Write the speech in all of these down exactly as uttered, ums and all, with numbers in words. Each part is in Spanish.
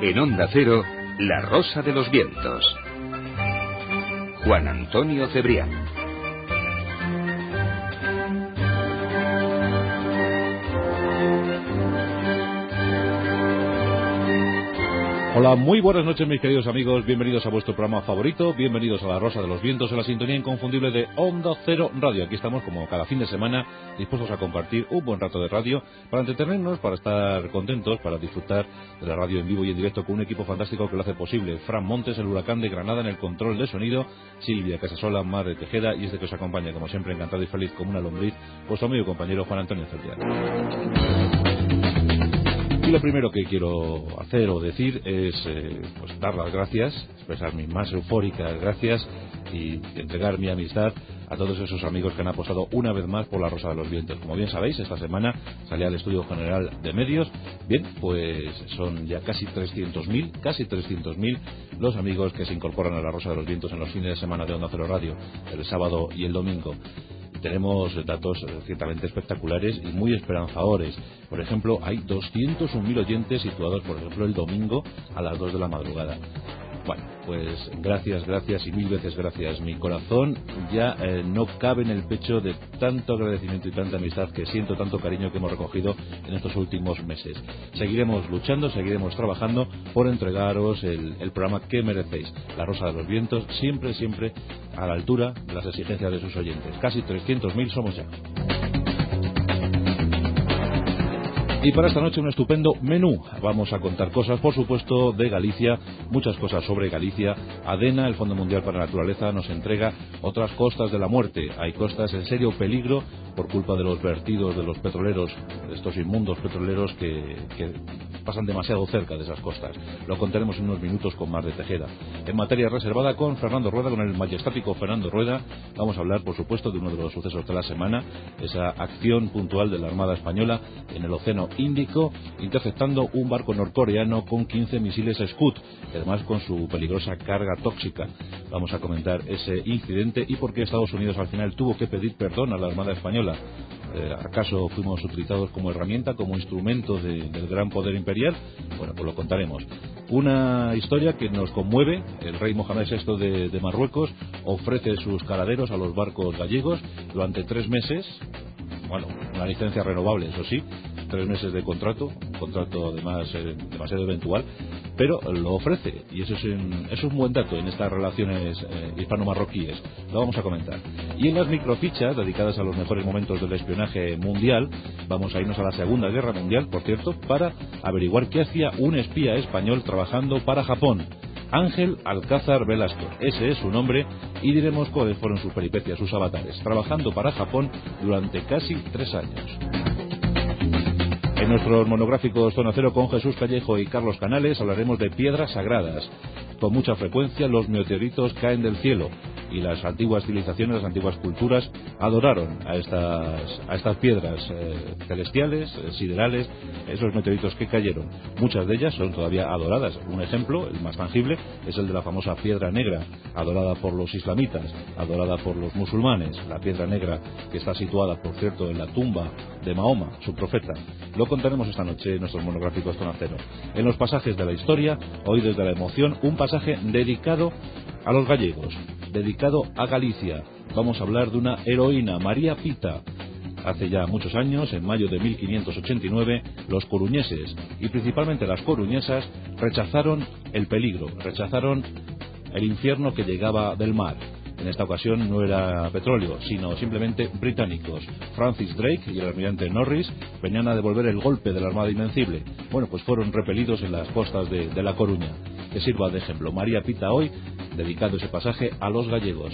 En Onda Cero, La Rosa de los Vientos. Juan Antonio Cebrián. Hola, muy buenas noches mis queridos amigos, bienvenidos a vuestro programa favorito, bienvenidos a La Rosa de los Vientos, en la sintonía inconfundible de Onda Cero Radio. Aquí estamos como cada fin de semana dispuestos a compartir un buen rato de radio para entretenernos, para estar contentos, para disfrutar de la radio en vivo y en directo con un equipo fantástico que lo hace posible. Fran Montes, el huracán de Granada en el control de sonido, Silvia Casasola, Madre Tejeda y este que os acompaña como siempre encantado y feliz como una lombriz, vuestro amigo y compañero Juan Antonio Cebrián. Y lo primero que quiero hacer o decir es eh, pues dar las gracias, expresar mis más eufóricas gracias y entregar mi amistad a todos esos amigos que han apostado una vez más por La Rosa de los Vientos. Como bien sabéis, esta semana salía al Estudio General de Medios. Bien, pues son ya casi trescientos mil, casi trescientos mil los amigos que se incorporan a La Rosa de los Vientos en los fines de semana de Onda Cero Radio, el sábado y el domingo. Tenemos datos ciertamente espectaculares y muy esperanzadores. Por ejemplo, hay doscientos un mil oyentes situados, por ejemplo, el domingo a las dos de la madrugada. Bueno, pues gracias, gracias y mil veces gracias. Mi corazón ya eh, no cabe en el pecho de tanto agradecimiento y tanta amistad que siento, tanto cariño que hemos recogido en estos últimos meses. Seguiremos luchando, seguiremos trabajando por entregaros el, el programa que merecéis. La Rosa de los Vientos, siempre, siempre a la altura de las exigencias de sus oyentes. Casi trescientos mil somos ya. Y para esta noche un estupendo menú. Vamos a contar cosas, por supuesto, de Galicia, muchas cosas sobre Galicia. ADENA, el Fondo Mundial para la Naturaleza, nos entrega otras costas de la muerte. Hay costas en serio peligro por culpa de los vertidos de los petroleros, de estos inmundos petroleros que, que pasan demasiado cerca de esas costas. Lo contaremos en unos minutos con Madre Tejeda. En materia reservada con Fernando Rueda, con el majestático Fernando Rueda, vamos a hablar, por supuesto, de uno de los sucesos de la semana, esa acción puntual de la Armada Española en el Océano Índico, interceptando un barco norcoreano con quince misiles Scud, además con su peligrosa carga tóxica. Vamos a comentar ese incidente y por qué Estados Unidos al final tuvo que pedir perdón a la Armada Española. Eh, ¿Acaso fuimos utilizados como herramienta, como instrumento de, del gran poder imperial? Bueno, pues lo contaremos. Una historia que nos conmueve. El rey Mohamed sexto de, de Marruecos ofrece sus caladeros a los barcos gallegos durante tres meses. Bueno, una licencia renovable, eso sí, tres meses de contrato, un contrato además eh, demasiado eventual, pero lo ofrece, y eso es un, eso es un buen dato en estas relaciones eh, hispano-marroquíes. Lo vamos a comentar. Y en las microfichas dedicadas a los mejores momentos del espionaje mundial, vamos a irnos a la Segunda Guerra Mundial, por cierto, para averiguar qué hacía un espía español trabajando para Japón. Ángel Alcázar Velasco, ese es su nombre, y diremos cuáles fueron sus peripecias, sus avatares, trabajando para Japón durante casi tres años. En nuestros monográficos Zona Cero con Jesús Callejo y Carlos Canales hablaremos de piedras sagradas. Con mucha frecuencia los meteoritos caen del cielo y las antiguas civilizaciones, las antiguas culturas adoraron a estas, a estas piedras eh, celestiales, eh, siderales, esos meteoritos que cayeron. Muchas de ellas son todavía adoradas. Un ejemplo, el más tangible, es el de la famosa piedra negra, adorada por los islamitas, adorada por los musulmanes. La piedra negra que está situada, por cierto, en la tumba de Mahoma, su profeta. Lo contaremos esta noche en nuestros monográficos Zona Cero. En los pasajes de la historia, hoy desde la emoción, un pasaje dedicado a los gallegos, dedicado a Galicia. Vamos a hablar de una heroína, María Pita. Hace ya muchos años, en mayo de mil quinientos ochenta y nueve, los coruñeses, y principalmente las coruñesas, rechazaron el peligro, rechazaron el infierno que llegaba del mar. En esta ocasión no era petróleo, sino simplemente británicos. Francis Drake y el almirante Norris venían a devolver el golpe de la Armada Invencible. Bueno, pues fueron repelidos en las costas de, de La Coruña. Que sirva de ejemplo. María Pita hoy, dedicado ese pasaje a los gallegos.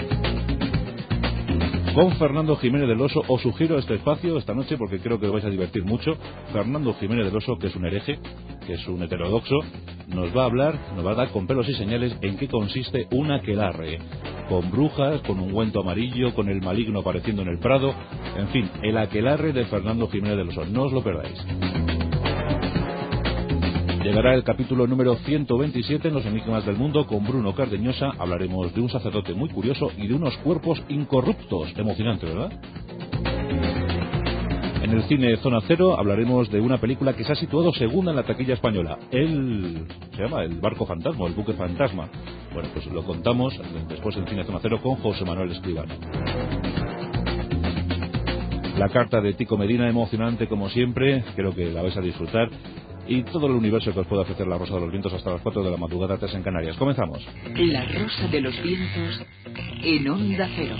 Con Fernando Jiménez del Oso os sugiero este espacio esta noche porque creo que os vais a divertir mucho. Fernando Jiménez del Oso, que es un hereje, que es un heterodoxo, nos va a hablar, nos va a dar con pelos y señales en qué consiste un aquelarre. Con brujas, con ungüento amarillo, con el maligno apareciendo en el prado, en fin, el aquelarre de Fernando Jiménez del Oso. No os lo perdáis. Llegará el capítulo número ciento veintisiete en Los Enigmas del Mundo con Bruno Cardeñosa. Hablaremos de un sacerdote muy curioso y de unos cuerpos incorruptos. Emocionante, ¿verdad? En el cine Zona Cero hablaremos de una película que se ha situado segunda en la taquilla española. El, se llama El barco fantasma, El buque fantasma. Bueno, pues lo contamos después del cine Zona Cero con José Manuel Escribano. La carta de Tico Medina, emocionante como siempre, creo que la vais a disfrutar. Y todo el universo que os puede ofrecer La Rosa de los Vientos hasta las cuatro de la madrugada, tres en Canarias. Comenzamos. La Rosa de los Vientos en Onda Cero.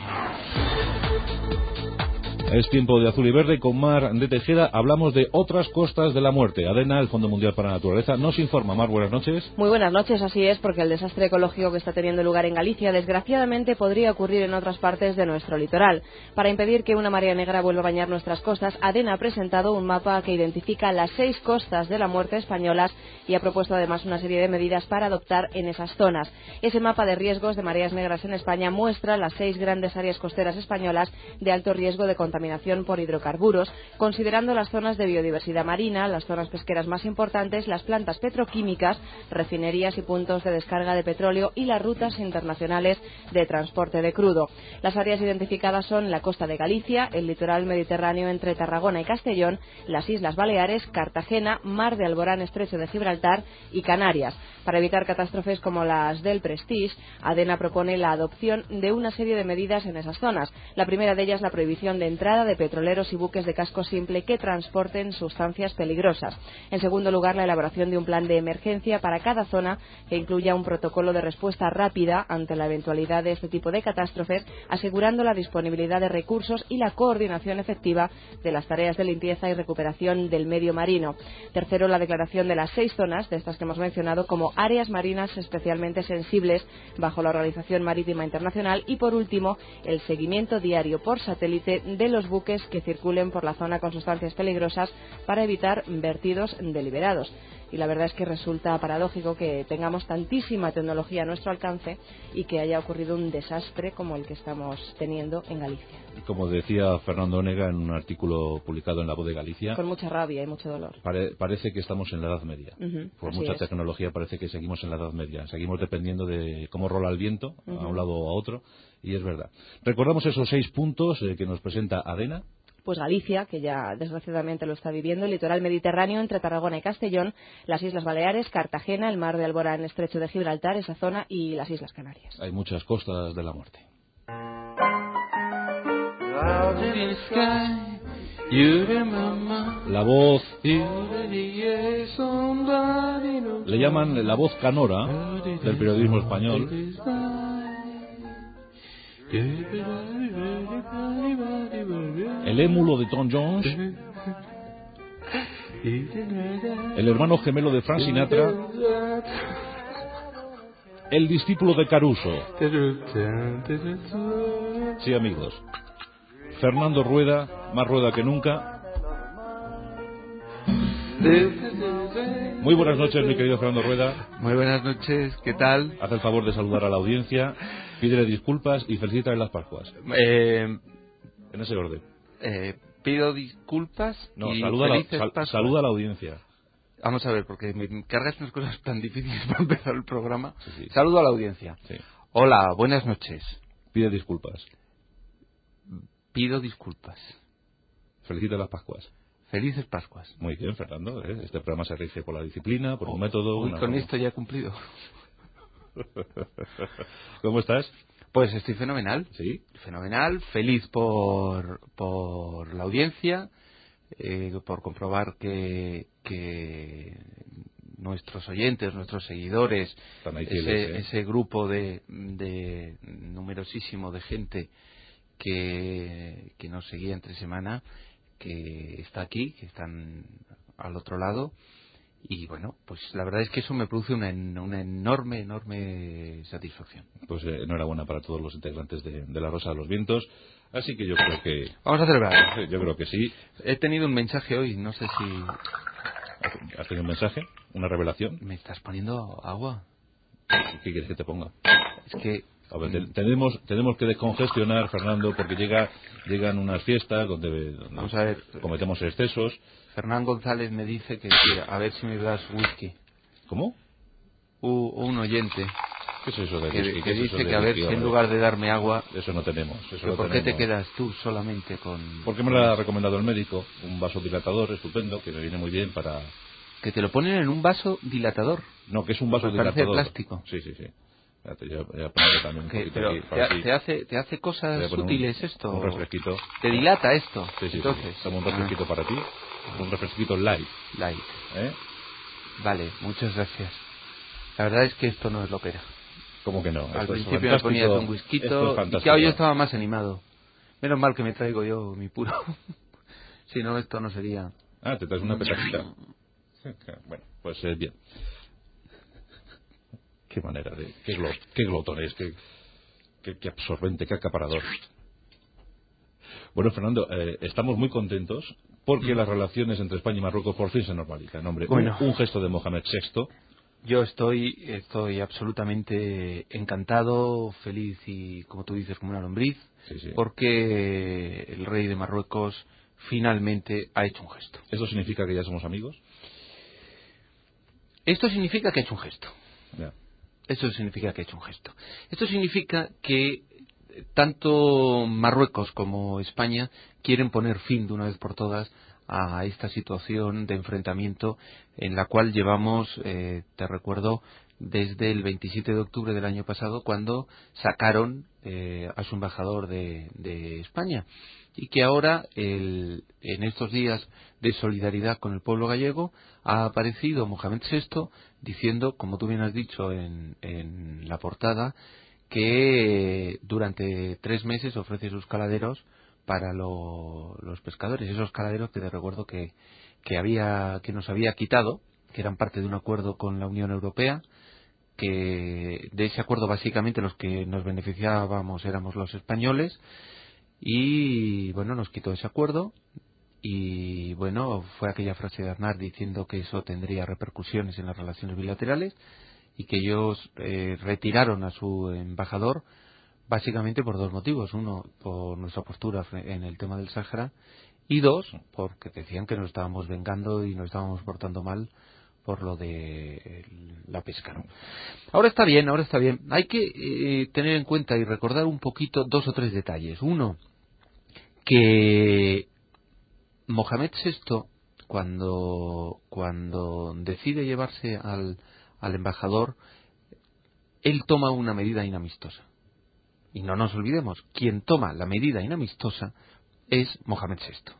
Es tiempo de Azul y Verde con Mar de Tejeda. Hablamos de otras costas de la muerte. ADENA, el Fondo Mundial para la Naturaleza, nos informa. Mar, buenas noches. Muy buenas noches, así es, porque el desastre ecológico que está teniendo lugar en Galicia, desgraciadamente, podría ocurrir en otras partes de nuestro litoral. Para impedir que una marea negra vuelva a bañar nuestras costas, ADENA ha presentado un mapa que identifica las seis costas de la muerte españolas y ha propuesto además una serie de medidas para adoptar en esas zonas. Ese mapa de riesgos de mareas negras en España muestra las seis grandes áreas costeras españolas de alto riesgo de contaminación por hidrocarburos, considerando las zonas de biodiversidad marina, las zonas pesqueras más importantes, las plantas petroquímicas, refinerías y puntos de descarga de petróleo y las rutas internacionales de transporte de crudo. Las áreas identificadas son la costa de Galicia, el litoral mediterráneo entre Tarragona y Castellón, las Islas Baleares, Cartagena, Mar de Alborán, Estrecho de Gibraltar y Canarias. Para evitar catástrofes como las del Prestige, ADENA propone la adopción de una serie de medidas en esas zonas. La primera de ellas, la prohibición de entrada de petroleros y buques de casco simple que transporten sustancias peligrosas. En segundo lugar, la elaboración de un plan de emergencia para cada zona que incluya un protocolo de respuesta rápida ante la eventualidad de este tipo de catástrofes, asegurando la disponibilidad de recursos y la coordinación efectiva de las tareas de limpieza y recuperación del medio marino. Tercero, la declaración de las seis zonas, de estas que hemos mencionado, como áreas marinas especialmente sensibles bajo la Organización Marítima Internacional. Y por último, el seguimiento diario por satélite de los buques que circulen por la zona con sustancias peligrosas para evitar vertidos deliberados. Y la verdad es que resulta paradójico que tengamos tantísima tecnología a nuestro alcance y que haya ocurrido un desastre como el que estamos teniendo en Galicia. Como decía Fernando Onega en un artículo publicado en La Voz de Galicia, con mucha rabia y mucho dolor. Pare, parece que estamos en la Edad Media. Uh-huh, Por mucha es. tecnología parece que seguimos en la Edad Media. Seguimos dependiendo de cómo rola el viento, uh-huh, a un lado o a otro, y es verdad. Recordamos esos seis puntos eh, que nos presenta ADENA. Pues Galicia, que ya desgraciadamente lo está viviendo, el litoral mediterráneo entre Tarragona y Castellón, las Islas Baleares, Cartagena, el Mar de Alborán, Estrecho de Gibraltar, esa zona, y las Islas Canarias. Hay muchas costas de la muerte. La voz, le llaman la voz canora del periodismo español. El émulo de Tom Jones, el hermano gemelo de Frank Sinatra, el discípulo de Caruso. Sí, amigos, Fernando Rueda, más rueda que nunca. Muy buenas noches, mi querido Fernando Rueda. Muy buenas noches, ¿qué tal? Haz el favor de saludar a la audiencia, pídele disculpas y felicítale las Pascuas. Eh, en ese orden. Eh, pido disculpas no, y saluda felices la, sal, Pascuas. Saluda a la audiencia. Vamos a ver, porque me cargas unas cosas tan difíciles para empezar el programa. Sí, sí. Saludo a la audiencia. Sí. Hola, buenas noches. Pide disculpas. Pido disculpas. Felicita las Pascuas. Felices Pascuas. Muy bien, Fernando. ¿eh? Este programa se rige por la disciplina, por oh, un método. Uy, una con forma. esto ya he cumplido. ¿Cómo estás? Pues estoy fenomenal. Sí. Fenomenal, feliz por, por la audiencia, eh, por comprobar que, que nuestros oyentes, nuestros seguidores, fieles, ese, ¿eh? ese grupo de, de numerosísimo de gente que, que nos seguía entre semana, que está aquí, que están al otro lado. Y bueno, pues la verdad es que eso me produce una, una enorme, enorme satisfacción. Pues eh, enhorabuena para todos los integrantes de, de La Rosa de los Vientos. Así que yo creo que... Vamos a celebrar. Yo creo que sí. He tenido un mensaje hoy, no sé si... ¿Has tenido un mensaje? ¿Una revelación? ¿Me estás poniendo agua? ¿Qué quieres que te ponga? Es que... A ver, te, tenemos, tenemos que descongestionar, Fernando, porque llega, llegan unas fiestas donde, donde Vamos a ver, cometemos excesos. Fernán González me dice que a ver si me das whisky. ¿Cómo? U, un oyente. ¿Qué es eso de que, whisky? que ¿Qué es eso dice de que a ver whisky, si en hombre? lugar de darme agua, Eso no tenemos. Eso que no ¿por qué te tenemos. quedas tú solamente con...? Porque me lo ha recomendado el médico, un vasodilatador estupendo, que me viene muy bien para... Que te lo ponen en un vaso dilatador. No, que es un Pues vasodilatador. parece de plástico. Sí, sí, sí. Espérate, yo voy a ponerle también un Que, poquito pero aquí. te, para ha- así. te hace te hace Voy cosas a poner un- útiles esto. Un refresquito. Te dilata esto. Sí, sí, Entonces, sí. Toma un ah, refresquito para ti. Un refresquito light. light. ¿Eh? Vale, muchas gracias. La verdad es que esto no es lo que era. ¿Cómo que no? Al Esto es principio me fantástico. ponías un Esto whisky es y fantástico. claro, yo estaba más animado. Menos mal que me traigo yo mi puro. Si no, esto no sería... Ah, te traes una petacita. Bueno, pues eh, bien. Qué manera de... Qué, glo, qué glotones, qué, qué, qué absorbente, qué acaparador. Bueno, Fernando, eh, estamos muy contentos porque las relaciones entre España y Marruecos por fin se normalizan. Hombre, Bueno. un, un gesto de Mohamed sexto. Yo estoy, estoy absolutamente encantado, feliz y, como tú dices, como una lombriz, Sí, sí. porque el rey de Marruecos finalmente ha hecho un gesto. ¿Eso significa que ya somos amigos? Esto significa que ha hecho un gesto. Ya. Esto significa que ha hecho un gesto. Esto significa que tanto Marruecos como España quieren poner fin de una vez por todas a esta situación de enfrentamiento en la cual llevamos, eh, te recuerdo, desde el veintisiete de octubre del año pasado, cuando sacaron eh, a su embajador de, de España, y que ahora, el, en estos días de solidaridad con el pueblo gallego, ha aparecido Mohamed sexto diciendo, como tú bien has dicho en, en la portada, que durante tres meses ofrece sus caladeros para lo, los pescadores, esos caladeros que te recuerdo que, que había que nos había quitado, que eran parte de un acuerdo con la Unión Europea, que de ese acuerdo básicamente los que nos beneficiábamos éramos los españoles, y bueno, nos quitó ese acuerdo. Y bueno, fue aquella frase de Aznar diciendo que eso tendría repercusiones en las relaciones bilaterales, y que ellos eh, retiraron a su embajador básicamente por dos motivos. Uno, por nuestra postura en el tema del Sáhara, y dos, porque decían que nos estábamos vengando y nos estábamos portando mal por lo de la pesca, ¿no? Ahora está bien, ahora está bien. Hay que eh, tener en cuenta y recordar un poquito dos o tres detalles. Uno, que Mohamed sexto, cuando, cuando decide llevarse al, al embajador, él toma una medida inamistosa. Y no nos olvidemos, quien toma la medida inamistosa es Mohamed sexto.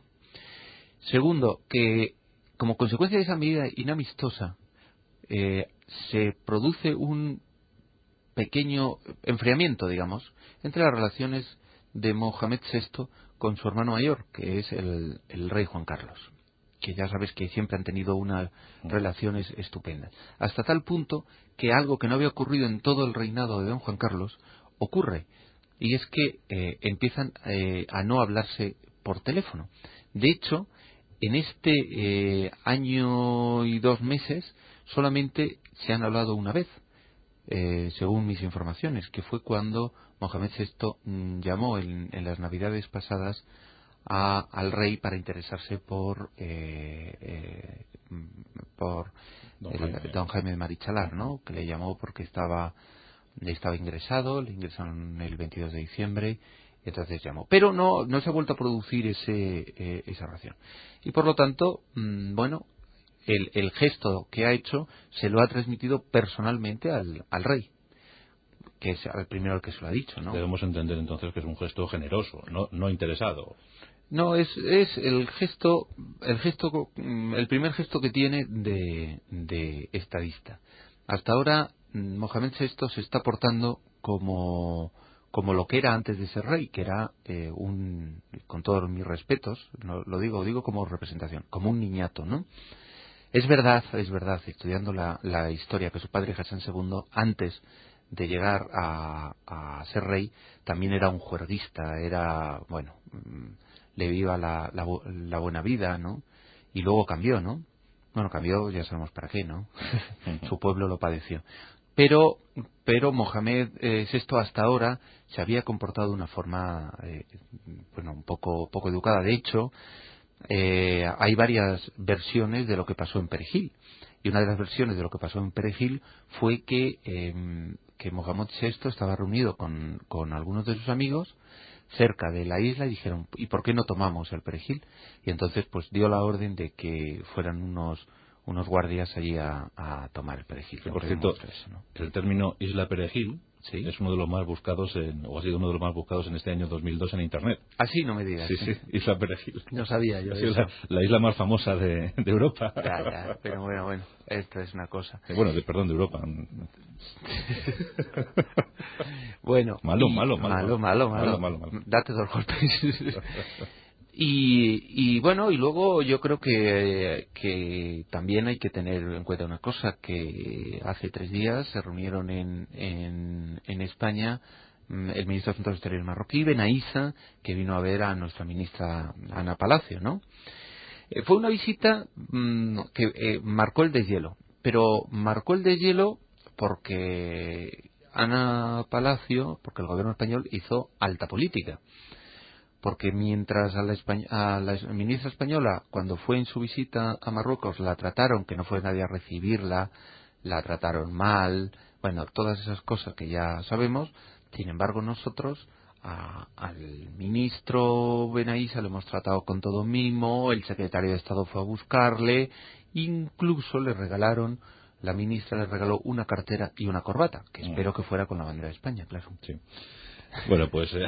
Segundo, que como consecuencia de esa medida inamistosa eh, se produce un pequeño enfriamiento, digamos, entre las relaciones de Mohamed sexto con su hermano mayor, que es el, el rey Juan Carlos, que ya sabes que siempre han tenido unas relaciones estupendas. Hasta tal punto que algo que no había ocurrido en todo el reinado de don Juan Carlos ocurre, y es que eh, empiezan eh, a no hablarse por teléfono. De hecho, en este eh, año y dos meses solamente se han hablado una vez, eh, según mis informaciones, que fue cuando Mohamed sexto mmm, llamó en, en las navidades pasadas a, al rey para interesarse por eh, eh, por Don el, Jaime. don Jaime de Marichalar, ¿no? Que le llamó porque estaba estaba ingresado, le ingresaron el veintidós de diciembre, y entonces llamó. Pero no no se ha vuelto a producir ese eh, esa relación. Y por lo tanto, mmm, bueno, el, el gesto que ha hecho se lo ha transmitido personalmente al, al rey, que es el primero al que se lo ha dicho, ¿no? Debemos entender entonces que es un gesto generoso, no, no interesado. No, es, es el gesto, el gesto, el primer gesto que tiene de, de estadista. Hasta ahora, Mohamed sexto se está portando como, como lo que era antes de ser rey, que era eh, un, con todos mis respetos, lo, lo digo, digo como representación, como un niñato, ¿no? Es verdad, es verdad, estudiando la, la historia, que su padre Hassan segundo, antes de llegar a, a ser rey, también era un juerguista, era, bueno, le viva la, la, la buena vida, ¿no? Y luego cambió, ¿no? Bueno, cambió, ya sabemos para qué, ¿no? Su pueblo lo padeció. Pero, pero Mohamed eh, sexto hasta ahora se había comportado de una forma, eh, bueno, un poco, poco educada. De hecho, eh, hay varias versiones de lo que pasó en Perejil. Y una de las versiones de lo que pasó en Perejil fue que, eh, que Mohamed sexto estaba reunido con, con algunos de sus amigos cerca de la isla y dijeron, ¿y por qué no tomamos el Perejil? Y entonces pues dio la orden de que fueran unos unos guardias allí a, a tomar el Perejil. Que, por cierto, eso, ¿no? El término Isla Perejil sí. es uno de los más buscados, en, o ha sido uno de los más buscados en este año dos mil dos en Internet. Ah, sí, no me digas. Sí, sí, Isla Perejil. No sabía yo ha eso. sido la, la isla más famosa de, de Europa. Ya, ya, pero bueno, bueno, esto es una cosa. Eh, bueno, de, perdón, de Europa. Bueno. Malo, y, malo, malo, malo, malo, malo, malo, malo, malo. Date dos golpes. Y, y bueno, y luego yo creo que, que también hay que tener en cuenta una cosa, que hace tres días se reunieron en, en, en España el ministro de Asuntos Exteriores marroquí, Benaiza, que vino a ver a nuestra ministra Ana Palacio, ¿no? Eh, fue una visita mmm, que eh, marcó el deshielo, pero marcó el deshielo porque Ana Palacio, porque el gobierno español hizo alta política. Porque mientras a la, Españ- a la ministra española, cuando fue en su visita a Marruecos, la trataron, que no fue nadie a recibirla, la trataron mal, bueno, todas esas cosas que ya sabemos, sin embargo nosotros a, al ministro Benaiza lo hemos tratado con todo mimo, el secretario de Estado fue a buscarle, incluso le regalaron, la ministra le regaló una cartera y una corbata, que espero que fuera con la bandera de España, claro. Sí. Bueno, pues eh,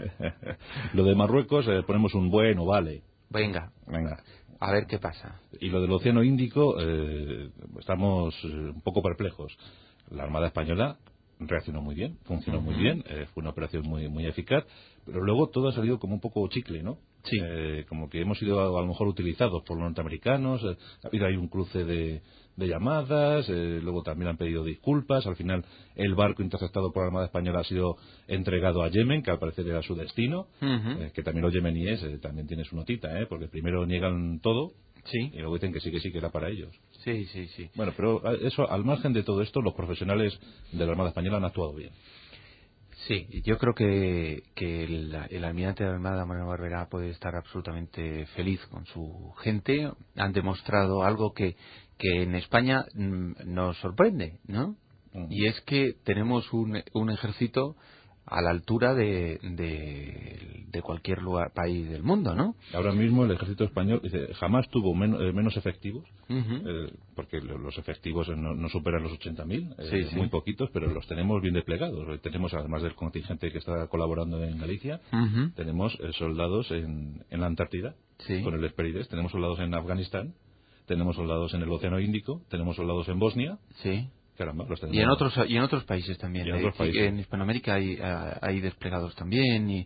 lo de Marruecos eh, ponemos un bueno, vale. Venga, venga, a ver qué pasa. Y lo del Océano Índico, eh, estamos un poco perplejos. La Armada Española reaccionó muy bien, funcionó uh-huh. muy bien, eh, fue una operación muy muy eficaz, pero luego todo ha salido como un poco chicle, ¿no? Sí. Eh, como que hemos sido a, a lo mejor utilizados por los norteamericanos, eh, ha habido ahí un cruce de, de llamadas, eh, luego también han pedido disculpas, al final el barco interceptado por la Armada Española ha sido entregado a Yemen, que al parecer era su destino, uh-huh. eh, que también los yemeníes eh, también tiene su notita, ¿eh? Porque primero niegan todo sí. y luego dicen que sí, que sí, que era para ellos. Sí, sí, sí. Bueno, pero eso, al margen de todo esto, los profesionales de la Armada Española han actuado bien. Sí, yo creo que, que el, el almirante de la Armada, Moreno Barberá, puede estar absolutamente feliz con su gente. Han demostrado algo que, que en España mmm, nos sorprende, ¿no? Uh-huh. Y es que tenemos un, un ejército a la altura de, de, de cualquier lugar, país del mundo, ¿no? Ahora mismo el ejército español dice, jamás tuvo men, eh, menos efectivos, uh-huh. eh, porque los efectivos no, no superan los ochenta mil, eh, sí, sí. muy poquitos, pero los tenemos bien desplegados. Tenemos, además del contingente que está colaborando en Galicia, uh-huh. tenemos eh, soldados en, en la Antártida, sí. con el Hesperides, tenemos soldados en Afganistán, tenemos soldados en el Océano Índico, tenemos soldados en Bosnia. Sí. Caramba, los y en otros y en otros países también. En, otros países. en Hispanoamérica hay, hay desplegados también y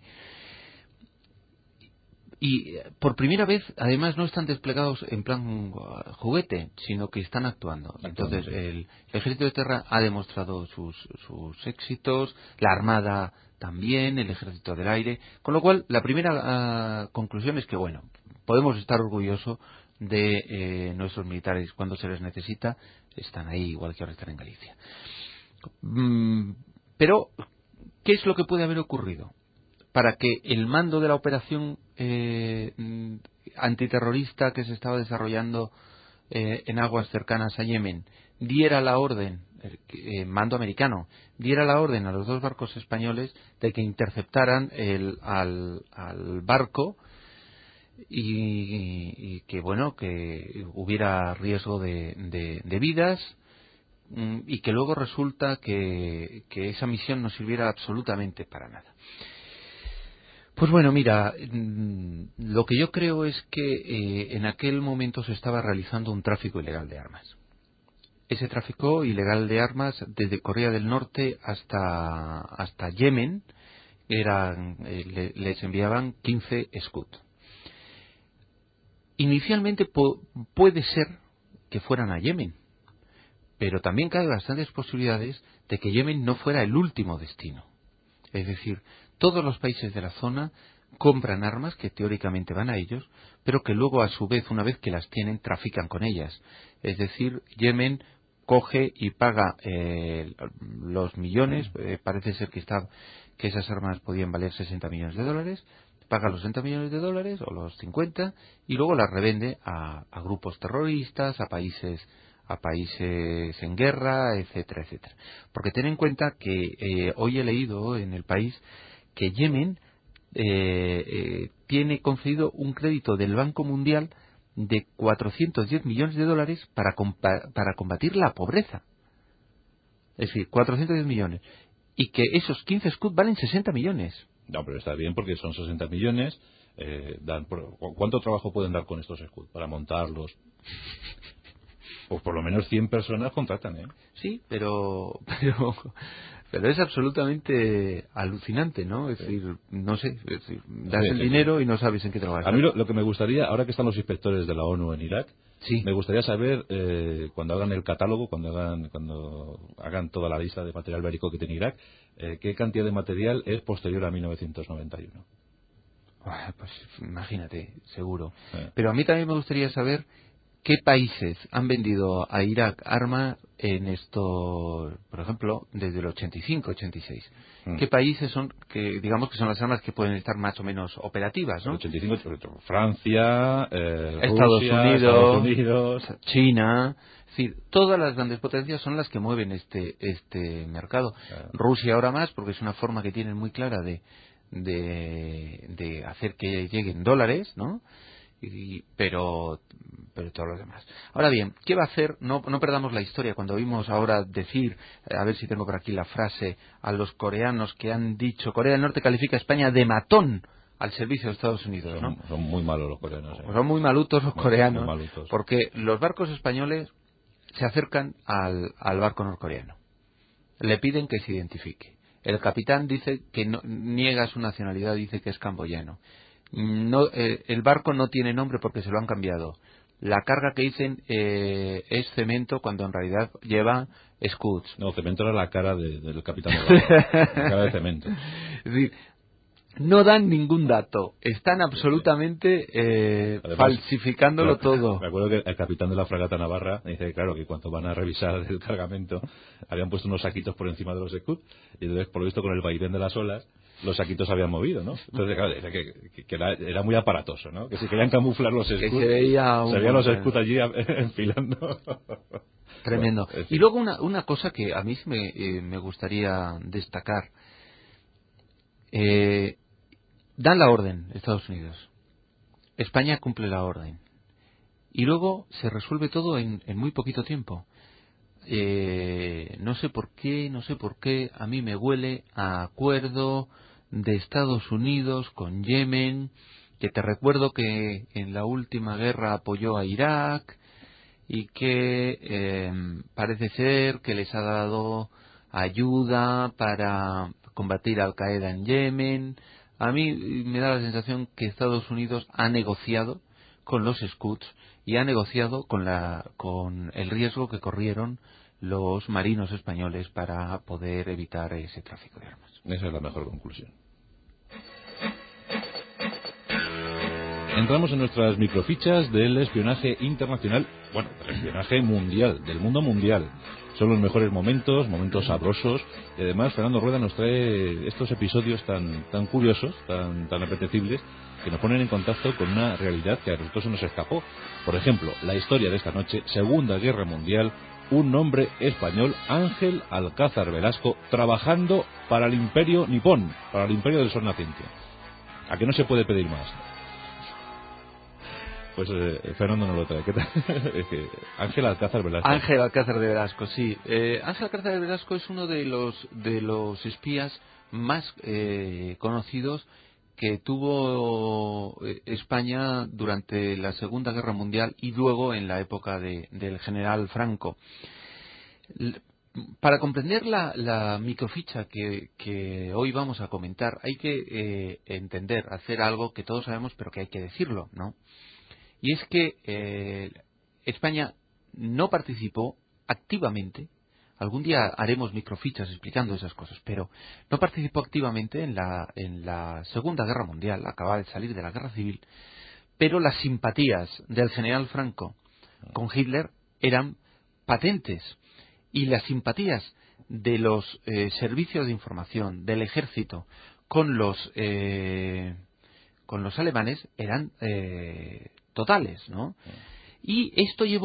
y por primera vez además no están desplegados en plan juguete, sino que están actuando. Entonces el, el ejército de tierra ha demostrado sus sus éxitos, la armada también, el ejército del aire, con lo cual la primera uh, conclusión es que bueno, podemos estar orgullosos de eh, nuestros militares. Cuando se les necesita están ahí, igual que ahora están en Galicia. Mm, pero ¿qué es lo que puede haber ocurrido para que el mando de la operación eh, antiterrorista que se estaba desarrollando eh, en aguas cercanas a Yemen diera la orden, eh, mando americano, diera la orden a los dos barcos españoles de que interceptaran el, al, al barco Y, y que bueno que hubiera riesgo de, de, de vidas y que luego resulta que, que esa misión no sirviera absolutamente para nada. Pues bueno, mira, lo que yo creo es que eh, en aquel momento se estaba realizando un tráfico ilegal de armas. Ese tráfico ilegal de armas desde Corea del Norte hasta hasta Yemen eran, eh, le, les enviaban quince Scud. Inicialmente po- puede ser que fueran a Yemen, pero también cabe bastantes posibilidades de que Yemen no fuera el último destino. Es decir, todos los países de la zona compran armas que teóricamente van a ellos, pero que luego a su vez, una vez que las tienen, trafican con ellas. Es decir, Yemen coge y paga eh, los millones, eh, parece ser que, está, que esas armas podían valer sesenta millones de dólares, paga los sesenta millones de dólares o los cincuenta y luego las revende a, a grupos terroristas, a países a países en guerra, etcétera, etcétera. Porque ten en cuenta que eh, hoy he leído en El País que Yemen eh, eh, tiene concedido un crédito del Banco Mundial de cuatrocientos diez millones de dólares para, compa- para combatir la pobreza. Es decir, cuatrocientos diez millones. Y que esos quince Scud valen sesenta millones. No, pero está bien porque son sesenta millones. Eh, dan por- ¿Cuánto trabajo pueden dar con estos Scud para montarlos? Pues por lo menos cien personas contratan, ¿eh? Sí, pero pero pero es absolutamente alucinante, ¿no? Es decir, no sé, es decir, das Sí, el sí, dinero sí. y no sabes en qué te lo gastas. A mí lo, lo que me gustaría, ahora que están los inspectores de la ONU en Irak, Sí. me gustaría saber, eh, cuando hagan el catálogo, cuando hagan cuando hagan toda la lista de material bélico que tiene Irak, eh, qué cantidad de material es posterior a mil novecientos noventa y uno. Ah, pues imagínate, seguro. Eh. Pero a mí también me gustaría saber qué países han vendido a Irak armas en esto, por ejemplo, desde el ochenta y cinco, ochenta y seis. Mm. ¿Qué países son, que digamos que son las armas que pueden estar más o menos operativas, El ¿no? ochenta y cinco, Francia, eh, Estados Rusia, Unidos, Estados Unidos. China, es decir, todas las grandes potencias son las que mueven este este mercado. Claro. Rusia ahora más, porque es una forma que tienen muy clara de de, de hacer que lleguen dólares, ¿no? Y, pero pero todos los demás. Ahora bien, ¿qué va a hacer? No, no perdamos la historia. Cuando vimos ahora decir, a ver si tengo por aquí la frase, a los coreanos que han dicho, Corea del Norte califica a España de matón al servicio de Estados Unidos, ¿no? Son, son muy malos los coreanos. ¿eh? Pues son muy malutos los Muy- coreanos, muy malutos. porque los barcos españoles se acercan al, al barco norcoreano. Le piden que se identifique. El capitán dice que no, niega su nacionalidad, dice que es camboyano. No, eh, el barco no tiene nombre porque se lo han cambiado. La carga que dicen eh, es cemento cuando en realidad lleva Scuds. No, cemento era la cara de- del capitán de barco. La cara de cemento. Es decir, no dan ningún dato. Están absolutamente eh, Además, falsificándolo claro, todo. Me acuerdo que el capitán de la fragata Navarra dice, claro, que cuando van a revisar el cargamento habían puesto unos saquitos por encima de los Scud y entonces, por lo visto, con el vaivén de las olas, los saquitos se habían movido, ¿no? Entonces, claro, decía que, que- que era, era muy aparatoso, ¿no? Que si querían camuflar los Scud, Que se veía un se veían los montón. Scud allí enfilando. Tremendo. Bueno, es Y decir, luego una, una cosa que a mí sí me, eh, me gustaría destacar. Eh, dan la orden Estados Unidos. España cumple la orden. Y luego se resuelve todo en, en muy poquito tiempo. Eh, no sé por qué, no sé por qué, a mí me huele a acuerdo de Estados Unidos con Yemen, que te recuerdo que en la última guerra apoyó a Irak y que eh, parece ser que les ha dado ayuda para combatir Al Qaeda en Yemen. A mí me da la sensación que Estados Unidos ha negociado con los Scuds y ha negociado con la con el riesgo que corrieron los marinos españoles para poder evitar ese tráfico de armas. esa es la mejor conclusión. Entramos en nuestras microfichas del espionaje internacional, bueno, del espionaje mundial, del mundo mundial. Son los mejores momentos, momentos sabrosos. Y además, Fernando Rueda nos trae estos episodios tan tan curiosos, tan tan apetecibles, que nos ponen en contacto con una realidad que a nosotros se nos escapó. Por ejemplo, la historia de esta noche, Segunda Guerra Mundial, un hombre español, Ángel Alcázar Velasco, trabajando para el Imperio Nipón, para el Imperio del Sol Naciente. ¿A que no se puede pedir más? Pues eh, Fernando no lo trae. ¿Qué tal? Es que Ángel Alcázar Velasco. Ángel Alcázar de Velasco, sí. Eh, Ángel Alcázar de Velasco es uno de los de los espías más eh, conocidos que tuvo eh, España durante la Segunda Guerra Mundial y luego en la época de, del general Franco. L- Para comprender la, la microficha que, que hoy vamos a comentar, hay que eh, entender, hacer algo que todos sabemos, pero que hay que decirlo, ¿no? Y es que eh, España no participó activamente, algún día haremos microfichas explicando esas cosas, pero no participó activamente en la, en la Segunda Guerra Mundial, acababa de salir de la Guerra Civil, pero las simpatías del general Franco con Hitler eran patentes, y las simpatías de los eh, servicios de información, del ejército, con los, eh, con los alemanes eran... Eh, totales, ¿no? Y esto llevó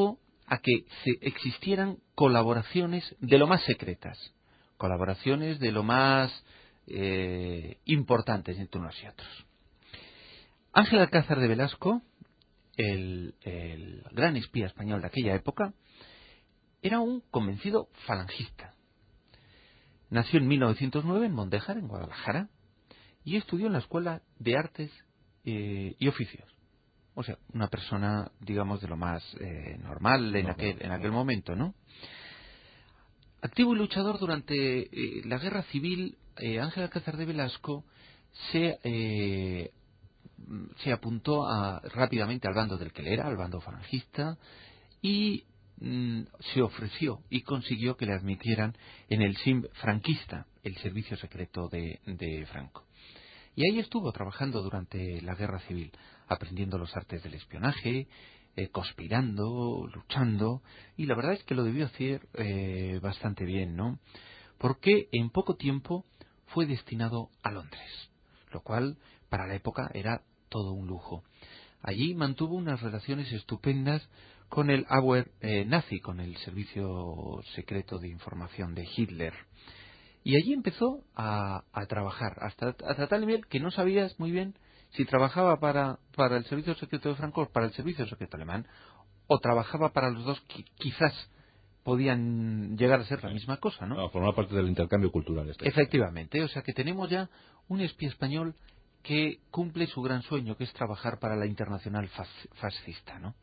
a que se existieran colaboraciones de lo más secretas, colaboraciones de lo más eh, importantes entre unos y otros. Ángel Alcázar de Velasco, el, el gran espía español de aquella época, era un convencido falangista. Nació en mil novecientos nueve en Mondéjar, en Guadalajara, y estudió en la Escuela de Artes eh, y Oficios. O sea, una persona, digamos, de lo más eh, normal en, no, aquel, en aquel momento, ¿no? Activo y luchador durante eh, la Guerra Civil, eh, Ángel Alcázar de Velasco se, eh, se apuntó a, rápidamente al bando del que él era, al bando falangista, y mm, se ofreció y consiguió que le admitieran en el S I M franquista, el servicio secreto de, de Franco. Y ahí estuvo trabajando durante la Guerra Civil, aprendiendo los artes del espionaje, eh, conspirando, luchando, y la verdad es que lo debió hacer eh, bastante bien, ¿no? Porque en poco tiempo fue destinado a Londres, lo cual para la época era todo un lujo. Allí mantuvo unas relaciones estupendas con el Abwehr eh, nazi, con el servicio secreto de información de Hitler. Y allí empezó a, a trabajar, hasta, hasta tal nivel que no sabías muy bien si trabajaba para, para el servicio secreto de Franco o para el servicio secreto alemán, o trabajaba para los dos, que quizás podían llegar a ser la misma cosa, ¿no? No, formar parte del intercambio cultural. Este. Efectivamente, o sea que tenemos ya un espía español que cumple su gran sueño, que es trabajar para la internacional fascista, ¿no?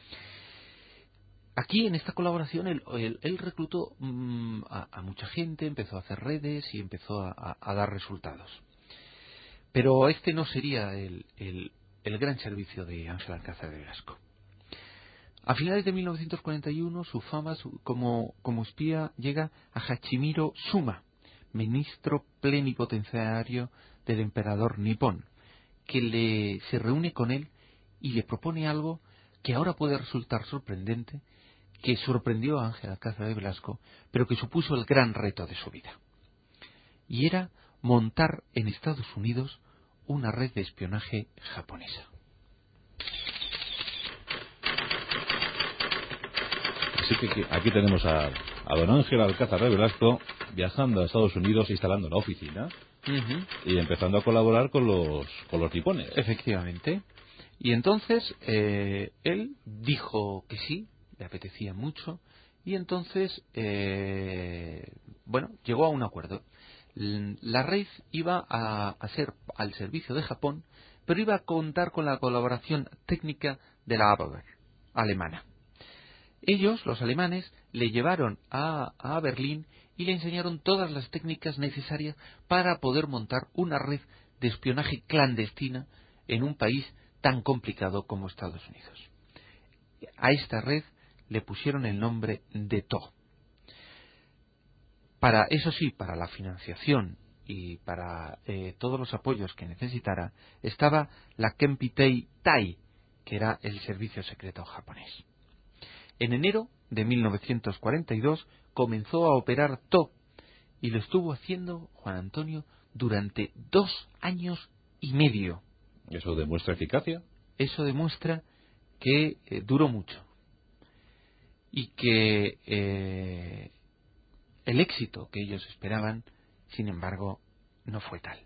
Aquí, en esta colaboración, él, él, él reclutó mmm, a, a mucha gente, empezó a hacer redes y empezó a, a, a dar resultados. Pero este no sería el, el, el gran servicio de Ángel Alcázar de Velasco. A finales de mil novecientos cuarenta y uno, su fama su, como, como espía llega a Hachimiro Suma, ministro plenipotenciario del emperador nipón, que le, se reúne con él y le propone algo que ahora puede resultar sorprendente, que sorprendió a Ángel Alcázar de Velasco, pero que supuso el gran reto de su vida. Y era montar en Estados Unidos una red de espionaje japonesa. Así que aquí tenemos a, a don Ángel Alcázar de Velasco viajando a Estados Unidos, instalando la oficina uh-huh. y empezando a colaborar con los, con los nipones. Efectivamente. Y entonces eh, él dijo que sí, le apetecía mucho, y entonces, eh, bueno, llegó a un acuerdo. La red iba a, a ser al servicio de Japón, pero iba a contar con la colaboración técnica de la Abwehr alemana. Ellos, los alemanes, le llevaron a, a Berlín y le enseñaron todas las técnicas necesarias para poder montar una red de espionaje clandestina en un país tan complicado como Estados Unidos. A esta red le pusieron el nombre de T O. Para, eso sí, para la financiación y para eh, todos los apoyos que necesitara, estaba la Kempitei Tai, que era el servicio secreto japonés. En enero de mil novecientos cuarenta y dos comenzó a operar T O y lo estuvo haciendo Juan Antonio durante dos años y medio. ¿Eso demuestra eficacia? Eso demuestra que eh, duró mucho y que eh, el éxito que ellos esperaban, sin embargo, no fue tal.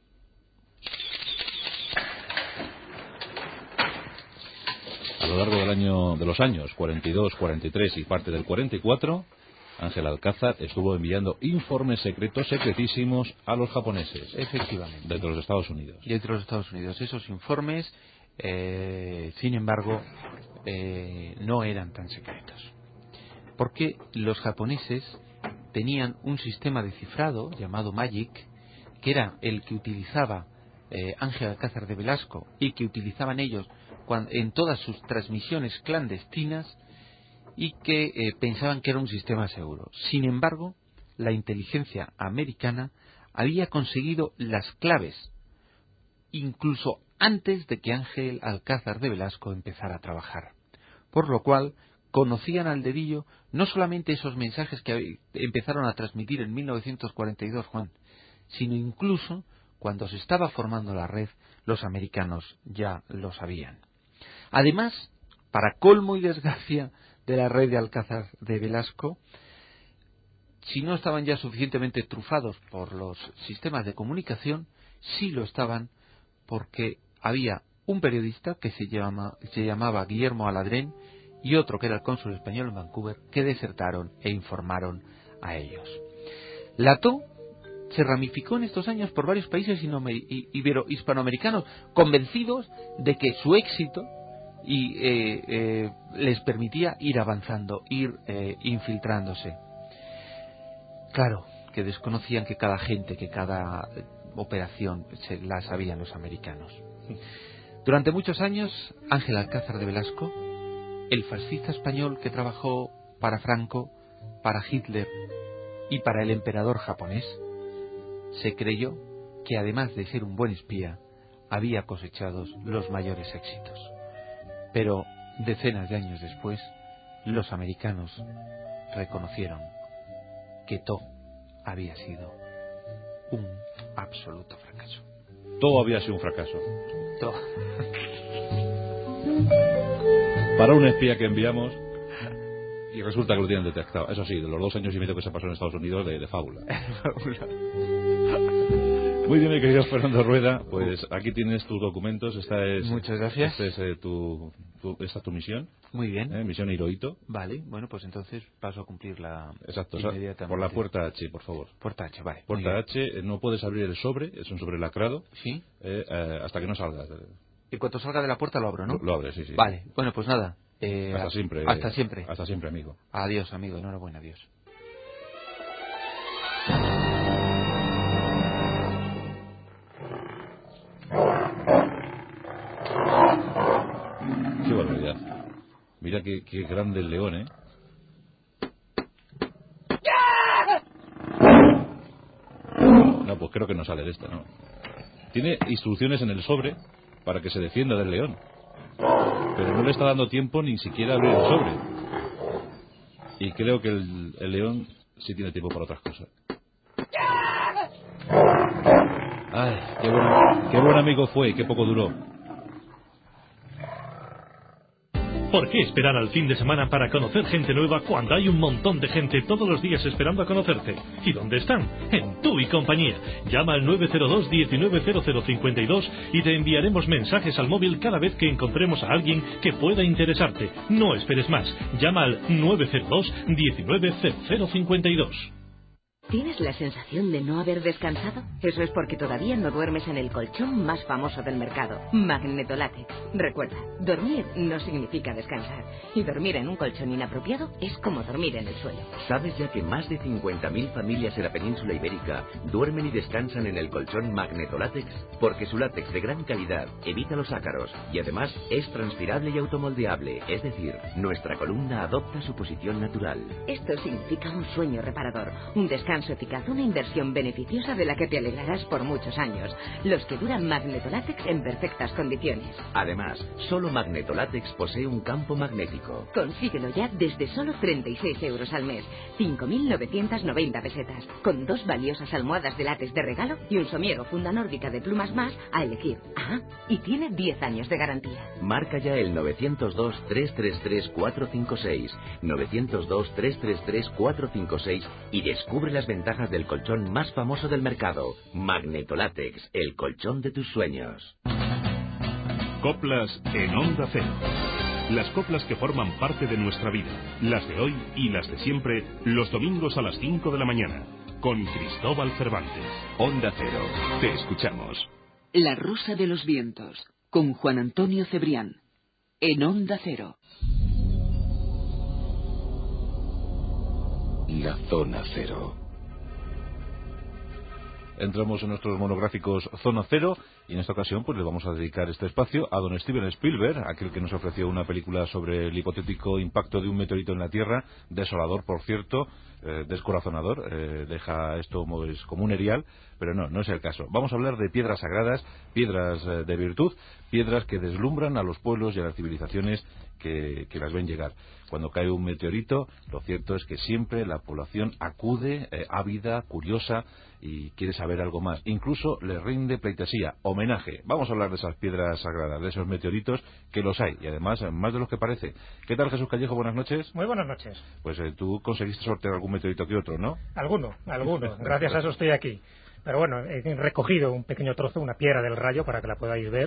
A lo largo del año, de los años cuarenta y dos, cuarenta y tres y parte del cuarenta y cuatro, Ángel Alcázar estuvo enviando informes secretos, secretísimos, a los japoneses. Efectivamente. Desde los Estados Unidos. Desde los Estados Unidos. Esos informes, eh, sin embargo, eh, no eran tan secretos. Porque los japoneses tenían un sistema de cifrado llamado Magic, que era el que utilizaba eh, Ángel Alcázar de Velasco y que utilizaban ellos cuando, en todas sus transmisiones clandestinas, y que eh, pensaban que era un sistema seguro. Sin embargo, la inteligencia americana había conseguido las claves incluso antes de que Ángel Alcázar de Velasco empezara a trabajar, por lo cual conocían al dedillo no solamente esos mensajes que empezaron a transmitir en mil novecientos cuarenta y dos, Juan, sino incluso cuando se estaba formando la red, los americanos ya lo sabían. Además, para colmo y desgracia de la red de Alcázar de Velasco, si no estaban ya suficientemente trufados por los sistemas de comunicación, sí lo estaban porque había un periodista que se, llama, se llamaba Guillermo Aladrén y otro que era el cónsul español en Vancouver, que desertaron e informaron a ellos. La T O se ramificó en estos años por varios países ibero-hispanoamericanos, convencidos de que su éxito y, eh, eh, les permitía ir avanzando, ir eh, infiltrándose. Claro, que desconocían que cada gente, que cada operación se la sabían los americanos. Durante muchos años, Ángel Alcázar de Velasco, el fascista español que trabajó para Franco, para Hitler y para el emperador japonés, se creyó que además de ser un buen espía, había cosechado los mayores éxitos. Pero decenas de años después, los americanos reconocieron que T O había sido un absoluto fracaso. Todo había sido un fracaso. Todo. Para un espía que enviamos y resulta que lo tienen detectado. Eso sí, de los dos años y medio que se pasó en Estados Unidos, de, de fábula. Muy bien, mi querido Fernando Rueda, pues aquí tienes tus documentos. Esta es, Muchas gracias. Esta es eh, tu, tu, esta es tu misión. Muy bien. Eh, misión Hirohito. Vale, bueno, pues entonces paso a cumplirla. Exacto, inmediatamente. Por la puerta H, por favor. Puerta H, vale. Puerta H, eh, no puedes abrir el sobre, es un sobre lacrado. Sí. Eh, eh, hasta que no salgas. Y cuando salga de la puerta lo abro, ¿no? Lo, lo abres, sí, sí. Vale, bueno, pues nada. Eh, hasta siempre. Hasta siempre. Hasta siempre, amigo. Adiós, amigo. Enhorabuena, adiós. Qué barbaridad. Mira qué, qué grande el león, ¿eh? No, pues creo que no sale de esta, ¿no? Tiene instrucciones en el sobre para que se defienda del león. Pero no le está dando tiempo ni siquiera a abrir el sobre. Y creo que el, el león sí tiene tiempo para otras cosas. Ay, qué buen, qué buen amigo fue y qué poco duró. ¿Por qué esperar al fin de semana para conocer gente nueva cuando hay un montón de gente todos los días esperando a conocerte? ¿Y dónde están? En Tu y Compañía. Llama al nueve cero dos, diecinueve cero cero cincuenta y dos y te enviaremos mensajes al móvil cada vez que encontremos a alguien que pueda interesarte. No esperes más. Llama al nueve cero dos, diecinueve cero cero cincuenta y dos. ¿Tienes la sensación de no haber descansado? Eso es porque todavía no duermes en el colchón más famoso del mercado, Magnetolátex. Recuerda, dormir no significa descansar. Y dormir en un colchón inapropiado es como dormir en el suelo. ¿Sabes ya que más de cincuenta mil familias en la península ibérica duermen y descansan en el colchón Magnetolátex? Porque su látex de gran calidad evita los ácaros y además es transpirable y automoldeable. Es decir, nuestra columna adopta su posición natural. Esto significa un sueño reparador, un descanso eficaz, una inversión beneficiosa de la que te alegrarás por muchos años. Los que duran Magnetolátex en perfectas condiciones. Además, solo Magnetolátex posee un campo magnético. Consíguelo ya desde solo treinta y seis euros al mes, cinco mil novecientas noventa pesetas, con dos valiosas almohadas de látex de regalo y un somiero funda nórdica de plumas más a elegir. Ah, y tiene diez años de garantía. Marca ya el nueve cero dos, tres tres tres, cuatro cinco seis, nueve cero dos, tres tres tres, cuatro cinco seis y descubre las ventajas del colchón más famoso del mercado, Magnetolátex, el colchón de tus sueños. Coplas en Onda Cero. Las coplas que forman parte de nuestra vida, las de hoy y las de siempre, los domingos a las cinco de la mañana, con Cristóbal Cervantes. Onda Cero, te escuchamos. La Rosa de los Vientos, con Juan Antonio Cebrián, en Onda Cero. La Zona Cero. Entramos en nuestros monográficos Zona Cero y en esta ocasión pues le vamos a dedicar este espacio a don Steven Spielberg, aquel que nos ofreció una película sobre el hipotético impacto de un meteorito en la Tierra, desolador por cierto, eh, descorazonador, eh, deja esto como un erial, pero no, no es el caso. Vamos a hablar de piedras sagradas, piedras eh, de virtud, piedras que deslumbran a los pueblos y a las civilizaciones que, que las ven llegar. Cuando cae un meteorito, lo cierto es que siempre la población acude eh, ávida, curiosa y quiere saber algo más. Incluso le rinde pleitesía, homenaje. Vamos a hablar de esas piedras sagradas, de esos meteoritos, que los hay, y además más de los que parece. ¿Qué tal, Jesús Callejo? Buenas noches. Muy buenas noches. Pues eh, tú conseguiste sortear algún meteorito que otro, ¿no? Alguno, alguno. Gracias a eso estoy aquí. Pero bueno, he recogido un pequeño trozo, una piedra del Rayo, para que la podáis ver.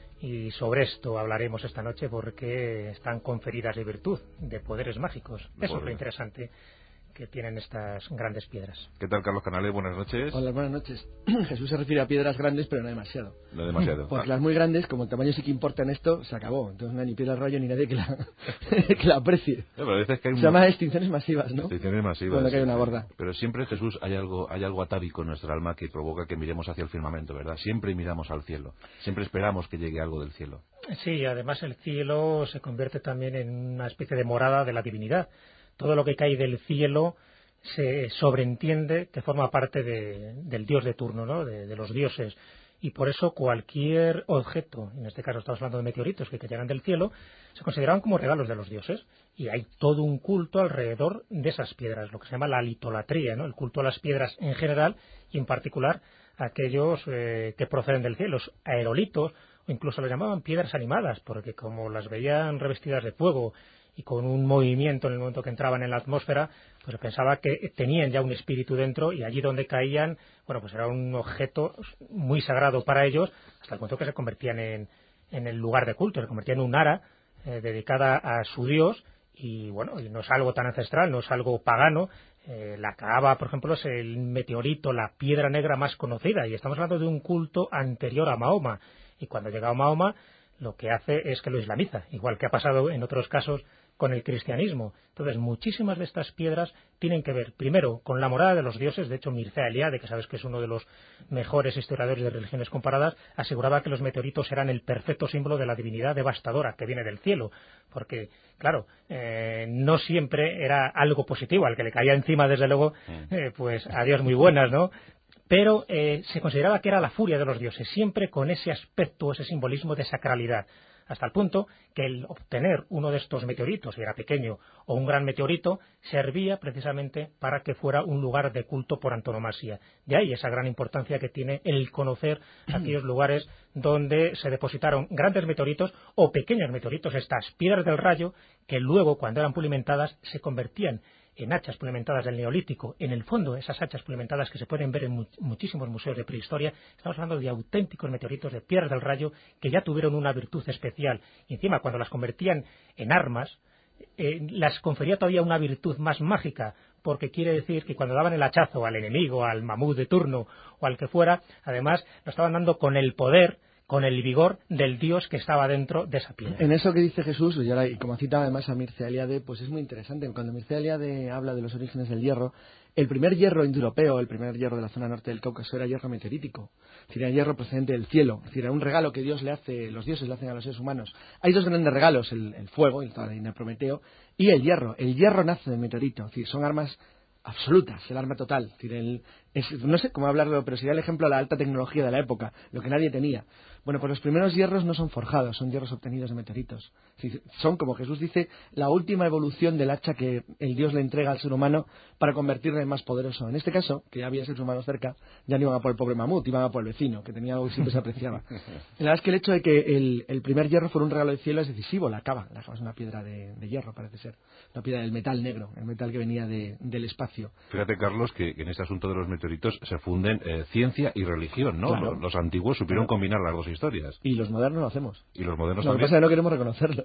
Y sobre esto hablaremos esta noche porque están conferidas de virtud, de poderes mágicos. Eso bueno. Es lo interesante que tienen estas grandes piedras. ¿Qué tal, Carlos Canales? Buenas noches. Hola, buenas noches. Jesús se refiere a piedras grandes, pero no demasiado. No demasiado. Porque ah. las muy grandes, como el tamaño sí que importa en esto, se acabó. Entonces no hay ni piedra al Rayo ni nadie que la, que la aprecie. No, pero a veces que hay se llama extinciones masivas, ¿no? Extinciones masivas. Cuando cae una gorda. Pero siempre, Jesús, hay algo, hay algo atávico en nuestra alma que provoca que miremos hacia el firmamento, ¿verdad? Siempre miramos al cielo. Siempre esperamos que llegue algo del cielo. Sí, además el cielo se convierte también en una especie de morada de la divinidad. Todo lo que cae del cielo se sobreentiende que forma parte de, del dios de turno, ¿no? de, de los dioses. Y por eso cualquier objeto, en este caso estamos hablando de meteoritos que llegan del cielo, se consideraban como regalos de los dioses. Y hay todo un culto alrededor de esas piedras, lo que se llama la litolatría, ¿no? El culto a las piedras en general y en particular a aquellos eh, que proceden del cielo, los aerolitos, o incluso lo llamaban piedras animadas, porque como las veían revestidas de fuego y con un movimiento en el momento que entraban en la atmósfera, pues pensaba que tenían ya un espíritu dentro, y allí donde caían, bueno, pues era un objeto muy sagrado para ellos, hasta el punto que se convertían en, en el lugar de culto, se convertían en un ara eh, dedicada a su dios, y bueno, y no es algo tan ancestral, no es algo pagano. Eh, la Kaaba, por ejemplo, es el meteorito, la piedra negra más conocida, y estamos hablando de un culto anterior a Mahoma, y cuando llega Mahoma lo que hace es que lo islamiza, igual que ha pasado en otros casos con el cristianismo. Entonces, muchísimas de estas piedras tienen que ver, primero, con la morada de los dioses. De hecho, Mircea Eliade, que sabes que es uno de los mejores historiadores de religiones comparadas, aseguraba que los meteoritos eran el perfecto símbolo de la divinidad devastadora que viene del cielo, porque, claro, eh, no siempre era algo positivo. Al que le caía encima, desde luego, eh, pues adiós muy buenas, ¿no? Pero eh, se consideraba que era la furia de los dioses, siempre con ese aspecto, ese simbolismo de sacralidad, hasta el punto que el obtener uno de estos meteoritos, si era pequeño o un gran meteorito, servía precisamente para que fuera un lugar de culto por antonomasia. De ahí esa gran importancia que tiene el conocer aquellos lugares donde se depositaron grandes meteoritos o pequeños meteoritos, estas piedras del Rayo, que luego, cuando eran pulimentadas, se convertían en hachas pulimentadas del Neolítico. En el fondo, esas hachas pulimentadas que se pueden ver en mu muchísimos museos de prehistoria, estamos hablando de auténticos meteoritos de piedras del Rayo que ya tuvieron una virtud especial. Y encima, cuando las convertían en armas, eh, las confería todavía una virtud más mágica, porque quiere decir que cuando daban el hachazo al enemigo, al mamut de turno o al que fuera, además lo estaban dando con el poder, con el vigor del dios que estaba dentro de esa piedra. En eso que dice Jesús, y, ahora, y como cita además a Mircea Eliade, pues es muy interesante. Cuando Mircea Eliade habla de los orígenes del hierro, el primer hierro indoeuropeo, el primer hierro de la zona norte del Cáucaso, era hierro meteorítico, es decir, era hierro procedente del cielo, es decir, era un regalo que Dios le hace, los dioses le hacen a los seres humanos. Hay dos grandes regalos, el, el fuego, el de Prometeo, y el hierro. El hierro nace del meteorito, es decir, son armas absolutas, el arma total. Es decir, el, es, no sé cómo hablarlo, pero sería el ejemplo de la alta tecnología de la época, lo que nadie tenía. Bueno, pues los primeros hierros no son forjados, son hierros obtenidos de meteoritos. Son, como Jesús dice, la última evolución del hacha que el Dios le entrega al ser humano para convertirle en más poderoso. En este caso, que ya había seres humanos cerca, ya no iban a por el pobre mamut, iban a por el vecino, que tenía algo que siempre se apreciaba. La verdad es que el hecho de que el, el primer hierro fuera un regalo del cielo es decisivo. La cava, la cava es una piedra de, de hierro, parece ser. Una piedra del metal negro, el metal que venía de, del espacio. Fíjate, Carlos, que, que en este asunto de los meteoritos se funden eh, ciencia y religión, ¿no? Claro. Los, los antiguos supieron claro. combinar las dos historias. Y los modernos lo hacemos. Y los modernos lo también. Lo que pasa es que no queremos reconocerlo.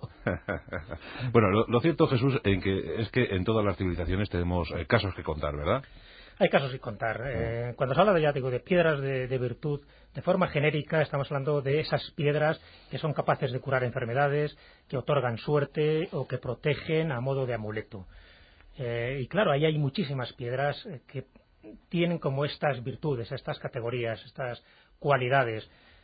Bueno, lo, lo cierto, Jesús, en que es que en todas las civilizaciones tenemos eh, casos que contar, ¿verdad? Hay casos que contar. Eh, cuando se habla de, ya digo, de piedras de, de virtud, de forma genérica estamos hablando de esas piedras que son capaces de curar enfermedades, que otorgan suerte o que protegen a modo de amuleto. Eh, y claro, ahí hay muchísimas piedras que tienen como estas virtudes, estas categorías, estas cualidades.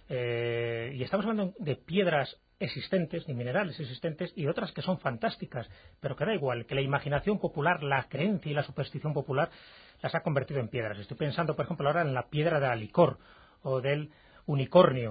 Eh, y estamos hablando de piedras existentes, de minerales existentes, y otras que son fantásticas, pero que da igual, que la imaginación popular, la creencia y la superstición popular las ha convertido en piedras. Estoy pensando, por ejemplo, ahora en la piedra de Alicor o del unicornio.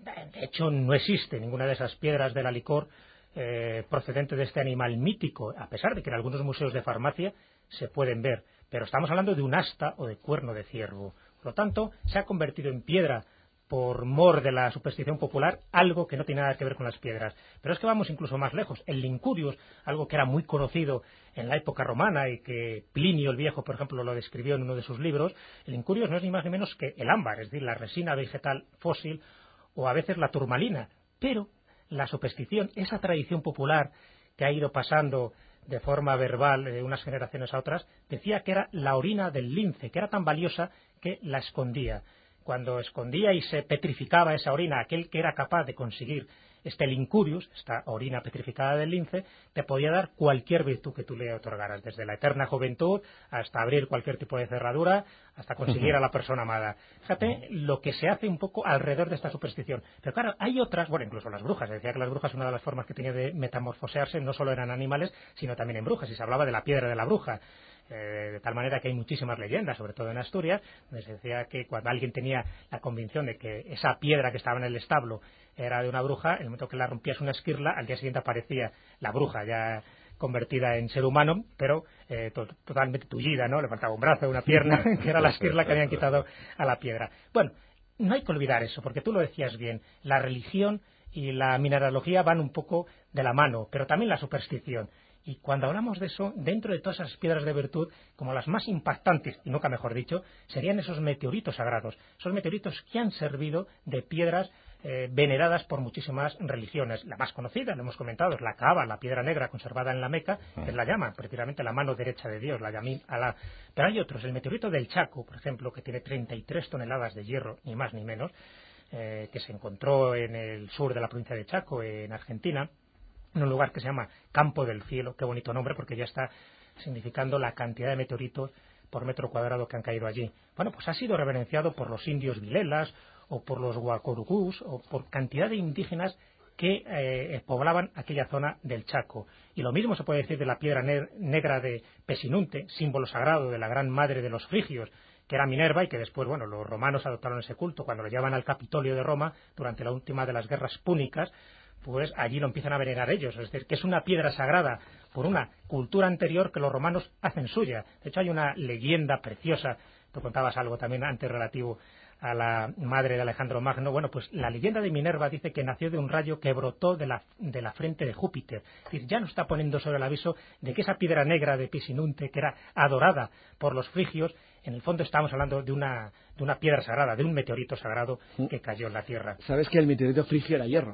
De hecho, no existe ninguna de esas piedras del alicor eh, procedente de este animal mítico, a pesar de que en algunos museos de farmacia se pueden ver. Pero estamos hablando de un asta o de cuerno de ciervo. Por lo tanto, se ha convertido en piedra por mor de la superstición popular, algo que no tiene nada que ver con las piedras. Pero es que vamos incluso más lejos. El lincurius, algo que era muy conocido en la época romana y que Plinio el Viejo, por ejemplo, lo describió en uno de sus libros, el lincurius no es ni más ni menos que el ámbar, es decir, la resina vegetal fósil o a veces la turmalina. Pero la superstición, esa tradición popular que ha ido pasando de forma verbal de unas generaciones a otras, decía que era la orina del lince, que era tan valiosa que la escondía. Cuando escondía y se petrificaba esa orina, aquel que era capaz de conseguir este lincurius, esta orina petrificada del lince, te podía dar cualquier virtud que tú le otorgaras, desde la eterna juventud hasta abrir cualquier tipo de cerradura, hasta conseguir a la persona amada. Fíjate lo que se hace un poco alrededor de esta superstición. Pero claro, hay otras, bueno, incluso las brujas, decía que las brujas, una de las formas que tenía de metamorfosearse, no solo eran animales, sino también en brujas, y se hablaba de la piedra de la bruja. Eh, de tal manera que hay muchísimas leyendas, sobre todo en Asturias, donde se decía que cuando alguien tenía la convicción de que esa piedra que estaba en el establo era de una bruja, en el momento que la rompías una esquirla, al día siguiente aparecía la bruja ya convertida en ser humano, pero eh, to totalmente tullida, ¿no? Le faltaba un brazo, una pierna, que era la esquirla que habían quitado a la piedra. Bueno, no hay que olvidar eso, porque tú lo decías bien, la religión y la mineralogía van un poco de la mano, pero también la superstición. Y cuando hablamos de eso, dentro de todas esas piedras de virtud, como las más impactantes, y nunca mejor dicho, serían esos meteoritos sagrados, esos meteoritos que han servido de piedras eh, veneradas por muchísimas religiones. La más conocida, lo hemos comentado, es la Kaaba, la piedra negra conservada en la Meca, que es la llama, precisamente la mano derecha de Dios, la Yamín Alá. Pero hay otros, el meteorito del Chaco, por ejemplo, que tiene treinta y tres toneladas de hierro, ni más ni menos, eh, que se encontró en el sur de la provincia de Chaco, en Argentina, en un lugar que se llama Campo del Cielo, qué bonito nombre, porque ya está significando la cantidad de meteoritos por metro cuadrado que han caído allí. Bueno, pues ha sido reverenciado por los indios vilelas, o por los guacorugús, o por cantidad de indígenas que eh, poblaban aquella zona del Chaco. Y lo mismo se puede decir de la piedra ne negra de Pesinunte, símbolo sagrado de la gran madre de los frigios, que era Minerva, y que después, bueno, los romanos adoptaron ese culto cuando lo llevan al Capitolio de Roma durante la última de las guerras púnicas. Pues allí lo empiezan a venerar ellos, es decir, que es una piedra sagrada por una cultura anterior que los romanos hacen suya. De hecho, hay una leyenda preciosa, tú contabas algo también antes relativo a la madre de Alejandro Magno. Bueno, pues la leyenda de Minerva dice que nació de un rayo que brotó de la, de la frente de Júpiter. Es decir, ya nos está poniendo sobre el aviso de que esa piedra negra de Pisinunte, que era adorada por los frigios, en el fondo estamos hablando de una, de una piedra sagrada, de un meteorito sagrado que cayó en la Tierra. ¿Sabes que el meteorito frigio era hierro?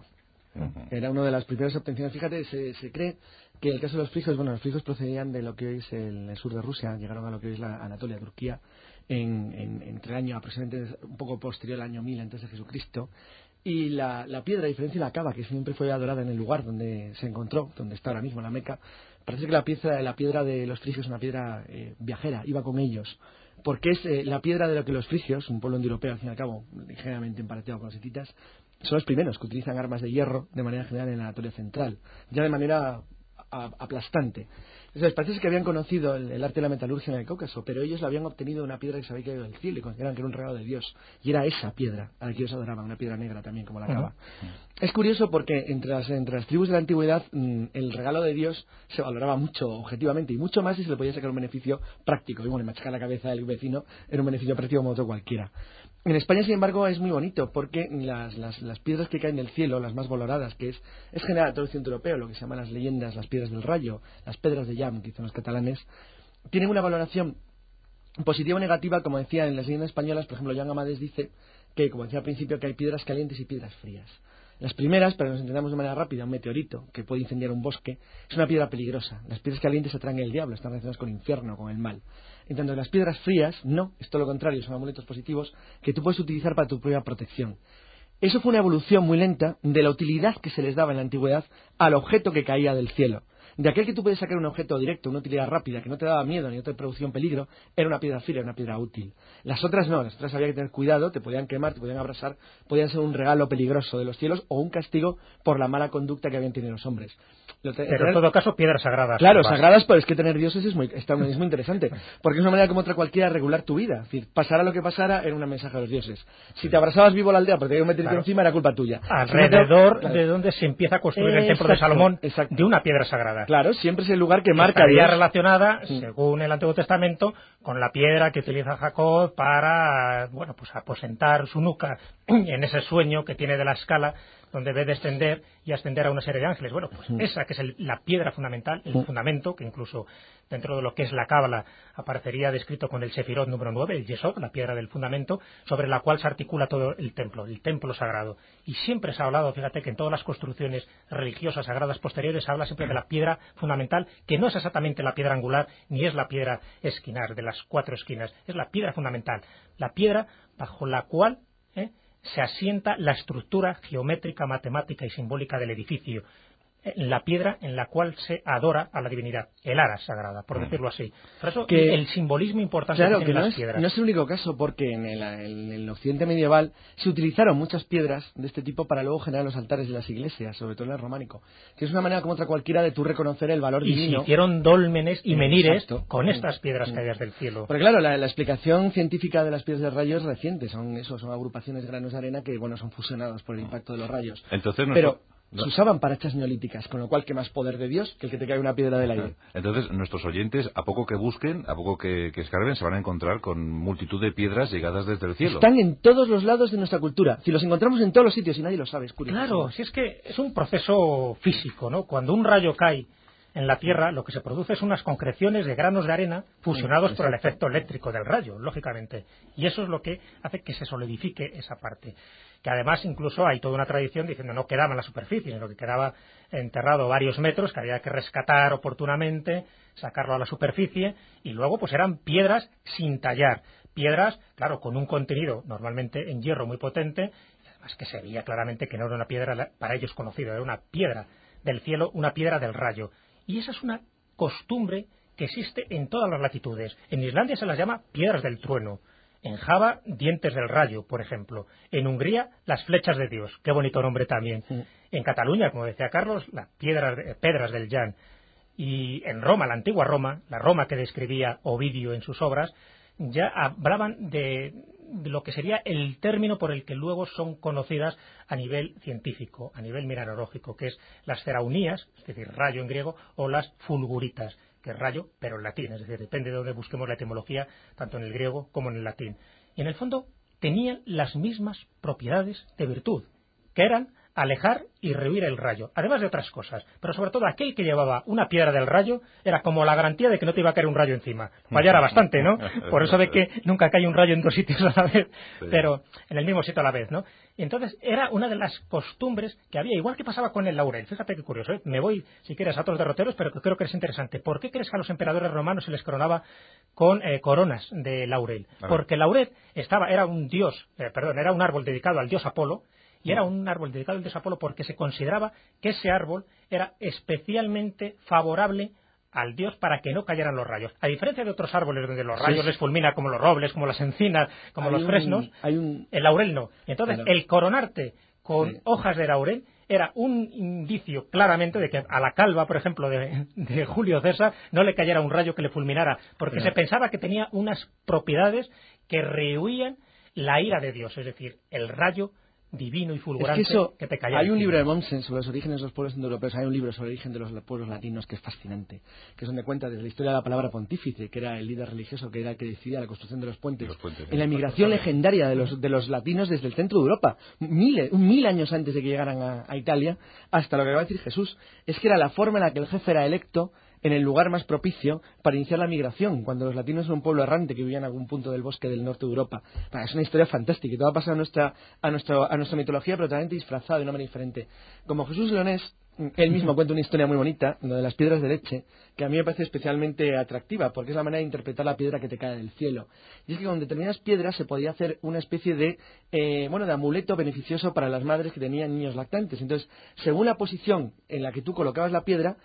Era una de las primeras obtenciones. Fíjate, se, se cree que el caso de los frigios, bueno, los frigios procedían de lo que hoy es el, el sur de Rusia, llegaron a lo que hoy es la Anatolia, Turquía, en, en, entre el año aproximadamente un poco posterior al año mil antes de Jesucristo. Y la, la piedra, a diferencia de la cava, que siempre fue adorada en el lugar donde se encontró, donde está ahora mismo la Meca, parece que la piedra, la piedra de los frigios es una piedra eh, viajera, iba con ellos. Porque es eh, la piedra de lo que los frigios, un pueblo indoeuropeo al fin y al cabo, ligeramente emparenteado con los hititas, son los primeros que utilizan armas de hierro de manera general en la Anatolia central, ya de manera a, aplastante. Entonces, parece que habían conocido el, el arte de la metalurgia en el Cáucaso, pero ellos lo habían obtenido de una piedra que se había caído del cielo y consideraban que era un regalo de Dios. Y era esa piedra a la que ellos adoraban, una piedra negra también, como la cava. Uh-huh. Es curioso porque entre las, entre las tribus de la antigüedad mmm, el regalo de Dios se valoraba mucho objetivamente y mucho más si se le podía sacar un beneficio práctico. Y bueno, machacar la cabeza del vecino era un beneficio práctico como otro cualquiera. En España, sin embargo, es muy bonito porque las, las, las piedras que caen del cielo, las más valoradas, que es, es general todo el centro europeo, lo que se llaman las leyendas, las piedras del rayo, las pedras de llam, que dicen los catalanes, tienen una valoración positiva o negativa, como decía en las leyendas españolas. Por ejemplo, Joan Amades dice que, como decía al principio, que hay piedras calientes y piedras frías. Las primeras, para que nos entendamos de manera rápida, un meteorito que puede incendiar un bosque, es una piedra peligrosa. Las piedras calientes atraen el diablo, están relacionadas con el infierno, con el mal. En tanto que las piedras frías, no, es todo lo contrario, son amuletos positivos que tú puedes utilizar para tu propia protección. Eso fue una evolución muy lenta de la utilidad que se les daba en la antigüedad al objeto que caía del cielo. De aquel que tú puedes sacar un objeto directo, una utilidad rápida, que no te daba miedo ni no te producía un peligro, era una piedra fila, una piedra útil. Las otras no, las otras había que tener cuidado, te podían quemar, te podían abrasar, podían ser un regalo peligroso de los cielos o un castigo por la mala conducta que habían tenido los hombres. Lo te, Pero tener... en todo caso, piedras sagradas. Claro, sagradas, pero es que tener dioses es muy, está, es muy interesante, porque es una manera como otra cualquiera de regular tu vida. Es decir, pasara lo que pasara, era un mensaje de los dioses. Si te abrazabas vivo a la aldea porque te iban a meter claro. encima, era culpa tuya. Alrededor claro. de donde se empieza a construir exacto, el templo de Salomón, exacto. de una piedra sagrada. Claro, siempre es el lugar que marca Estaría Dios. relacionada, sí. según el Antiguo Testamento, con la piedra que utiliza Jacob para, bueno, pues aposentar su nuca en ese sueño que tiene de la escala, donde ve descender y ascender a una serie de ángeles. Bueno, pues esa que es el, la piedra fundamental, el fundamento, que incluso dentro de lo que es la Cábala aparecería descrito con el Sefirot número nueve, el Yesod, la piedra del fundamento, sobre la cual se articula todo el templo, el templo sagrado. Y siempre se ha hablado, fíjate, que en todas las construcciones religiosas sagradas posteriores se habla siempre de la piedra fundamental, que no es exactamente la piedra angular, ni es la piedra esquinar, de las cuatro esquinas, es la piedra fundamental, la piedra bajo la cual ¿eh? se asienta la estructura geométrica, matemática y simbólica del edificio, la piedra en la cual se adora a la divinidad, el ara sagrada, por decirlo así. Por eso que, el simbolismo importante claro, que que tienen no las es, piedras. no es el único caso, porque en el, en el occidente medieval se utilizaron muchas piedras de este tipo para luego generar los altares de las iglesias, sobre todo en el románico, que es una manera como otra cualquiera de tú reconocer el valor y divino. Y se hicieron dólmenes y menires Exacto. con estas piedras caídas del cielo. Porque claro, la, la explicación científica de las piedras de rayos es reciente, son eso, son agrupaciones de granos de arena que bueno son fusionados por el impacto de los rayos. Entonces, Pero no... se usaban para hachas neolíticas, con lo cual, ¿qué más poder de Dios que el que te cae una piedra del aire? Entonces, nuestros oyentes, a poco que busquen, a poco que, que escarben, se van a encontrar con multitud de piedras llegadas desde el cielo. Están en todos los lados de nuestra cultura. Si los encontramos en todos los sitios y nadie lo sabe, es curioso. Claro, si es que es un proceso físico, ¿no? Cuando un rayo cae en la Tierra, lo que se produce es unas concreciones de granos de arena fusionados por el efecto eléctrico del rayo, lógicamente. Y eso es lo que hace que se solidifique esa parte. Que además incluso hay toda una tradición diciendo no quedaba en la superficie, sino que quedaba enterrado varios metros, que había que rescatar oportunamente, sacarlo a la superficie, y luego pues eran piedras sin tallar. Piedras, claro, con un contenido normalmente en hierro muy potente, y además que se veía claramente que no era una piedra para ellos conocida, era una piedra del cielo, una piedra del rayo. Y esa es una costumbre que existe en todas las latitudes. En Islandia se las llama piedras del trueno. En Java, dientes del rayo, por ejemplo. En Hungría, las flechas de Dios. Qué bonito nombre también. Sí. En Cataluña, como decía Carlos, las piedras, pedras del Jan. Y en Roma, la antigua Roma, la Roma que describía Ovidio en sus obras, ya hablaban de, de lo que sería el término por el que luego son conocidas a nivel científico, a nivel mineralógico, que es las ceraunías, es decir, rayo en griego, o las fulguritas, que es rayo, pero en latín, es decir, depende de dónde busquemos la etimología, tanto en el griego como en el latín. Y en el fondo tenían las mismas propiedades de virtud, que eran alejar y rehuir el rayo, además de otras cosas, pero sobre todo aquel que llevaba una piedra del rayo era como la garantía de que no te iba a caer un rayo encima. Fallara bastante, ¿no? Por eso ve que nunca cae un rayo en dos sitios a la vez, pero en el mismo sitio a la vez, ¿no? Y entonces era una de las costumbres que había, igual que pasaba con el laurel. Fíjate qué curioso, ¿eh? Me voy, si quieres, a otros derroteros, pero que creo que es interesante. ¿Por qué crees que a los emperadores romanos se les coronaba con eh, coronas de laurel? Porque el laurel estaba, era un dios, eh, perdón, era un árbol dedicado al dios Apolo, y era un árbol dedicado al dios Apolo porque se consideraba que ese árbol era especialmente favorable al dios para que no cayeran los rayos. A diferencia de otros árboles donde los rayos sí. les fulmina, como los robles, como las encinas, como hay los un, fresnos, hay un... el laurel no. Y entonces bueno. el coronarte con sí. hojas de laurel era un indicio claramente de que a la calva, por ejemplo, de, de Julio César no le cayera un rayo que le fulminara, porque claro. se pensaba que tenía unas propiedades que rehuían la ira de Dios, es decir, el rayo divino y fulgurante es que, eso, que te calla. Hay un libro de Mommsen sobre los orígenes de los pueblos indoeuropeos, hay un libro sobre el origen de los pueblos latinos que es fascinante, que es donde cuenta desde la historia de la palabra pontífice, que era el líder religioso que era el que decidía la construcción de los puentes, los puentes en la migración legendaria de los, de los latinos desde el centro de Europa, mil, mil años antes de que llegaran a, a Italia, hasta lo que va a decir Jesús, es que era la forma en la que el jefe era electo en el lugar más propicio para iniciar la migración, cuando los latinos eran un pueblo errante que vivía en algún punto del bosque del norte de Europa. Bueno, es una historia fantástica y todo ha pasado a nuestra, a, nuestro, a nuestra mitología, pero totalmente disfrazada de una manera diferente. Como Jesús Leonés, él mismo cuenta una historia muy bonita, lo de las piedras de leche, que a mí me parece especialmente atractiva, porque es la manera de interpretar la piedra que te cae del cielo. Y es que con determinadas piedras se podía hacer una especie de, eh, bueno, de amuleto beneficioso para las madres que tenían niños lactantes. Entonces, según la posición en la que tú colocabas la piedra,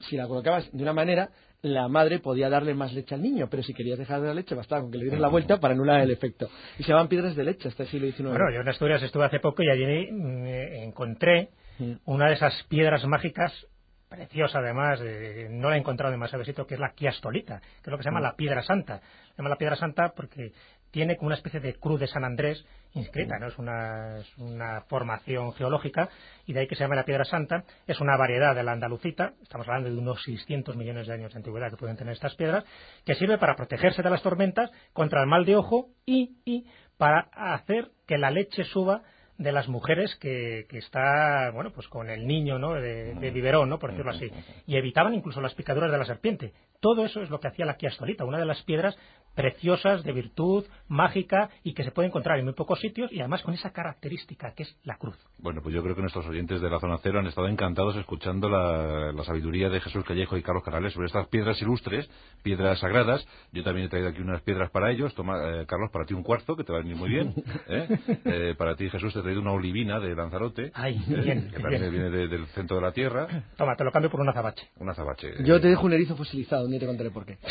si la colocabas de una manera, la madre podía darle más leche al niño, pero si querías dejar de dar leche bastaba con que le dieras la vuelta para anular el efecto. Y se llaman piedras de leche hasta el siglo diecinueve. Bueno, yo en Asturias estuve hace poco y allí eh, encontré mm. una de esas piedras mágicas, preciosa además, eh, no la he encontrado en demasiado sitio, que es la quiastolita, que es lo que se llama mm. la piedra santa. Se llama la piedra santa porque tiene como una especie de cruz de San Andrés inscrita, ¿no? Es una, es una formación geológica y de ahí que se llama la piedra santa. Es una variedad de la andalucita, estamos hablando de unos seiscientos millones de años de antigüedad que pueden tener estas piedras, que sirve para protegerse de las tormentas, contra el mal de ojo y, y para hacer que la leche suba de las mujeres que, que está, bueno, pues con el niño, ¿no? De, de biberón, ¿no? Por decirlo así. Y evitaban incluso las picaduras de la serpiente. Todo eso es lo que hacía la quiastolita, una de las piedras preciosas, de virtud, mágica, y que se puede encontrar en muy pocos sitios, y además con esa característica que es la cruz. Bueno, pues yo creo que nuestros oyentes de la Zona Cero han estado encantados escuchando la, la sabiduría de Jesús Callejo y Carlos Canales sobre estas piedras ilustres, piedras sagradas. Yo también he traído aquí unas piedras para ellos. Toma, eh, Carlos, para ti un cuarzo, que te va a venir muy bien. ¿eh? Eh, para ti, Jesús, te he traído una olivina de Lanzarote. Ay, eh, bien, que también bien. viene de, del centro de la tierra. Toma, te lo cambio por un azabache. Un azabache. Yo eh, te dejo un erizo fosilizado, ni te contaré por qué.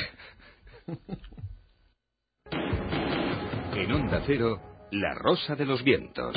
En Onda Cero, La Rosa de los Vientos.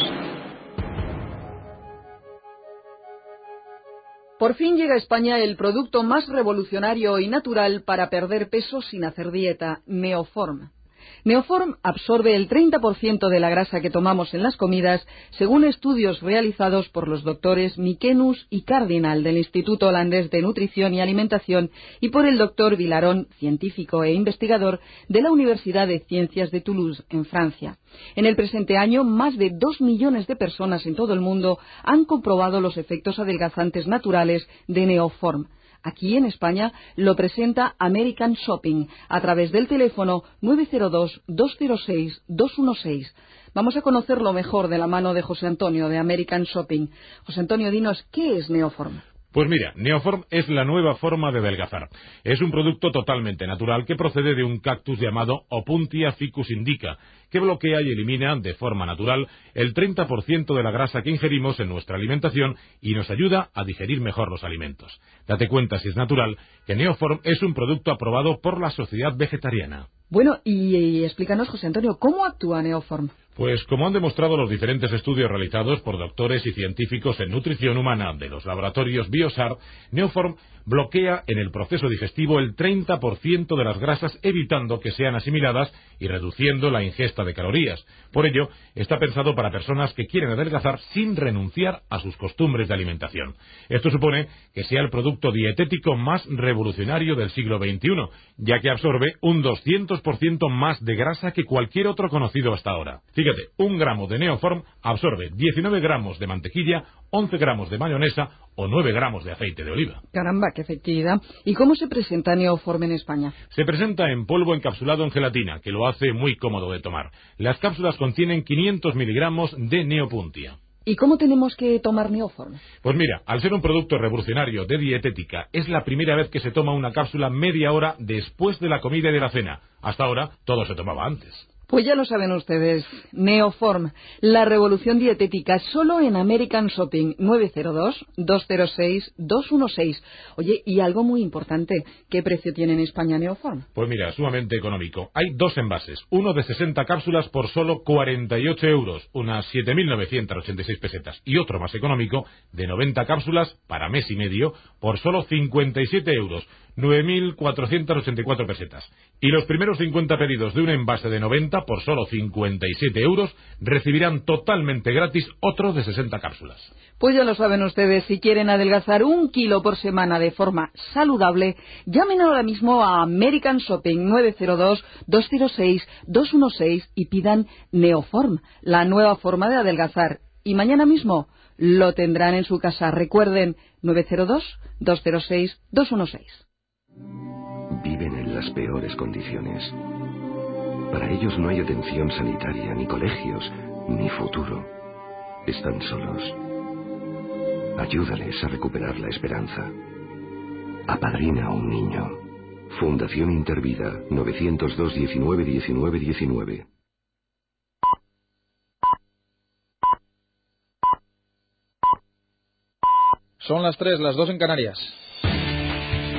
Por fin llega a España el producto más revolucionario y natural para perder peso sin hacer dieta, Neoform. Neoform absorbe el treinta por ciento de la grasa que tomamos en las comidas, según estudios realizados por los doctores Mikenus y Cardinal del Instituto Holandés de Nutrición y Alimentación y por el doctor Vilarón, científico e investigador de la Universidad de Ciencias de Toulouse, en Francia. En el presente año, más de dos millones de personas en todo el mundo han comprobado los efectos adelgazantes naturales de Neoform. Aquí en España lo presenta American Shopping a través del teléfono nueve cero dos, dos cero seis, dos uno seis. Vamos a conocerlo mejor de la mano de José Antonio de American Shopping. José Antonio, dinos, ¿qué es Neoform? Pues mira, Neoform es la nueva forma de adelgazar. Es un producto totalmente natural que procede de un cactus llamado Opuntia ficus indica, que bloquea y elimina de forma natural el treinta por ciento de la grasa que ingerimos en nuestra alimentación y nos ayuda a digerir mejor los alimentos. Date cuenta, si es natural, que Neoform es un producto aprobado por la Sociedad Vegetariana. Bueno, y, y explícanos, José Antonio, ¿cómo actúa Neoform? Pues como han demostrado los diferentes estudios realizados por doctores y científicos en nutrición humana de los laboratorios Biosar, Neoform bloquea en el proceso digestivo el treinta por ciento de las grasas, evitando que sean asimiladas y reduciendo la ingesta de calorías. Por ello, está pensado para personas que quieren adelgazar sin renunciar a sus costumbres de alimentación. Esto supone que sea el producto dietético más revolucionario del siglo veintiuno, ya que absorbe un doscientos por ciento más de grasa que cualquier otro conocido hasta ahora. Fíjate, un gramo de Neoform absorbe diecinueve gramos de mantequilla, once gramos de mayonesa o nueve gramos de aceite de oliva. Caramba, qué efectividad. ¿Y cómo se presenta Neoform en España? Se presenta en polvo encapsulado en gelatina, que lo hace muy cómodo de tomar. Las cápsulas contienen quinientos miligramos de Neopuntia. ¿Y cómo tenemos que tomar Neoform? Pues mira, al ser un producto revolucionario de dietética, es la primera vez que se toma una cápsula media hora después de la comida y de la cena. Hasta ahora, todo se tomaba antes. Pues ya lo saben ustedes, Neoform, la revolución dietética, solo en American Shopping, nueve cero dos, dos cero seis, dos uno seis. Oye, y algo muy importante, ¿qué precio tiene en España Neoform? Pues mira, sumamente económico. Hay dos envases, uno de sesenta cápsulas por solo cuarenta y ocho euros, unas siete mil novecientas ochenta y seis pesetas, y otro más económico, de noventa cápsulas para mes y medio, por solo cincuenta y siete euros, nueve mil cuatrocientas ochenta y cuatro pesetas. Y los primeros cincuenta pedidos de un envase de noventa por solo cincuenta y siete euros recibirán totalmente gratis otro de sesenta cápsulas. Pues ya lo saben ustedes, si quieren adelgazar un kilo por semana de forma saludable, llamen ahora mismo a American Shopping nueve cero dos, dos cero seis, dos uno seis y pidan Neoform, la nueva forma de adelgazar. Y mañana mismo lo tendrán en su casa. Recuerden, nueve cero dos, dos cero seis, dos uno seis. Viven en las peores condiciones. Para ellos no hay atención sanitaria, ni colegios, ni futuro. Están solos. Ayúdales a recuperar la esperanza. Apadrina a un niño. Fundación Intervida, nueve cero dos, diecinueve, diecinueve, diecinueve. Son las tres, las dos en Canarias.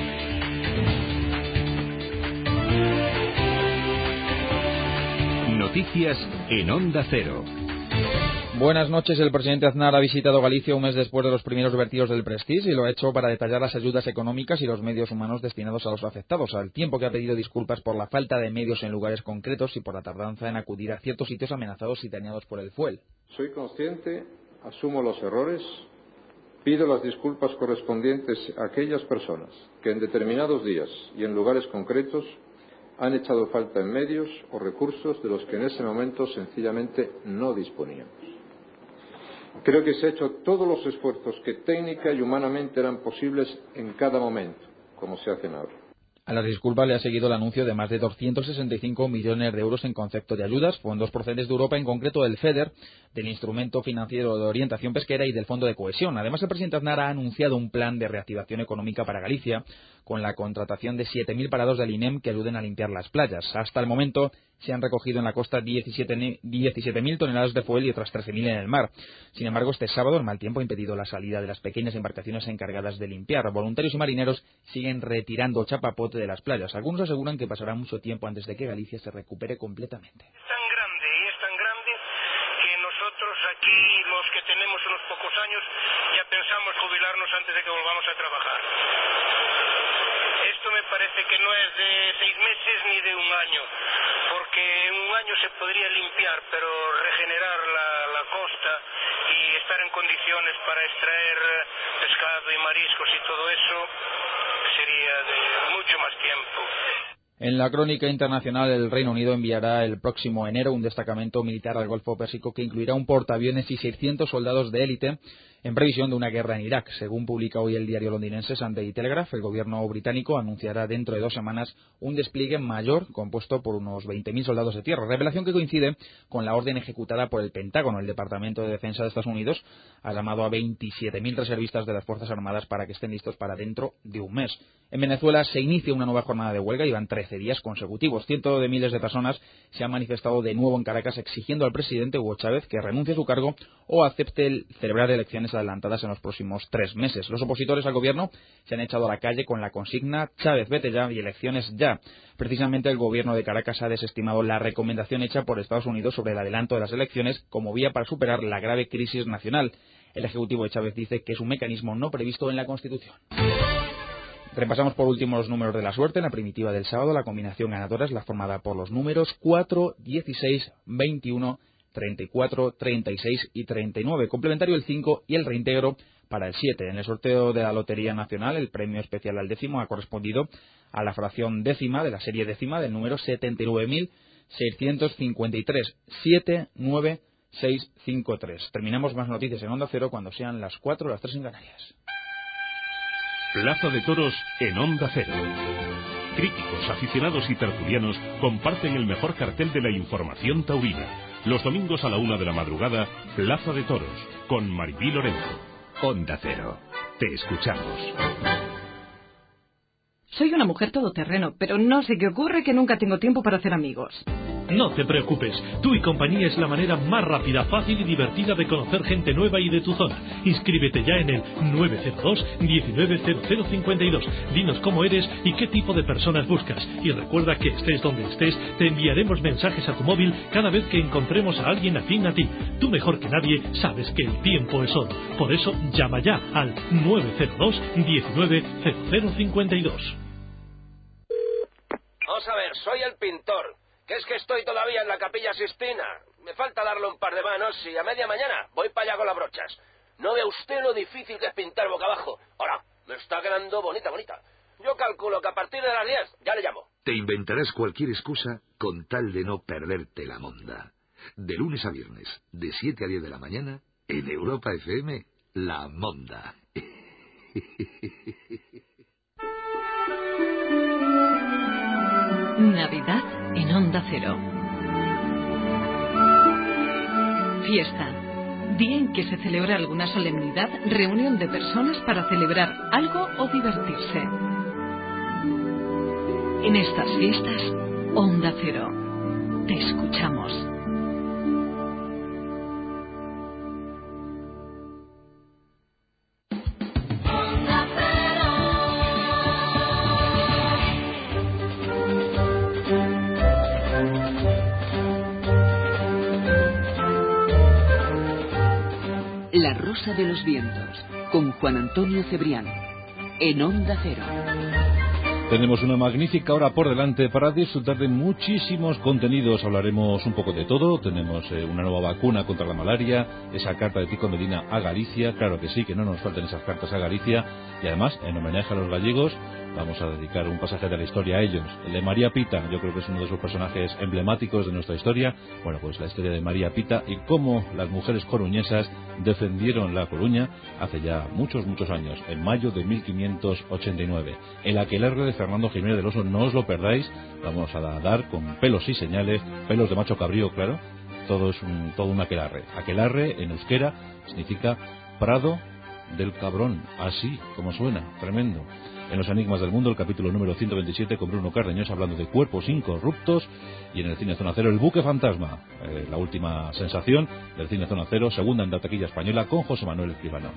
noticias en Onda Cero. Buenas noches. El presidente Aznar ha visitado Galicia un mes después de los primeros vertidos del Prestige y lo ha hecho para detallar las ayudas económicas y los medios humanos destinados a los afectados, al tiempo que ha pedido disculpas por la falta de medios en lugares concretos y por la tardanza en acudir a ciertos sitios amenazados y dañados por el fuel. Soy consciente, asumo los errores, pido las disculpas correspondientes a aquellas personas que en determinados días y en lugares concretos han echado falta en medios o recursos de los que en ese momento sencillamente no disponíamos. Creo que se han hecho todos los esfuerzos que técnica y humanamente eran posibles en cada momento, como se hacen ahora. A las disculpas le ha seguido el anuncio de más de doscientos sesenta y cinco millones de euros en concepto de ayudas, fondos procedentes de Europa, en concreto del FEDER, del Instrumento Financiero de Orientación Pesquera y del Fondo de Cohesión. Además, el presidente Aznar ha anunciado un plan de reactivación económica para Galicia, con la contratación de siete mil parados del INEM que ayuden a limpiar las playas. Hasta el momento se han recogido en la costa diecisiete mil toneladas de fuel y otras trece mil en el mar. Sin embargo, este sábado el mal tiempo ha impedido la salida de las pequeñas embarcaciones encargadas de limpiar. Voluntarios y marineros siguen retirando chapapote de las playas. Algunos aseguran que pasará mucho tiempo antes de que Galicia se recupere completamente. Es tan grande y es tan grande que nosotros aquí, los que tenemos unos pocos años, ya pensamos jubilarnos antes de que volvamos a trabajar. Esto me parece que no es de seis meses ni de un año, porque en un año se podría limpiar, pero regenerar la, la costa y estar en condiciones para extraer pescado y mariscos y todo eso sería de mucho más tiempo. En la crónica internacional, el Reino Unido enviará el próximo enero un destacamento militar al Golfo Pérsico que incluirá un portaaviones y seiscientos soldados de élite en previsión de una guerra en Irak. Según publica hoy el diario londinense Sunday Telegraph, el gobierno británico anunciará dentro de dos semanas un despliegue mayor compuesto por unos veinte mil soldados de tierra, revelación que coincide con la orden ejecutada por el Pentágono. El Departamento de Defensa de Estados Unidos ha llamado a veintisiete mil reservistas de las Fuerzas Armadas para que estén listos para dentro de un mes. En Venezuela se inicia una nueva jornada de huelga y van trece días consecutivos. Cientos de miles de personas se han manifestado de nuevo en Caracas exigiendo al presidente Hugo Chávez que renuncie a su cargo o acepte el celebrar elecciones adelantadas en los próximos tres meses. Los opositores al gobierno se han echado a la calle con la consigna Chávez vete ya y elecciones ya. Precisamente el gobierno de Caracas ha desestimado la recomendación hecha por Estados Unidos sobre el adelanto de las elecciones como vía para superar la grave crisis nacional. El ejecutivo de Chávez dice que es un mecanismo no previsto en la Constitución. Repasamos por último los números de la suerte. En la primitiva del sábado, la combinación ganadora es la formada por los números cuatro, dieciséis, veintiuno, treinta y cuatro, treinta y seis y treinta y nueve. Complementario el cinco y el reintegro para el siete. En el sorteo de la Lotería Nacional, el premio especial al décimo ha correspondido a la fracción décima de la serie décima del número setenta y nueve mil seiscientos cincuenta y tres, siete nueve seis cinco tres. Terminamos más noticias en Onda Cero cuando sean las cuatro o las tres en Canarias. Plaza de Toros en Onda Cero. Críticos, aficionados y tertulianos comparten el mejor cartel de la información taurina. Los domingos a la una de la madrugada, Plaza de Toros, con Maribí Lorenzo. Onda Cero. Te escuchamos. Soy una mujer todoterreno, pero no sé qué ocurre que nunca tengo tiempo para hacer amigos. No te preocupes, Tú y Compañía es la manera más rápida, fácil y divertida de conocer gente nueva y de tu zona. Inscríbete ya en el nueve cero dos, diecinueve cero cero cincuenta y dos. Dinos cómo eres y qué tipo de personas buscas. Y recuerda que estés donde estés, te enviaremos mensajes a tu móvil cada vez que encontremos a alguien afín a ti. Tú mejor que nadie sabes que el tiempo es oro. Por eso llama ya al nueve cero dos, diecinueve cero cero cincuenta y dos. Vamos a ver, soy el pintor. Que es que estoy todavía en la Capilla Sistina. Me falta darle un par de manos y a media mañana voy para allá con las brochas. No ve usted lo difícil que es pintar boca abajo. Ahora, me está quedando bonita, bonita. Yo calculo que a partir de las diez ya le llamo. Te inventarás cualquier excusa con tal de no perderte la monda. De lunes a viernes, de siete a diez de la mañana, en Europa F M, La Monda. Navidad en Onda Cero. Fiesta. Día en que se celebra alguna solemnidad, reunión de personas para celebrar algo o divertirse. En estas fiestas, Onda Cero. Te escuchamos. Rosa de los Vientos, con Juan Antonio Cebrián, en Onda Cero. Tenemos una magnífica hora por delante para disfrutar de muchísimos contenidos. Hablaremos un poco de todo. Tenemos eh, una nueva vacuna contra la malaria, esa carta de Tico Medina a Galicia, claro que sí, que no nos falten esas cartas a Galicia. Y además, en homenaje a los gallegos, vamos a dedicar un pasaje de la historia a ellos. El de María Pita, yo creo que es uno de esos personajes emblemáticos de nuestra historia. Bueno, pues la historia de María Pita y cómo las mujeres coruñesas defendieron La Coruña hace ya muchos, muchos años, en mayo de mil quinientos ochenta y nueve. El aquelarre de Fernando Jiménez del Oso, no os lo perdáis. Vamos a dar con pelos y señales, pelos de macho cabrío, claro. Todo es un, todo un aquelarre. Aquelarre, en euskera, significa prado del cabrón, así como suena, tremendo. En Los Enigmas del Mundo, el capítulo número ciento veintisiete, con Bruno Cardeñosa hablando de cuerpos incorruptos. Y en el Cine Zona Cero, El buque fantasma, eh, la última sensación del Cine Zona Cero, segunda en la taquilla española, con José Manuel Escribano.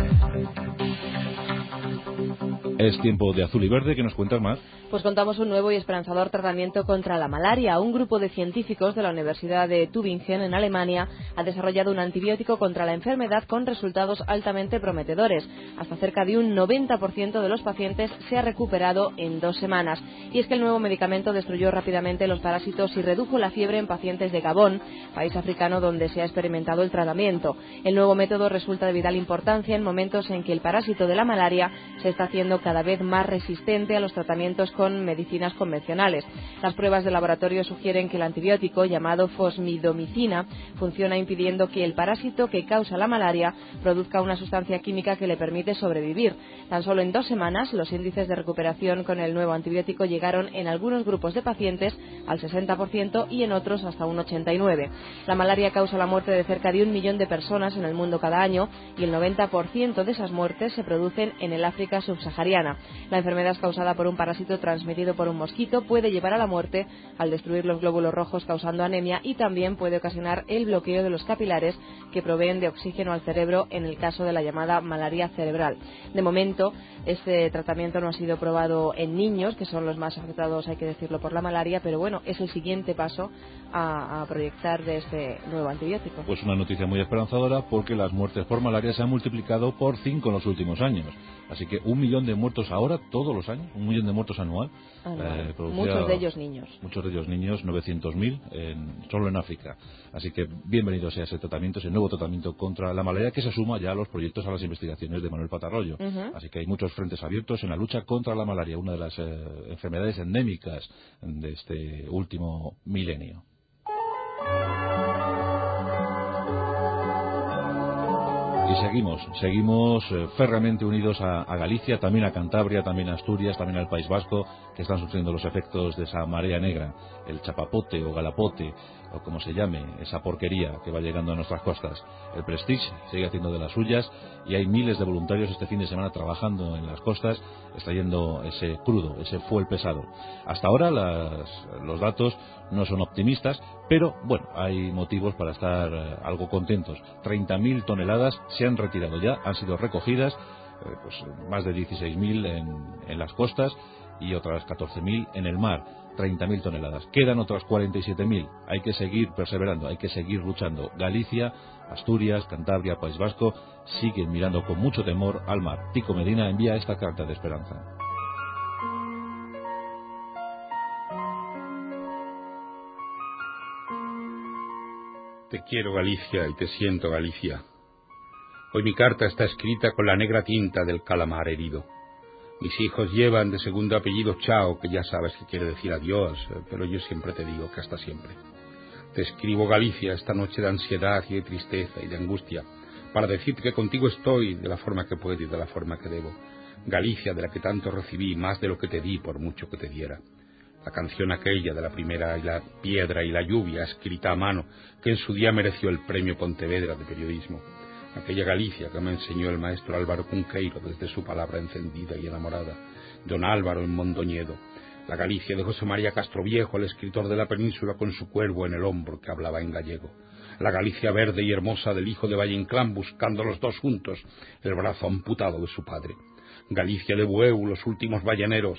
Es tiempo de Azul y Verde. ¿Qué nos cuentas más? Pues contamos un nuevo y esperanzador tratamiento contra la malaria. Un grupo de científicos de la Universidad de Tübingen, en Alemania, ha desarrollado un antibiótico contra la enfermedad con resultados altamente prometedores. Hasta cerca de un noventa por ciento de los pacientes se ha recuperado en dos semanas. Y es que el nuevo medicamento destruyó rápidamente los parásitos y redujo la fiebre en pacientes de Gabón, país africano donde se ha experimentado el tratamiento. El nuevo método resulta de vital importancia en momentos en que el parásito de la malaria se está haciendo cada vez más resistente a los tratamientos con medicinas convencionales. Las pruebas de laboratorio sugieren que el antibiótico, llamado fosmidomicina, funciona impidiendo que el parásito que causa la malaria produzca una sustancia química que le permite sobrevivir. Tan solo en dos semanas, los índices de recuperación con el nuevo antibiótico llegaron en algunos grupos de pacientes al sesenta por ciento y en otros hasta un ochenta y nueve por ciento. La malaria causa la muerte de cerca de un millón de personas en el mundo cada año y el noventa por ciento de esas muertes se producen en el África subsahariana. La enfermedad es causada por un parásito transmitido por un mosquito, puede llevar a la muerte al destruir los glóbulos rojos causando anemia y también puede ocasionar el bloqueo de los capilares que proveen de oxígeno al cerebro en el caso de la llamada malaria cerebral. De momento, este tratamiento no ha sido probado en niños, que son los más afectados, hay que decirlo, por la malaria, pero bueno, es el siguiente paso a, a proyectar de este nuevo antibiótico. Pues una noticia muy esperanzadora, porque las muertes por malaria se han multiplicado por cinco en los últimos años. Así que un millón de muertos ahora, todos los años, un millón de muertos anual. Eh, muchos de ellos niños. Muchos de ellos niños, novecientos mil en, solo en África. Así que bienvenido sea ese tratamiento, ese nuevo tratamiento contra la malaria, que se suma ya a los proyectos, a las investigaciones de Manuel Patarroyo. Uh-huh. Así que hay muchos frentes abiertos en la lucha contra la malaria, una de las eh, enfermedades endémicas de este último milenio. Y seguimos, seguimos eh, férreamente unidos a, a Galicia, también a Cantabria, también a Asturias, también al País Vasco, que están sufriendo los efectos de esa marea negra, el chapapote o galapote, o como se llame, esa porquería que va llegando a nuestras costas. El Prestige sigue haciendo de las suyas y hay miles de voluntarios este fin de semana trabajando en las costas, extrayendo ese crudo, ese fuel pesado. Hasta ahora las, los datos no son optimistas, pero bueno, hay motivos para estar eh, algo contentos. treinta mil toneladas se han retirado ya, han sido recogidas, eh, pues más de dieciséis mil en, en las costas y otras catorce mil en el mar. treinta mil toneladas. Quedan otras cuarenta y siete mil. Hay que seguir perseverando, hay que seguir luchando. Galicia, Asturias, Cantabria, País Vasco siguen mirando con mucho temor al mar. Tico Medina envía esta carta de esperanza. Te quiero, Galicia, y te siento, Galicia. Hoy mi carta está escrita con la negra tinta del calamar herido. Mis hijos llevan de segundo apellido Chao, que ya sabes que quiere decir adiós, pero yo siempre te digo que hasta siempre. Te escribo, Galicia, esta noche de ansiedad y de tristeza y de angustia, para decirte que contigo estoy de la forma que puedo y de la forma que debo. Galicia, de la que tanto recibí, más de lo que te di, por mucho que te diera. La canción aquella de la primera y la piedra y la lluvia, escrita a mano, que en su día mereció el premio Pontevedra de periodismo. Aquella Galicia que me enseñó el maestro Álvaro Cunqueiro desde su palabra encendida y enamorada, don Álvaro en Mondoñedo. La Galicia de José María Castroviejo, el escritor de la península, con su cuervo en el hombro que hablaba en gallego. La Galicia verde y hermosa del hijo de Valle Inclán, buscando los dos juntos el brazo amputado de su padre. Galicia de Bueu, los últimos bayaneros,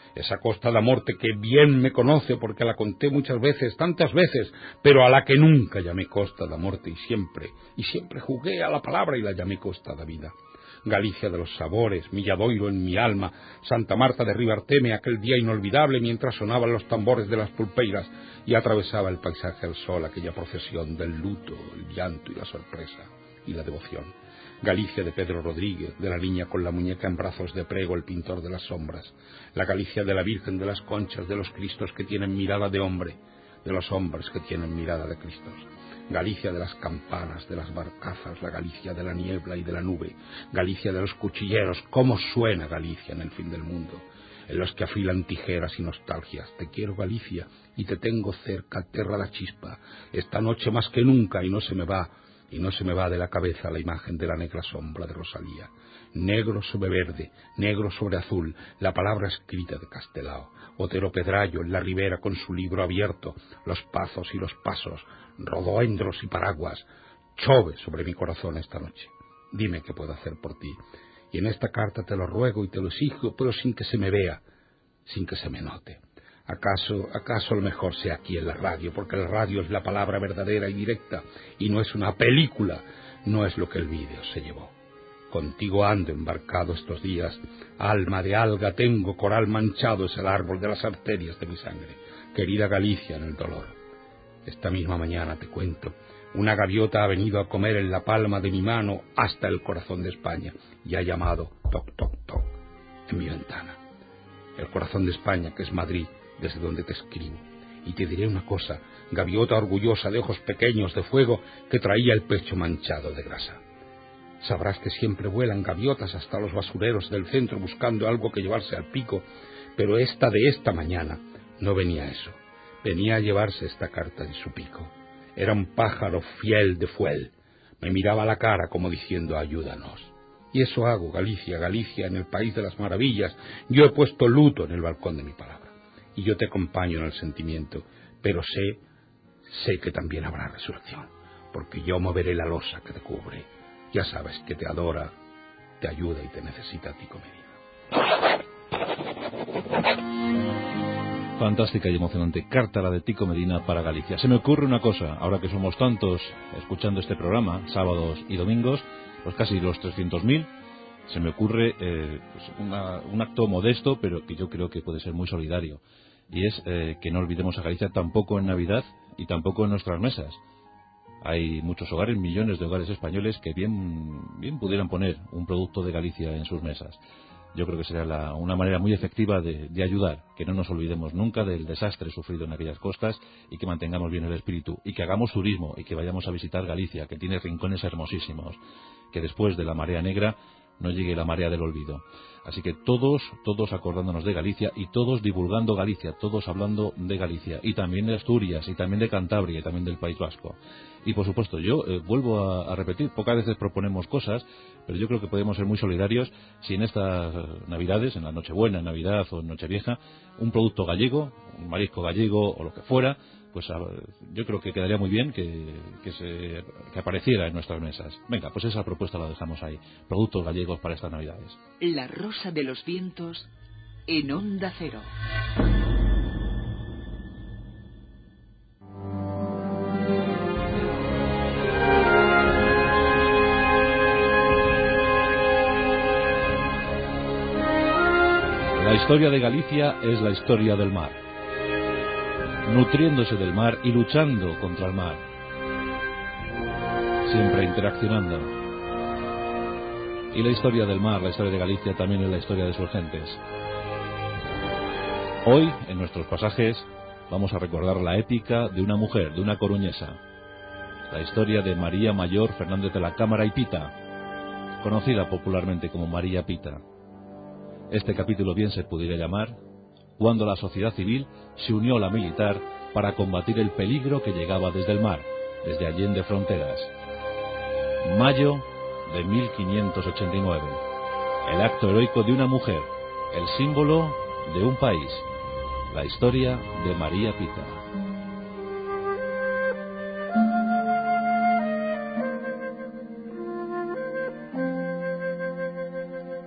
esa costa da morte que bien me conoce porque la conté muchas veces, tantas veces, pero a la que nunca llamé costa da morte y siempre, y siempre jugué a la palabra y la llamé costa da vida. Galicia de los sabores, Milladoiro en mi alma, Santa Marta de Ribarteme aquel día inolvidable mientras sonaban los tambores de las pulpeiras y atravesaba el paisaje al sol aquella procesión del luto, el llanto y la sorpresa y la devoción. Galicia de Pedro Rodríguez, de la niña con la muñeca en brazos de Prego, el pintor de las sombras. La Galicia de la Virgen de las Conchas, de los Cristos que tienen mirada de hombre, de los hombres que tienen mirada de Cristos. Galicia de las campanas, de las barcazas, la Galicia de la niebla y de la nube. Galicia de los cuchilleros, cómo suena Galicia en el fin del mundo. En los que afilan tijeras y nostalgias. Te quiero, Galicia, y te tengo cerca, terra da chispa. Esta noche más que nunca, y no se me va... y no se me va de la cabeza la imagen de la negra sombra de Rosalía. Negro sobre verde, negro sobre azul, la palabra escrita de Castelao. Otero Pedrayo en la ribera con su libro abierto, los pazos y los pasos, rodoendros y paraguas. Chove sobre mi corazón esta noche. Dime qué puedo hacer por ti. Y en esta carta te lo ruego y te lo exijo, pero sin que se me vea, sin que se me note. ¿Acaso, acaso lo mejor sea aquí en la radio? Porque la radio es la palabra verdadera y directa, y no es una película, no es lo que el vídeo se llevó. Contigo ando embarcado estos días, alma de alga tengo, coral manchado es el árbol de las arterias de mi sangre. Querida Galicia en el dolor. Esta misma mañana te cuento, una gaviota ha venido a comer en la palma de mi mano hasta el corazón de España, y ha llamado toc, toc, toc, en mi ventana. El corazón de España, que es Madrid, desde donde te escribo. Y te diré una cosa, gaviota orgullosa de ojos pequeños de fuego que traía el pecho manchado de grasa. Sabrás que siempre vuelan gaviotas hasta los basureros del centro buscando algo que llevarse al pico, pero esta de esta mañana no venía a eso. Venía a llevarse esta carta de su pico. Era un pájaro fiel de fuel. Me miraba a la cara como diciendo ayúdanos. Y eso hago, Galicia, Galicia, en el país de las maravillas. Yo he puesto luto en el balcón de mi palabra. Y yo te acompaño en el sentimiento, pero sé, sé que también habrá resurrección, porque yo moveré la losa que te cubre. Ya sabes que te adora, te ayuda y te necesita a ti, Medina. Fantástica y emocionante carta la de Tico Medina para Galicia. Se me ocurre una cosa, ahora que somos tantos escuchando este programa, sábados y domingos, pues casi los trescientos mil, se me ocurre eh, pues una, un acto modesto, pero que yo creo que puede ser muy solidario. Y es eh, que no olvidemos a Galicia tampoco en Navidad y tampoco en nuestras mesas. Hay muchos hogares, millones de hogares españoles que bien, bien pudieran poner un producto de Galicia en sus mesas. Yo creo que sería la, una manera muy efectiva de, de ayudar, que no nos olvidemos nunca del desastre sufrido en aquellas costas y que mantengamos bien el espíritu y que hagamos turismo y que vayamos a visitar Galicia, que tiene rincones hermosísimos, que después de la marea negra no llegue la marea del olvido. Así que todos, todos acordándonos de Galicia y todos divulgando Galicia, todos hablando de Galicia y también de Asturias y también de Cantabria y también del País Vasco. Y por supuesto, yo eh, vuelvo a, a repetir, pocas veces proponemos cosas, pero yo creo que podemos ser muy solidarios si en estas Navidades, en la Nochebuena, en Navidad o en Nochevieja, un producto gallego, un marisco gallego o lo que fuera, pues a, yo creo que quedaría muy bien que, que, se, que apareciera en nuestras mesas. Venga, pues esa propuesta la dejamos ahí. Productos gallegos para estas Navidades. La Rosa de los Vientos en Onda Cero. La historia de Galicia es la historia del mar, nutriéndose del mar y luchando contra el mar, siempre interaccionando. Y la historia del mar, la historia de Galicia, también es la historia de sus gentes. Hoy, en nuestros pasajes, vamos a recordar la épica de una mujer, de una coruñesa, la historia de María Mayor Fernández de la Cámara y Pita, conocida popularmente como María Pita. Este capítulo bien se pudiera llamar Cuando la sociedad civil se unió a la militar para combatir el peligro que llegaba desde el mar, desde allende fronteras. Mayo de mil quinientos ochenta y nueve. El acto heroico de una mujer, el símbolo de un país. La historia de María Pita.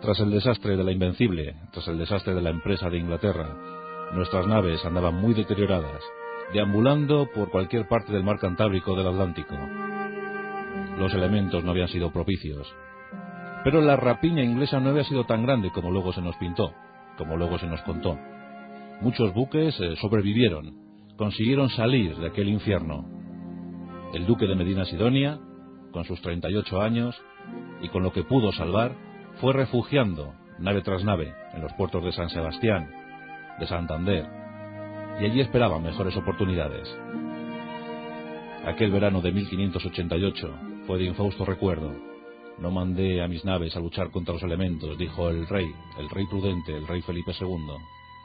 Tras el desastre de la Invencible, tras el desastre de la empresa de Inglaterra, nuestras naves andaban muy deterioradas, deambulando por cualquier parte del mar Cantábrico del Atlántico. Los elementos no habían sido propicios. Pero la rapiña inglesa no había sido tan grande como luego se nos pintó, como luego se nos contó. Muchos buques eh, sobrevivieron, consiguieron salir de aquel infierno. El duque de Medina Sidonia, con sus treinta y ocho años, y con lo que pudo salvar, fue refugiando, nave tras nave, en los puertos de San Sebastián, de Santander, y allí esperaban mejores oportunidades. Aquel verano de mil quinientos ochenta y ocho fue de infausto recuerdo. No mandé a mis naves a luchar contra los elementos, dijo el rey, el rey prudente, el rey Felipe segundo.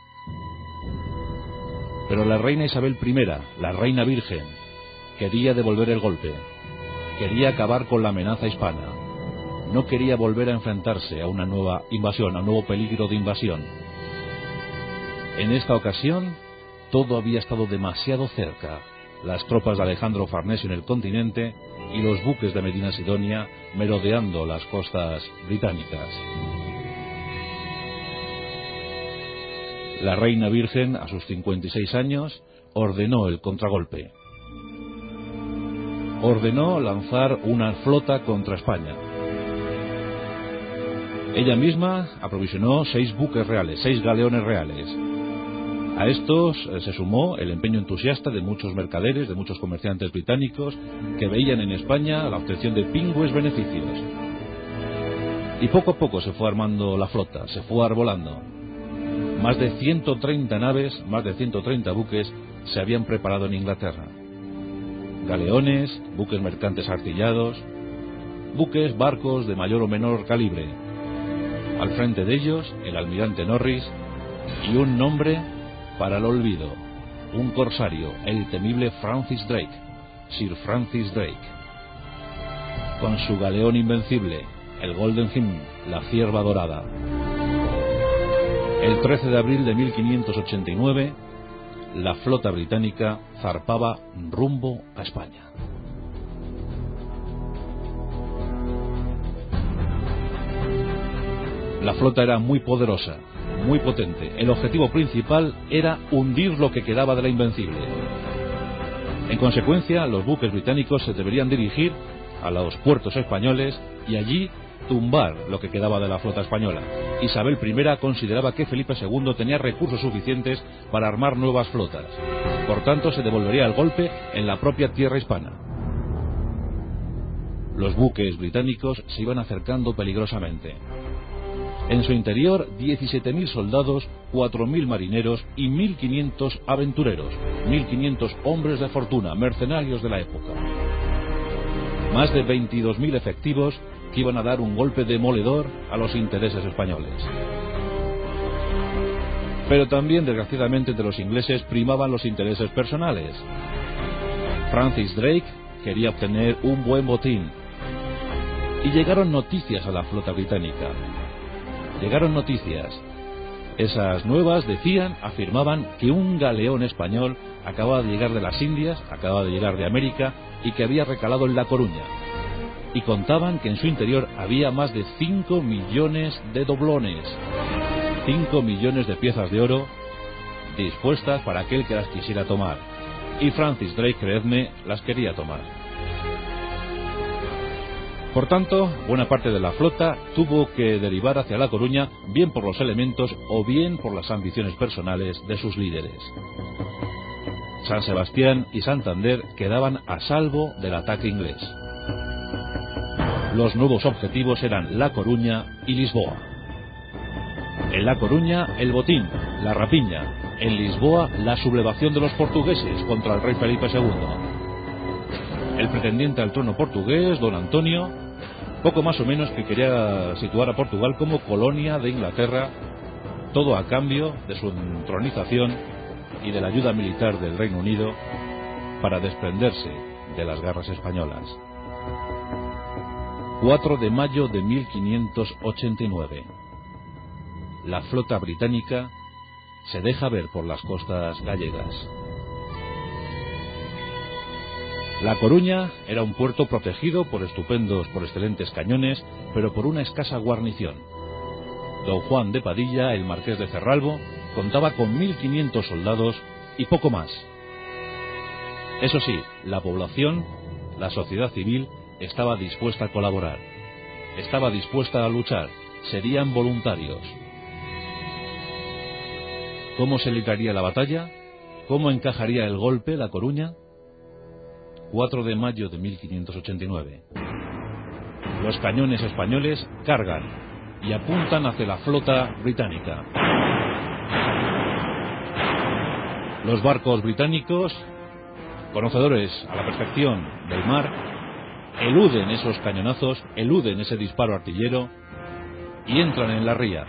Pero la reina Isabel primera, la reina virgen, quería devolver el golpe, quería acabar con la amenaza hispana, no quería volver a enfrentarse a una nueva invasión, a un nuevo peligro de invasión. En esta ocasión, todo había estado demasiado cerca. Las tropas de Alejandro Farnesio en el continente y los buques de Medina Sidonia merodeando las costas británicas. La reina virgen, a sus cincuenta y seis años, ordenó el contragolpe. Ordenó lanzar una flota contra España. Ella misma aprovisionó seis buques reales, seis galeones reales. A estos eh, se sumó el empeño entusiasta de muchos mercaderes, de muchos comerciantes británicos que veían en España la obtención de pingües beneficios. Y poco a poco se fue armando la flota, se fue arbolando. Más de ciento treinta naves, más de ciento treinta buques se habían preparado en Inglaterra. Galeones, buques mercantes artillados, buques, barcos de mayor o menor calibre. Al frente de ellos, el almirante Norris y un nombre para el olvido, un corsario, el temible Francis Drake, Sir Francis Drake. Con su galeón invencible, el Golden Hind, la cierva dorada. El trece de abril de mil quinientos ochenta y nueve, la flota británica zarpaba rumbo a España. La flota era muy poderosa, muy potente. El objetivo principal era hundir lo que quedaba de la Invencible. En consecuencia, los buques británicos se deberían dirigir a los puertos españoles y allí tumbar lo que quedaba de la flota española. Isabel primera consideraba que Felipe segundo tenía recursos suficientes para armar nuevas flotas. Por tanto, se devolvería el golpe en la propia tierra hispana. Los buques británicos se iban acercando peligrosamente. En su interior, diecisiete mil soldados, cuatro mil marineros y mil quinientos aventureros, mil quinientos hombres de fortuna, mercenarios de la época. Más de veintidós mil efectivos que iban a dar un golpe demoledor a los intereses españoles. Pero también, desgraciadamente, de los ingleses primaban los intereses personales. Francis Drake quería obtener un buen botín. Y llegaron noticias a la flota británica. Llegaron noticias. Esas nuevas decían, afirmaban que un galeón español acababa de llegar de las Indias, acababa de llegar de América y que había recalado en La Coruña. Y contaban que en su interior había más de cinco millones de doblones, cinco millones de piezas de oro dispuestas para aquel que las quisiera tomar. Y Francis Drake, creedme, las quería tomar. Por tanto, buena parte de la flota tuvo que derivar hacia La Coruña, bien por los elementos o bien por las ambiciones personales de sus líderes. San Sebastián y Santander quedaban a salvo del ataque inglés. Los nuevos objetivos eran La Coruña y Lisboa. En La Coruña, el botín, la rapiña. En Lisboa, la sublevación de los portugueses contra el rey Felipe segundo. El pretendiente al trono portugués, don Antonio, poco más o menos que quería situar a Portugal como colonia de Inglaterra, todo a cambio de su entronización y de la ayuda militar del Reino Unido para desprenderse de las garras españolas. cuatro de mayo de mil quinientos ochenta y nueve. La flota británica se deja ver por las costas gallegas. La Coruña era un puerto protegido por estupendos, por excelentes cañones, pero por una escasa guarnición. Don Juan de Padilla, el marqués de Cerralbo, contaba con mil quinientos soldados y poco más. Eso sí, la población, la sociedad civil, estaba dispuesta a colaborar, estaba dispuesta a luchar, serían voluntarios. ¿Cómo se libraría la batalla? ¿Cómo encajaría el golpe La Coruña? cuatro de mayo de mil quinientos ochenta y nueve. Los cañones españoles cargan y apuntan hacia la flota británica. Los barcos británicos, conocedores a la perfección del mar, eluden esos cañonazos, eluden ese disparo artillero y entran en la ría.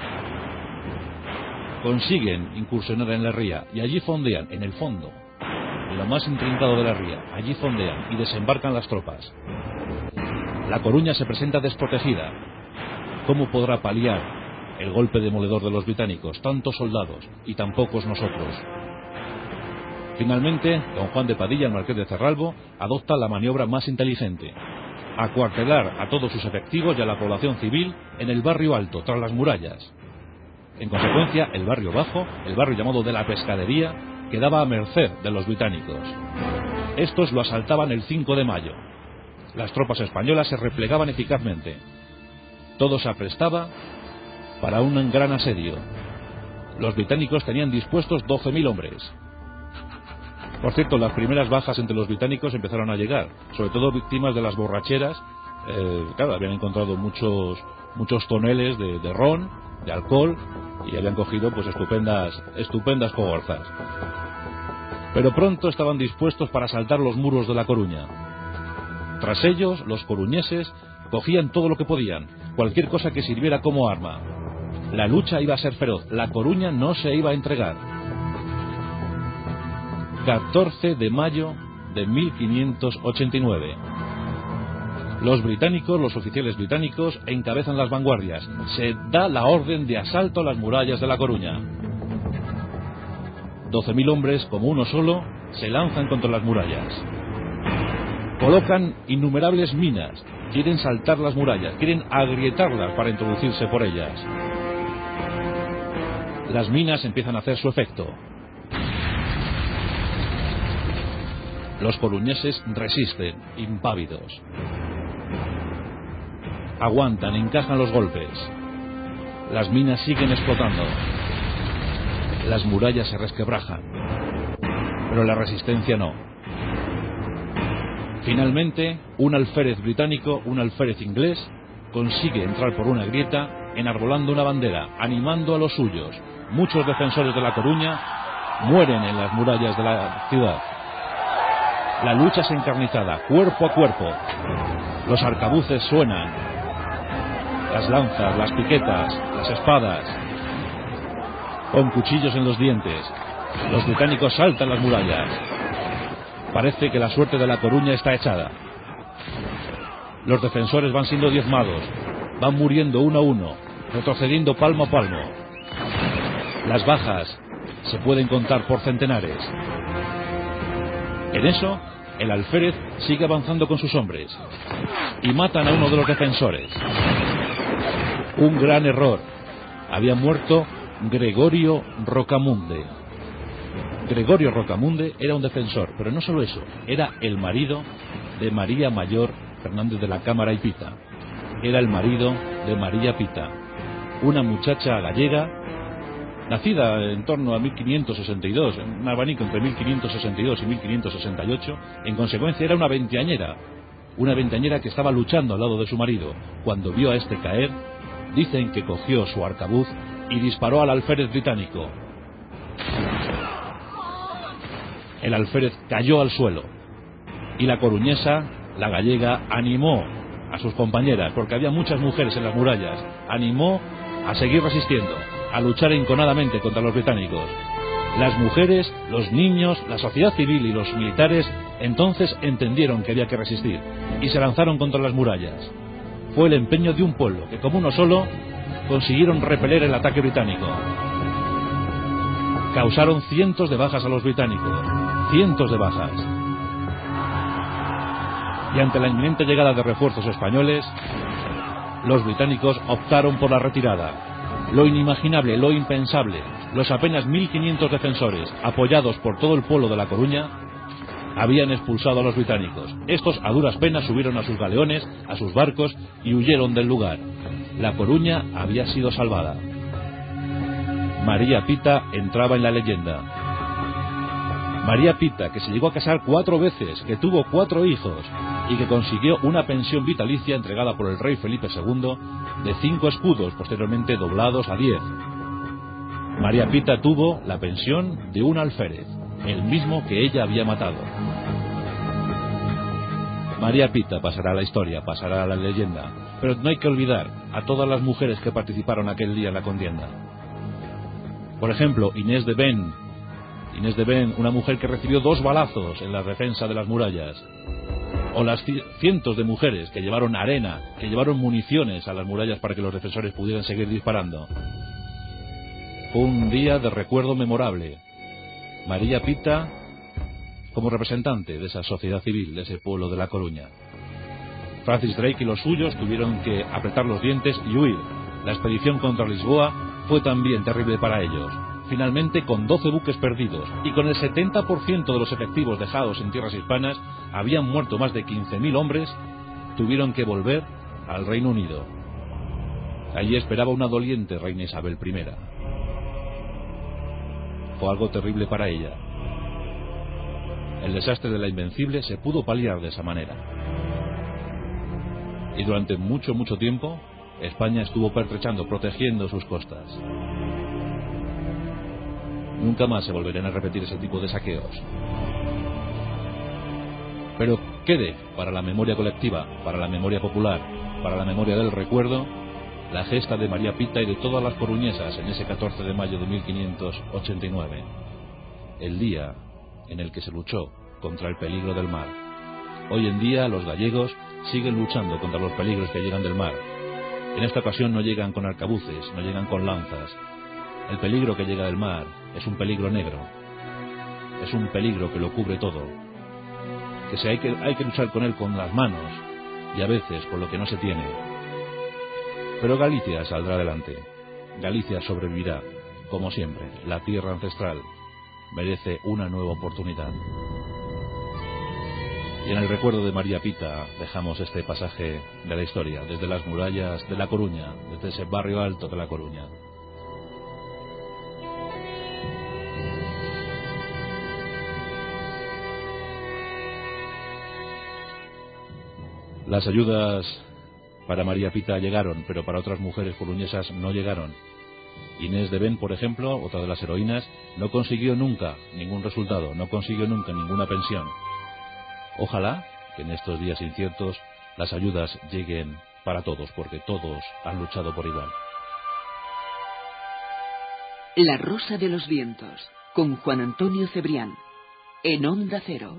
Consiguen incursionar en la ría y allí fondean, en el fondo, en lo más intrincado de la ría, allí fondean y desembarcan las tropas. La Coruña se presenta desprotegida. ¿Cómo podrá paliar el golpe demoledor de los británicos? Tantos soldados y tan pocos nosotros. Finalmente, don Juan de Padilla, el marqués de Cerralbo, adopta la maniobra más inteligente: acuartelar a todos sus efectivos y a la población civil en el barrio alto, tras las murallas. En consecuencia, el barrio bajo, el barrio llamado de la Pescadería, quedaba a merced de los británicos. Estos lo asaltaban el cinco de mayo. Las tropas españolas se replegaban eficazmente. Todo se aprestaba para un gran asedio. Los británicos tenían dispuestos doce mil hombres. Por cierto, las primeras bajas entre los británicos empezaron a llegar, sobre todo víctimas de las borracheras. Eh, claro, habían encontrado muchos muchos toneles de, de ron, de alcohol, y habían cogido pues estupendas estupendas cogorzas. Pero pronto estaban dispuestos para asaltar los muros de La Coruña. Tras ellos, los coruñeses cogían todo lo que podían, cualquier cosa que sirviera como arma. La lucha iba a ser feroz, La Coruña no se iba a entregar. catorce de mayo de mil quinientos ochenta y nueve. Los británicos, los oficiales británicos, encabezan las vanguardias. Se da la orden de asalto a las murallas de La Coruña. doce mil hombres, como uno solo, se lanzan contra las murallas. Colocan innumerables minas, quieren saltar las murallas, quieren agrietarlas para introducirse por ellas. Las minas empiezan a hacer su efecto. Los coruñeses resisten, impávidos. Aguantan, encajan los golpes. Las minas siguen explotando. Las murallas se resquebrajan. Pero la resistencia no. Finalmente, un alférez británico, un alférez inglés, consigue entrar por una grieta, enarbolando una bandera, animando a los suyos. Muchos defensores de La Coruña mueren en las murallas de la ciudad. La lucha es encarnizada, cuerpo a cuerpo. Los arcabuces suenan, las lanzas, las piquetas, las espadas, con cuchillos en los dientes. Los británicos saltan las murallas. Parece que la suerte de La Coruña está echada. Los defensores van siendo diezmados, van muriendo uno a uno, retrocediendo palmo a palmo. Las bajas se pueden contar por centenares. En eso, el alférez sigue avanzando con sus hombres y matan a uno de los defensores. Un gran error. Había muerto Gregorio Rocamunde. Gregorio Rocamunde era un defensor, pero no solo eso, era el marido de María Mayor Fernández de la Cámara y Pita. Era el marido de María Pita, una muchacha gallega, nacida en torno a mil quinientos sesenta y dos, en un abanico entre mil quinientos sesenta y dos y mil quinientos sesenta y ocho. En consecuencia era una veinteañera, una veinteañera que estaba luchando al lado de su marido. Cuando vio a este caer, dicen que cogió su arcabuz y disparó al alférez británico. El alférez cayó al suelo y la coruñesa, la gallega, animó a sus compañeras, porque había muchas mujeres en las murallas, animó a seguir resistiendo, a luchar enconadamente contra los británicos. Las mujeres, los niños, la sociedad civil y los militares entonces entendieron que había que resistir y se lanzaron contra las murallas. Fue el empeño de un pueblo que, como uno solo, consiguieron repeler el ataque británico. Causaron cientos de bajas a los británicos, cientos de bajas. Y ante la inminente llegada de refuerzos españoles, los británicos optaron por la retirada. Lo inimaginable, lo impensable, los apenas mil quinientos defensores, apoyados por todo el pueblo de La Coruña, habían expulsado a los británicos. Estos a duras penas subieron a sus galeones, a sus barcos y huyeron del lugar. La Coruña había sido salvada. María Pita entraba en la leyenda. María Pita, que se llegó a casar cuatro veces, que tuvo cuatro hijos y que consiguió una pensión vitalicia entregada por el rey Felipe segundo de cinco escudos, posteriormente doblados a diez. María Pita tuvo la pensión de un alférez, el mismo que ella había matado. María Pita pasará a la historia, pasará a la leyenda, pero no hay que olvidar a todas las mujeres que participaron aquel día en la contienda. Por ejemplo, Inés de Ben. Inés de Ben, una mujer que recibió dos balazos en la defensa de las murallas. O las cientos de mujeres que llevaron arena, que llevaron municiones a las murallas para que los defensores pudieran seguir disparando. Fue un día de recuerdo memorable. María Pita como representante de esa sociedad civil, de ese pueblo de La Coruña. Francis Drake y los suyos tuvieron que apretar los dientes y huir. La expedición contra Lisboa fue también terrible para ellos. Finalmente, con doce buques perdidos y con el setenta por ciento de los efectivos dejados en tierras hispanas, habían muerto más de quince mil hombres, tuvieron que volver al Reino Unido. Allí esperaba una doliente reina Isabel primera. Fue algo terrible para ella. El desastre de la Invencible se pudo paliar de esa manera. Y durante mucho, mucho tiempo, España estuvo pertrechando, protegiendo sus costas. Nunca más se volverán a repetir ese tipo de saqueos. Pero quede para la memoria colectiva, para la memoria popular, para la memoria del recuerdo, la gesta de María Pita y de todas las coruñesas en ese catorce de mayo de mil quinientos ochenta y nueve, el día en el que se luchó contra el peligro del mar. Hoy en día los gallegos siguen luchando contra los peligros que llegan del mar. En esta ocasión no llegan con arcabuces, no llegan con lanzas. El peligro que llega del mar es un peligro negro, es un peligro que lo cubre todo, que se hay que, hay que luchar con él con las manos y a veces con lo que no se tiene. Pero Galicia saldrá adelante, Galicia sobrevivirá, como siempre. La tierra ancestral merece una nueva oportunidad. Y en el recuerdo de María Pita dejamos este pasaje de la historia, desde las murallas de La Coruña, desde ese barrio alto de La Coruña. Las ayudas para María Pita llegaron, pero para otras mujeres coruñesas no llegaron. Inés de Ben, por ejemplo, otra de las heroínas, no consiguió nunca ningún resultado, no consiguió nunca ninguna pensión. Ojalá que en estos días inciertos las ayudas lleguen para todos, porque todos han luchado por igual. La Rosa de los Vientos, con Juan Antonio Cebrián, en Onda Cero.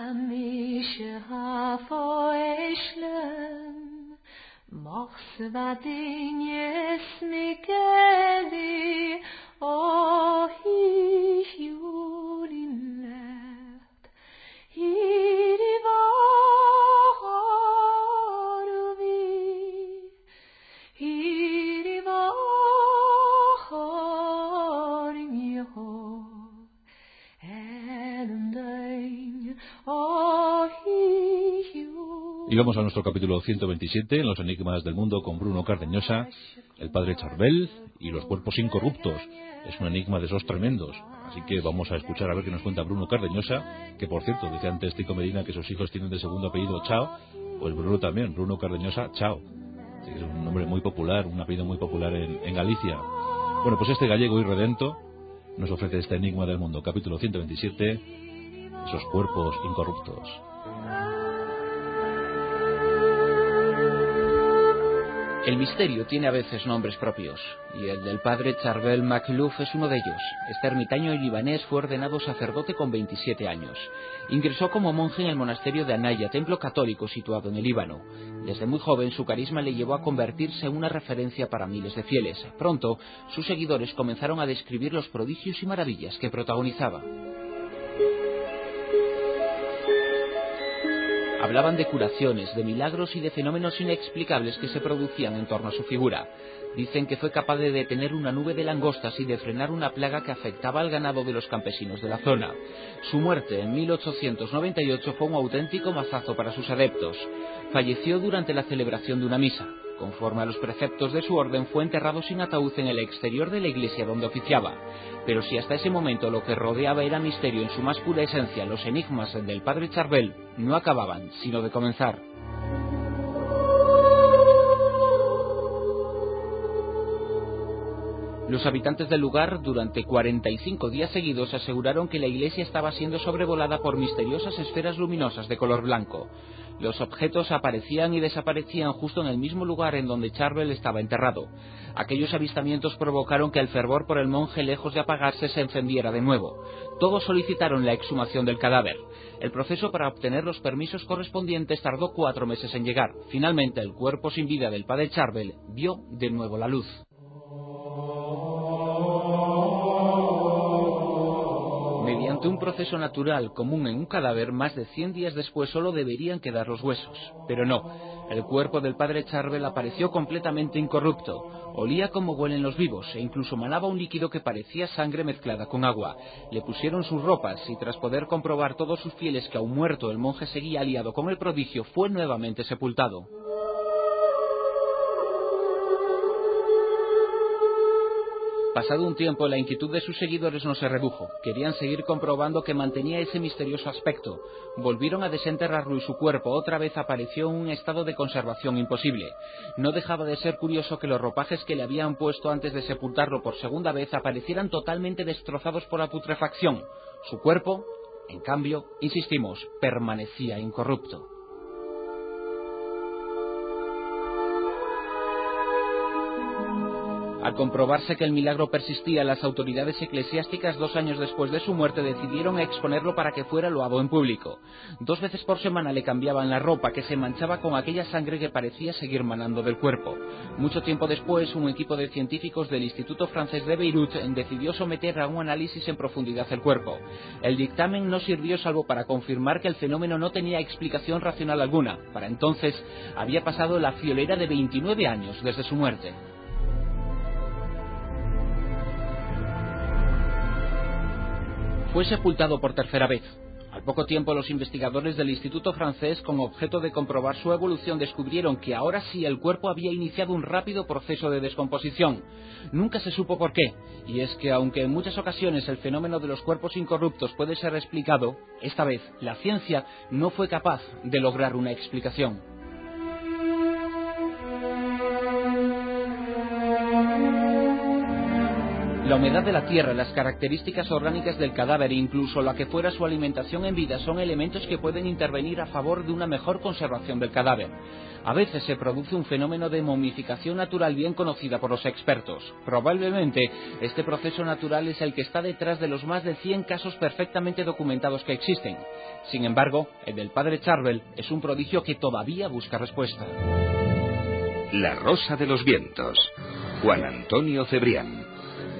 Y vamos a nuestro capítulo ciento veintisiete, en los enigmas del mundo, con Bruno Cardeñosa, el padre Charbel y los cuerpos incorruptos. Es un enigma de esos tremendos. Así que vamos a escuchar a ver qué nos cuenta Bruno Cardeñosa, que por cierto, dice antes Tico Medina que sus hijos tienen de segundo apellido Chao, pues Bruno también, Bruno Cardeñosa Chao. Es un nombre muy popular, un apellido muy popular en, en Galicia. Bueno, pues este gallego irredento nos ofrece este enigma del mundo, capítulo ciento veintisiete, esos cuerpos incorruptos. El misterio tiene a veces nombres propios, y el del padre Charbel MacLuff es uno de ellos. Este ermitaño libanés fue ordenado sacerdote con veintisiete años. Ingresó como monje en el monasterio de Anaya, templo católico situado en el Líbano. Desde muy joven su carisma le llevó a convertirse en una referencia para miles de fieles. Pronto, sus seguidores comenzaron a describir los prodigios y maravillas que protagonizaba. Hablaban de curaciones, de milagros y de fenómenos inexplicables que se producían en torno a su figura. Dicen que fue capaz de detener una nube de langostas y de frenar una plaga que afectaba al ganado de los campesinos de la zona. Su muerte en mil ochocientos noventa y ocho fue un auténtico mazazo para sus adeptos. Falleció durante la celebración de una misa. Conforme a los preceptos de su orden, fue enterrado sin ataúd en el exterior de la iglesia donde oficiaba. Pero si hasta ese momento lo que rodeaba era misterio en su más pura esencia, los enigmas del padre Charbel no acababan sino de comenzar. Los habitantes del lugar, durante cuarenta y cinco días seguidos, aseguraron que la iglesia estaba siendo sobrevolada por misteriosas esferas luminosas de color blanco. Los objetos aparecían y desaparecían justo en el mismo lugar en donde Charbel estaba enterrado. Aquellos avistamientos provocaron que el fervor por el monje, lejos de apagarse, se encendiera de nuevo. Todos solicitaron la exhumación del cadáver. El proceso para obtener los permisos correspondientes tardó cuatro meses en llegar. Finalmente, el cuerpo sin vida del padre Charbel vio de nuevo la luz. Mediante un proceso natural común en un cadáver, más de cien días después solo deberían quedar los huesos. Pero no, el cuerpo del padre Charbel apareció completamente incorrupto. Olía como huelen los vivos e incluso manaba un líquido que parecía sangre mezclada con agua. Le pusieron sus ropas y tras poder comprobar todos sus fieles que aún muerto el monje seguía aliado con el prodigio, fue nuevamente sepultado. Pasado un tiempo, la inquietud de sus seguidores no se redujo. Querían seguir comprobando que mantenía ese misterioso aspecto. Volvieron a desenterrarlo y su cuerpo otra vez apareció en un estado de conservación imposible. No dejaba de ser curioso que los ropajes que le habían puesto antes de sepultarlo por segunda vez aparecieran totalmente destrozados por la putrefacción. Su cuerpo, en cambio, insistimos, permanecía incorrupto. Al comprobarse que el milagro persistía, las autoridades eclesiásticas dos años después de su muerte decidieron exponerlo para que fuera loado en público. Dos veces por semana le cambiaban la ropa, que se manchaba con aquella sangre que parecía seguir manando del cuerpo. Mucho tiempo después, un equipo de científicos del Instituto Francés de Beirut decidió someter a un análisis en profundidad el cuerpo. El dictamen no sirvió salvo para confirmar que el fenómeno no tenía explicación racional alguna. Para entonces, había pasado la friolera de veintinueve años desde su muerte. Fue sepultado por tercera vez. Al poco tiempo, los investigadores del Instituto Francés, con objeto de comprobar su evolución, descubrieron que ahora sí el cuerpo había iniciado un rápido proceso de descomposición. Nunca se supo por qué, y es que aunque en muchas ocasiones el fenómeno de los cuerpos incorruptos puede ser explicado, esta vez la ciencia no fue capaz de lograr una explicación. La humedad de la tierra, las características orgánicas del cadáver e incluso la que fuera su alimentación en vida son elementos que pueden intervenir a favor de una mejor conservación del cadáver. A veces se produce un fenómeno de momificación natural bien conocida por los expertos. Probablemente este proceso natural es el que está detrás de los más de cien casos perfectamente documentados que existen. Sin embargo, el del padre Charbel es un prodigio que todavía busca respuesta. La Rosa de los Vientos. Juan Antonio Cebrián.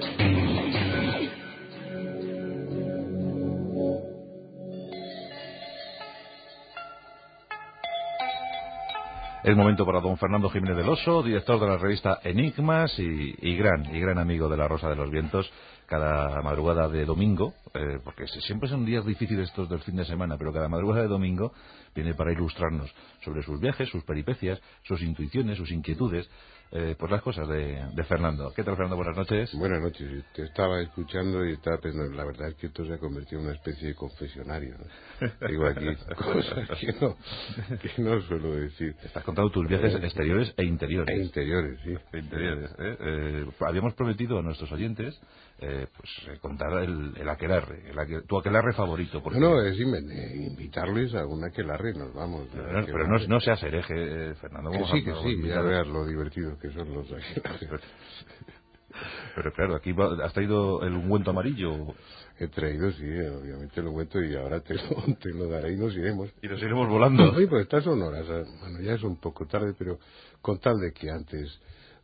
Es momento para don Fernando Jiménez del Oso, director de la revista Enigmas y, y gran y gran amigo de La Rosa de los Vientos, cada madrugada de domingo, eh, porque siempre son días difíciles estos del fin de semana, pero cada madrugada de domingo viene para ilustrarnos sobre sus viajes, sus peripecias, sus intuiciones, sus inquietudes, eh, pues las cosas de, de Fernando. ¿Qué tal, Fernando? Buenas noches. Buenas noches. Te estaba escuchando y estaba pensando, la verdad es que esto se ha convertido en una especie de confesionario, ¿no? Digo aquí cosas que no, que no suelo decir. Estás contando tus viajes eh, exteriores e interiores. E interiores, sí. E interiores, ¿eh? Eh, habíamos prometido a nuestros oyentes eh, pues contar el, el aquelarre, el aquelarre, tu aquelarre favorito. Porque... No, no, es invitarles a un aquelarre, nos vamos. Pero, pero no, no seas hereje, eh, Fernando. Que sí, que sí, ya veas lo divertido que son los aquelarres. Pero claro, aquí va, has traído el ungüento amarillo. He traído, sí, obviamente el ungüento y ahora te lo, te lo daré y nos iremos. Y nos iremos volando. Sí, pues estas son horas, bueno, ya es un poco tarde, pero con tal de que antes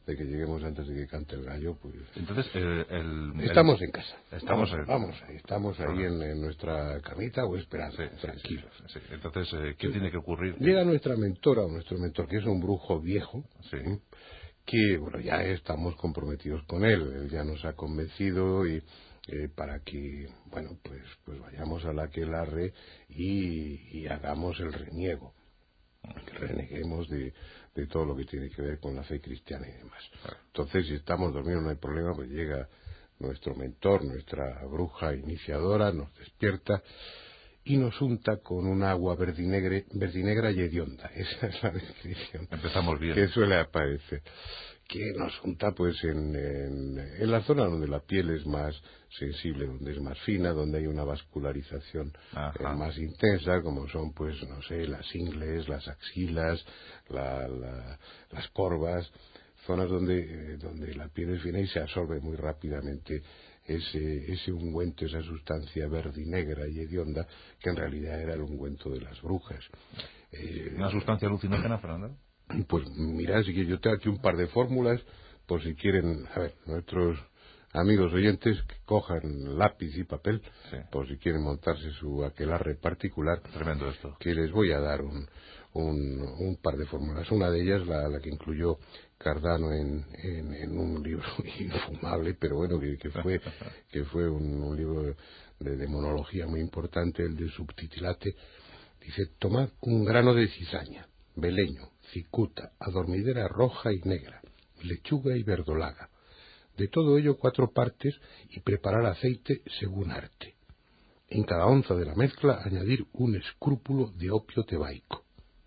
de que lleguemos antes de que cante el gallo, pues... Entonces, el, el, estamos el, en casa. Estamos, vamos, en, vamos ahí, estamos ahí en, en nuestra camita o esperando, sí, tranquilos. Sí, sí, sí. Entonces, eh, ¿qué sí. tiene que ocurrir? Llega nuestra mentora, o nuestro mentor, que es un brujo viejo, sí. ¿eh? que, bueno, ya estamos comprometidos con él, él ya nos ha convencido y... Eh, para que, bueno, pues pues vayamos a la aquelarre y, y hagamos el reniego, que reneguemos de, de todo lo que tiene que ver con la fe cristiana y demás. Entonces, si estamos dormidos no hay problema, pues llega nuestro mentor, nuestra bruja iniciadora, nos despierta y nos unta con un agua verdinegre, verdinegra y hedionda. Esa es la descripción. Empezamos bien. Que suele aparecer. Que nos unta pues en, en, en la zona donde la piel es más sensible, donde es más fina, donde hay una vascularización eh, más intensa, como son pues, no sé, las ingles, las axilas, la, la, las corvas, zonas donde, eh, donde la piel es fina y se absorbe muy rápidamente ese, ese ungüento, esa sustancia verdinegra y hedionda, que en realidad era el ungüento de las brujas. Eh, ¿Una sustancia alucinógena, Fernando? Pues mira, si yo tengo aquí un par de fórmulas, por si quieren, a ver, nuestros amigos oyentes que cojan lápiz y papel, sí. por si quieren montarse su aquelarre particular. Tremendo esto. Que les voy a dar un, un, un par de fórmulas. Una de ellas, la, la que incluyó Cardano en, en, en un libro infumable, pero bueno, que, que fue que fue un, un libro de demonología muy importante, el de Subtitilate. Dice, tomad un grano de cizaña, beleño, cicuta, adormidera roja y negra, lechuga y verdolaga. De todo ello cuatro partes y preparar aceite según arte. En cada onza de la mezcla añadir un escrúpulo de opio tebaico.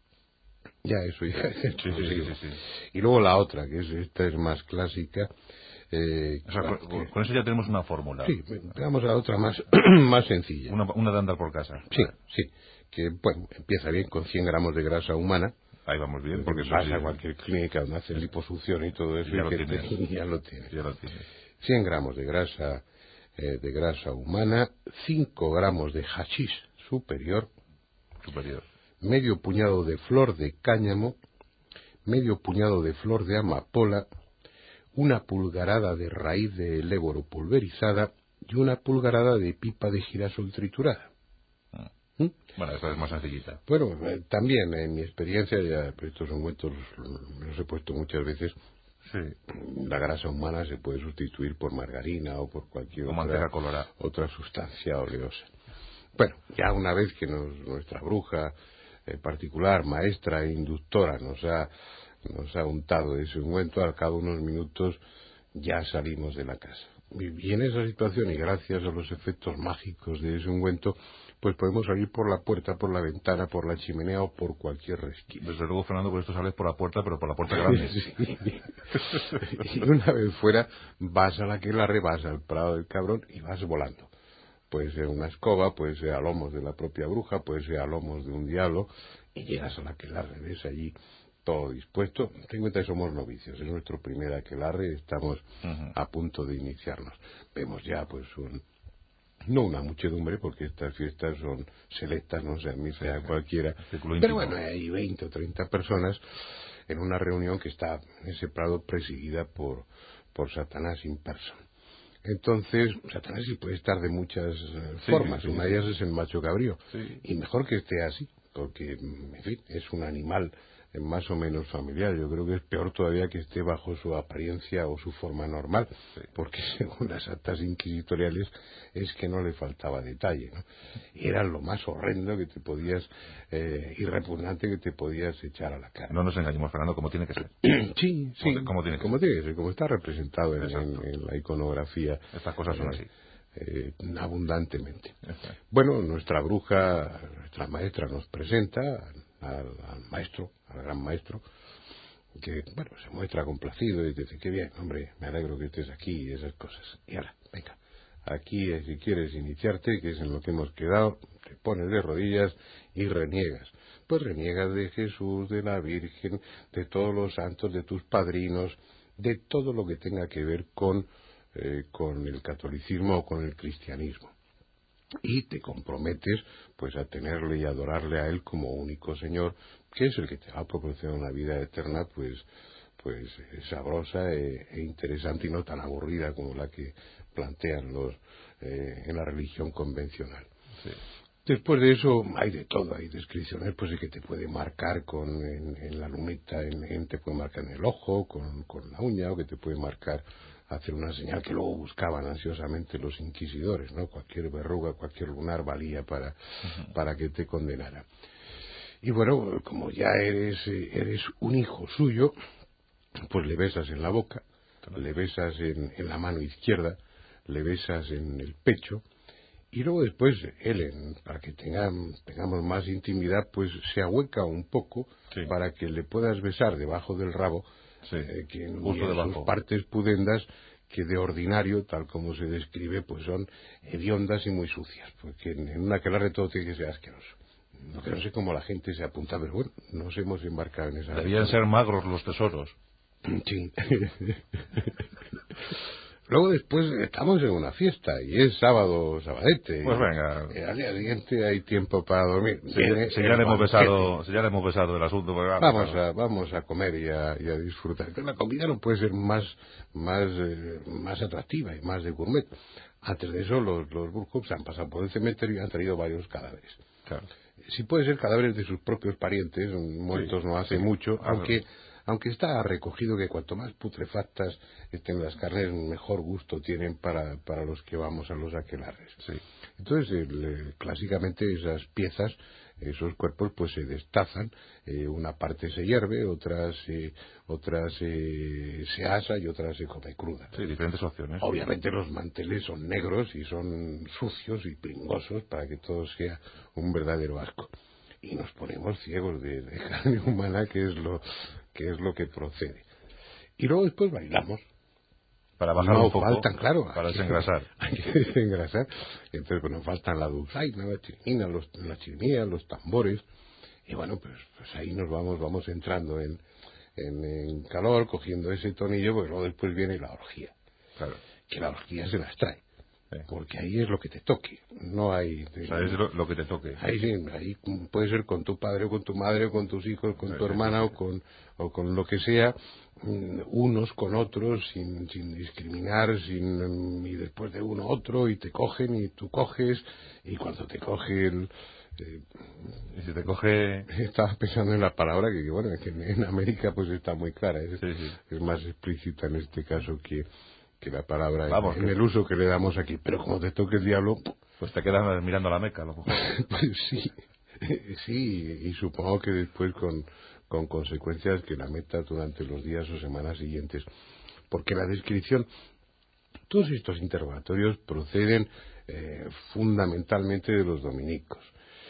Ya eso ya es sí, sí, sí, sí, sí. Y luego la otra, que es esta es más clásica. Eh, o sea, con, que, con eso ya tenemos una fórmula. Sí, vamos a la otra más, más sencilla. Una, una de andar por casa. Sí, sí. Que bueno, empieza bien con cien gramos de grasa humana. Ahí vamos bien, porque vas sí, a cualquier clínica donde hacen liposucción y todo eso, ya, y lo, que tienes. Te, ya lo tienes. Ya lo tienes. cien gramos de grasa eh, de grasa humana, cinco gramos de hachís superior, superior, medio puñado de flor de cáñamo, medio puñado de flor de amapola, una pulgarada de raíz de léboro pulverizada y una pulgarada de pipa de girasol triturada. ¿Mm? Bueno, esta es más sencillita. Bueno, eh, también en mi experiencia, ya estos ungüentos los he puesto muchas veces. Sí. La grasa humana se puede sustituir por margarina o por cualquier o otra, colorada. otra sustancia oleosa. Bueno, ya una vez que nos, nuestra bruja eh, particular, maestra e inductora nos ha, nos ha untado ese ungüento, al cabo de unos minutos ya salimos de la casa. Y en esa situación, y gracias a los efectos mágicos de ese ungüento, pues podemos salir por la puerta, por la ventana, por la chimenea o por cualquier resquicio. Desde luego, Fernando, por esto sales por la puerta, pero por la puerta grande. Sí. Y una vez fuera, vas a la aquelarre, vas al Prado del Cabrón y vas volando. Puede ser una escoba, puede ser a lomos de la propia bruja, puede ser a lomos de un diablo, y llegas a la aquelarre, ves allí todo dispuesto. Ten en cuenta que somos novicios, es nuestro primer aquelarre, estamos uh-huh. a punto de iniciarnos. Vemos ya, pues, un... no una muchedumbre, porque estas fiestas son selectas, no se admite a cualquiera, pero bueno, hay veinte o treinta personas en una reunión que está en ese Prado presidida por, por Satanás in person. Entonces, Satanás sí puede estar de muchas uh, sí, formas, sí, una de ellas sí. es el macho cabrío, sí. y mejor que esté así, porque, en fin, es un animal más o menos familiar. Yo creo que es peor todavía que esté bajo su apariencia o su forma normal, sí. porque según las actas inquisitoriales es que no le faltaba detalle, ¿no? Y era lo más horrendo que te podías, eh, y repugnante que te podías echar a la cara. No nos engañemos, Fernando, como tiene que ser. Sí, sí, como, como tiene que como ser. Tiene que ser, como está representado en, en, en la iconografía. Estas cosas son eh, así. Eh, abundantemente. Exacto. Bueno, nuestra bruja, nuestra maestra nos presenta al, al maestro, al gran maestro, que, bueno, se muestra complacido y dice, qué bien, hombre, me alegro que estés aquí y esas cosas. Y ahora, venga, aquí si quieres iniciarte, que es en lo que hemos quedado, te pones de rodillas y reniegas. Pues reniegas de Jesús, de la Virgen, de todos los santos, de tus padrinos, de todo lo que tenga que ver con, eh, con el catolicismo o con el cristianismo. Y te comprometes pues a tenerle y adorarle a él como único Señor, que es el que te va a proporcionar una vida eterna pues pues eh, sabrosa e, e interesante y no tan aburrida como la que plantean los eh, en la religión convencional. Sí. Después de eso hay de todo, hay descripciones pues de que te puede marcar con en, en la luneta, en, en, te puede marcar en el ojo, con, con la uña, o que te puede marcar, hacer una señal que luego buscaban ansiosamente los inquisidores, ¿no? Cualquier verruga, cualquier lunar valía para, uh-huh. para que te condenara. Y bueno, como ya eres, eres un hijo suyo, pues le besas en la boca, le besas en, en la mano izquierda, le besas en el pecho, y luego después él, en, para que tengan, tengamos más intimidad, pues se ahueca un poco sí. para que le puedas besar debajo del rabo, sí. eh, que en, en sus partes pudendas, que de ordinario, tal como se describe, pues son hediondas y muy sucias, porque en, en una aquelarre todo tiene que ser asqueroso. No, que no sé cómo la gente se apunta, pero bueno, nos hemos embarcado en esa... Debían ser magros los tesoros. Sí. Luego después estamos en una fiesta y es sábado, sabadete. Pues venga. Y al día siguiente hay tiempo para dormir. Si, si, ya, le hemos besado, si ya le hemos besado el asunto. Pues vamos, vamos, a, vamos a comer y a, y a disfrutar. La comida no puede ser más, más, eh, más atractiva y más de gourmet. Antes de eso los, los Burkholz han pasado por el cementerio y han traído varios cadáveres. Claro. Si puede ser cadáveres de sus propios parientes, muertos sí, no hace sí, mucho, claro. aunque... Aunque está recogido que cuanto más putrefactas estén las carnes, mejor gusto tienen para, para los que vamos a los aquelarres. Sí. Entonces, el, clásicamente esas piezas, esos cuerpos, pues se destazan, eh, una parte se hierve, otras, eh, otras eh, se asa y otras se come cruda. Sí, diferentes opciones. Obviamente los manteles son negros y son sucios y pringosos para que todo sea un verdadero asco. Y nos ponemos ciegos de, de carne humana, que es lo que es lo que procede. Y luego después bailamos. Para bajar no un poco, faltan, claro. Para desengrasar. Hay que desengrasar. Entonces, pues nos faltan la dulzaina, la chirimía, los, la chirimía, los tambores. Y bueno, pues, pues ahí nos vamos, vamos entrando en, en, en calor, cogiendo ese tonillo, porque luego después viene la orgía. Claro. Que la orgía se las trae. Porque ahí es lo que te toque, no hay... O sea, es lo, lo que te toque. Ahí sí, ahí puede ser con tu padre o con tu madre o con tus hijos, con sí, tu hermana sí, sí. o con o con lo que sea, unos con otros, sin, sin discriminar, sin y después de uno otro, y te cogen y tú coges, y cuando te coge el... Eh, y si te coge... Estaba pensando en la palabra que, bueno, que en América pues está muy clara, es, sí, sí. es más explícita en este caso que... que la palabra Vamos, en, en el uso que le damos aquí, pero como te toque el diablo, pues te quedas mirando a la Meca, a lo mejor. Pues sí, sí, y supongo que después con, con consecuencias que la meta durante los días o semanas siguientes, porque la descripción, todos estos interrogatorios proceden eh, fundamentalmente de los dominicos.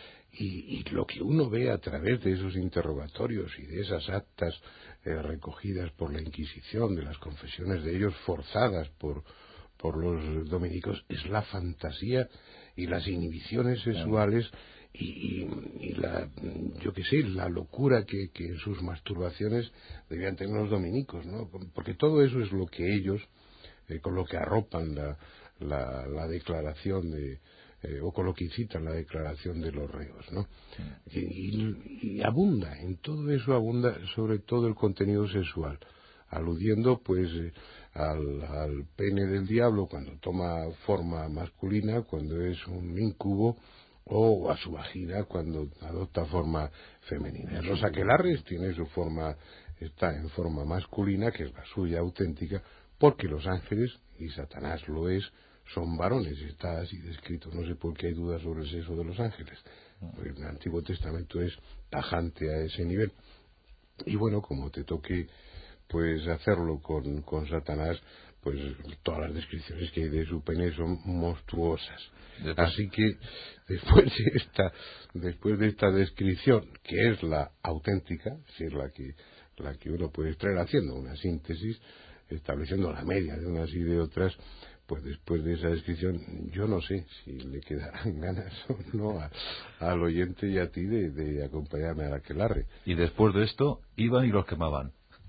Y, y lo que uno ve a través de esos interrogatorios y de esas actas eh, recogidas por la Inquisición, de las confesiones de ellos forzadas por, por los dominicos, es la fantasía y las inhibiciones sexuales y, y, y la, yo qué sé, la locura que, que en sus masturbaciones debían tener los dominicos, ¿no? Porque todo eso es lo que ellos, eh, con lo que arropan la, la, la declaración de Eh, o con lo que incitan la declaración de los reos, ¿no? Sí. Y, y, y abunda, en todo eso abunda sobre todo el contenido sexual, aludiendo pues eh, al, al pene del diablo cuando toma forma masculina, cuando es un íncubo, o a su vagina cuando adopta forma femenina. Los aquelarres tiene su forma, está en forma masculina, que es la suya auténtica, porque los ángeles, y Satanás lo es, son varones, está así descrito. No sé por qué hay dudas sobre el sexo de los ángeles, porque el Antiguo Testamento es tajante a ese nivel. Y bueno, como te toque pues hacerlo con, con Satanás, pues todas las descripciones que hay de su pene son monstruosas. Así que después de esta después de esta descripción, que es la auténtica, es decir, la que la que uno puede extraer haciendo una síntesis, estableciendo la media de unas y de otras, pues después de esa descripción, yo no sé si le quedarán ganas o no a, al oyente y a ti de, de acompañarme al aquelarre. Y después de esto, iban y los quemaban.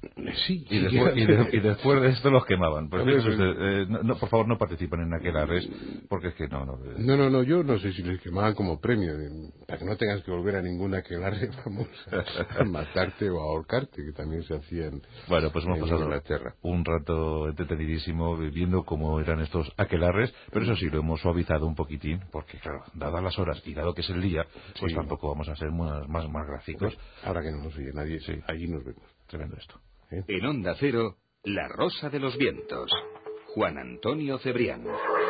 Sí, y, sí, después, sí. y, de, y después de esto los quemaban. Pues, Hombre, pues, pues, eh, no, no, por favor, no participen en aquelarres, porque es que no, no. eh. No, no, no, yo no sé si les quemaban como premio, eh, para que no tengas que volver a ninguna aquelarre, vamos a, a matarte o a ahorcarte, que también se hacían. Bueno, pues hemos en pasado Inglaterra. un rato entretenidísimo viendo cómo eran estos aquelarres, pero eso sí, lo hemos suavizado un poquitín, porque claro, dadas las horas y dado que es el día, pues Sí. tampoco vamos a ser más, más, más gráficos. Ahora que no nos oye nadie, sí. Allí nos vemos. Tremendo esto. ¿Eh? En Onda Cero, La Rosa de los Vientos. Juan Antonio Cebrián.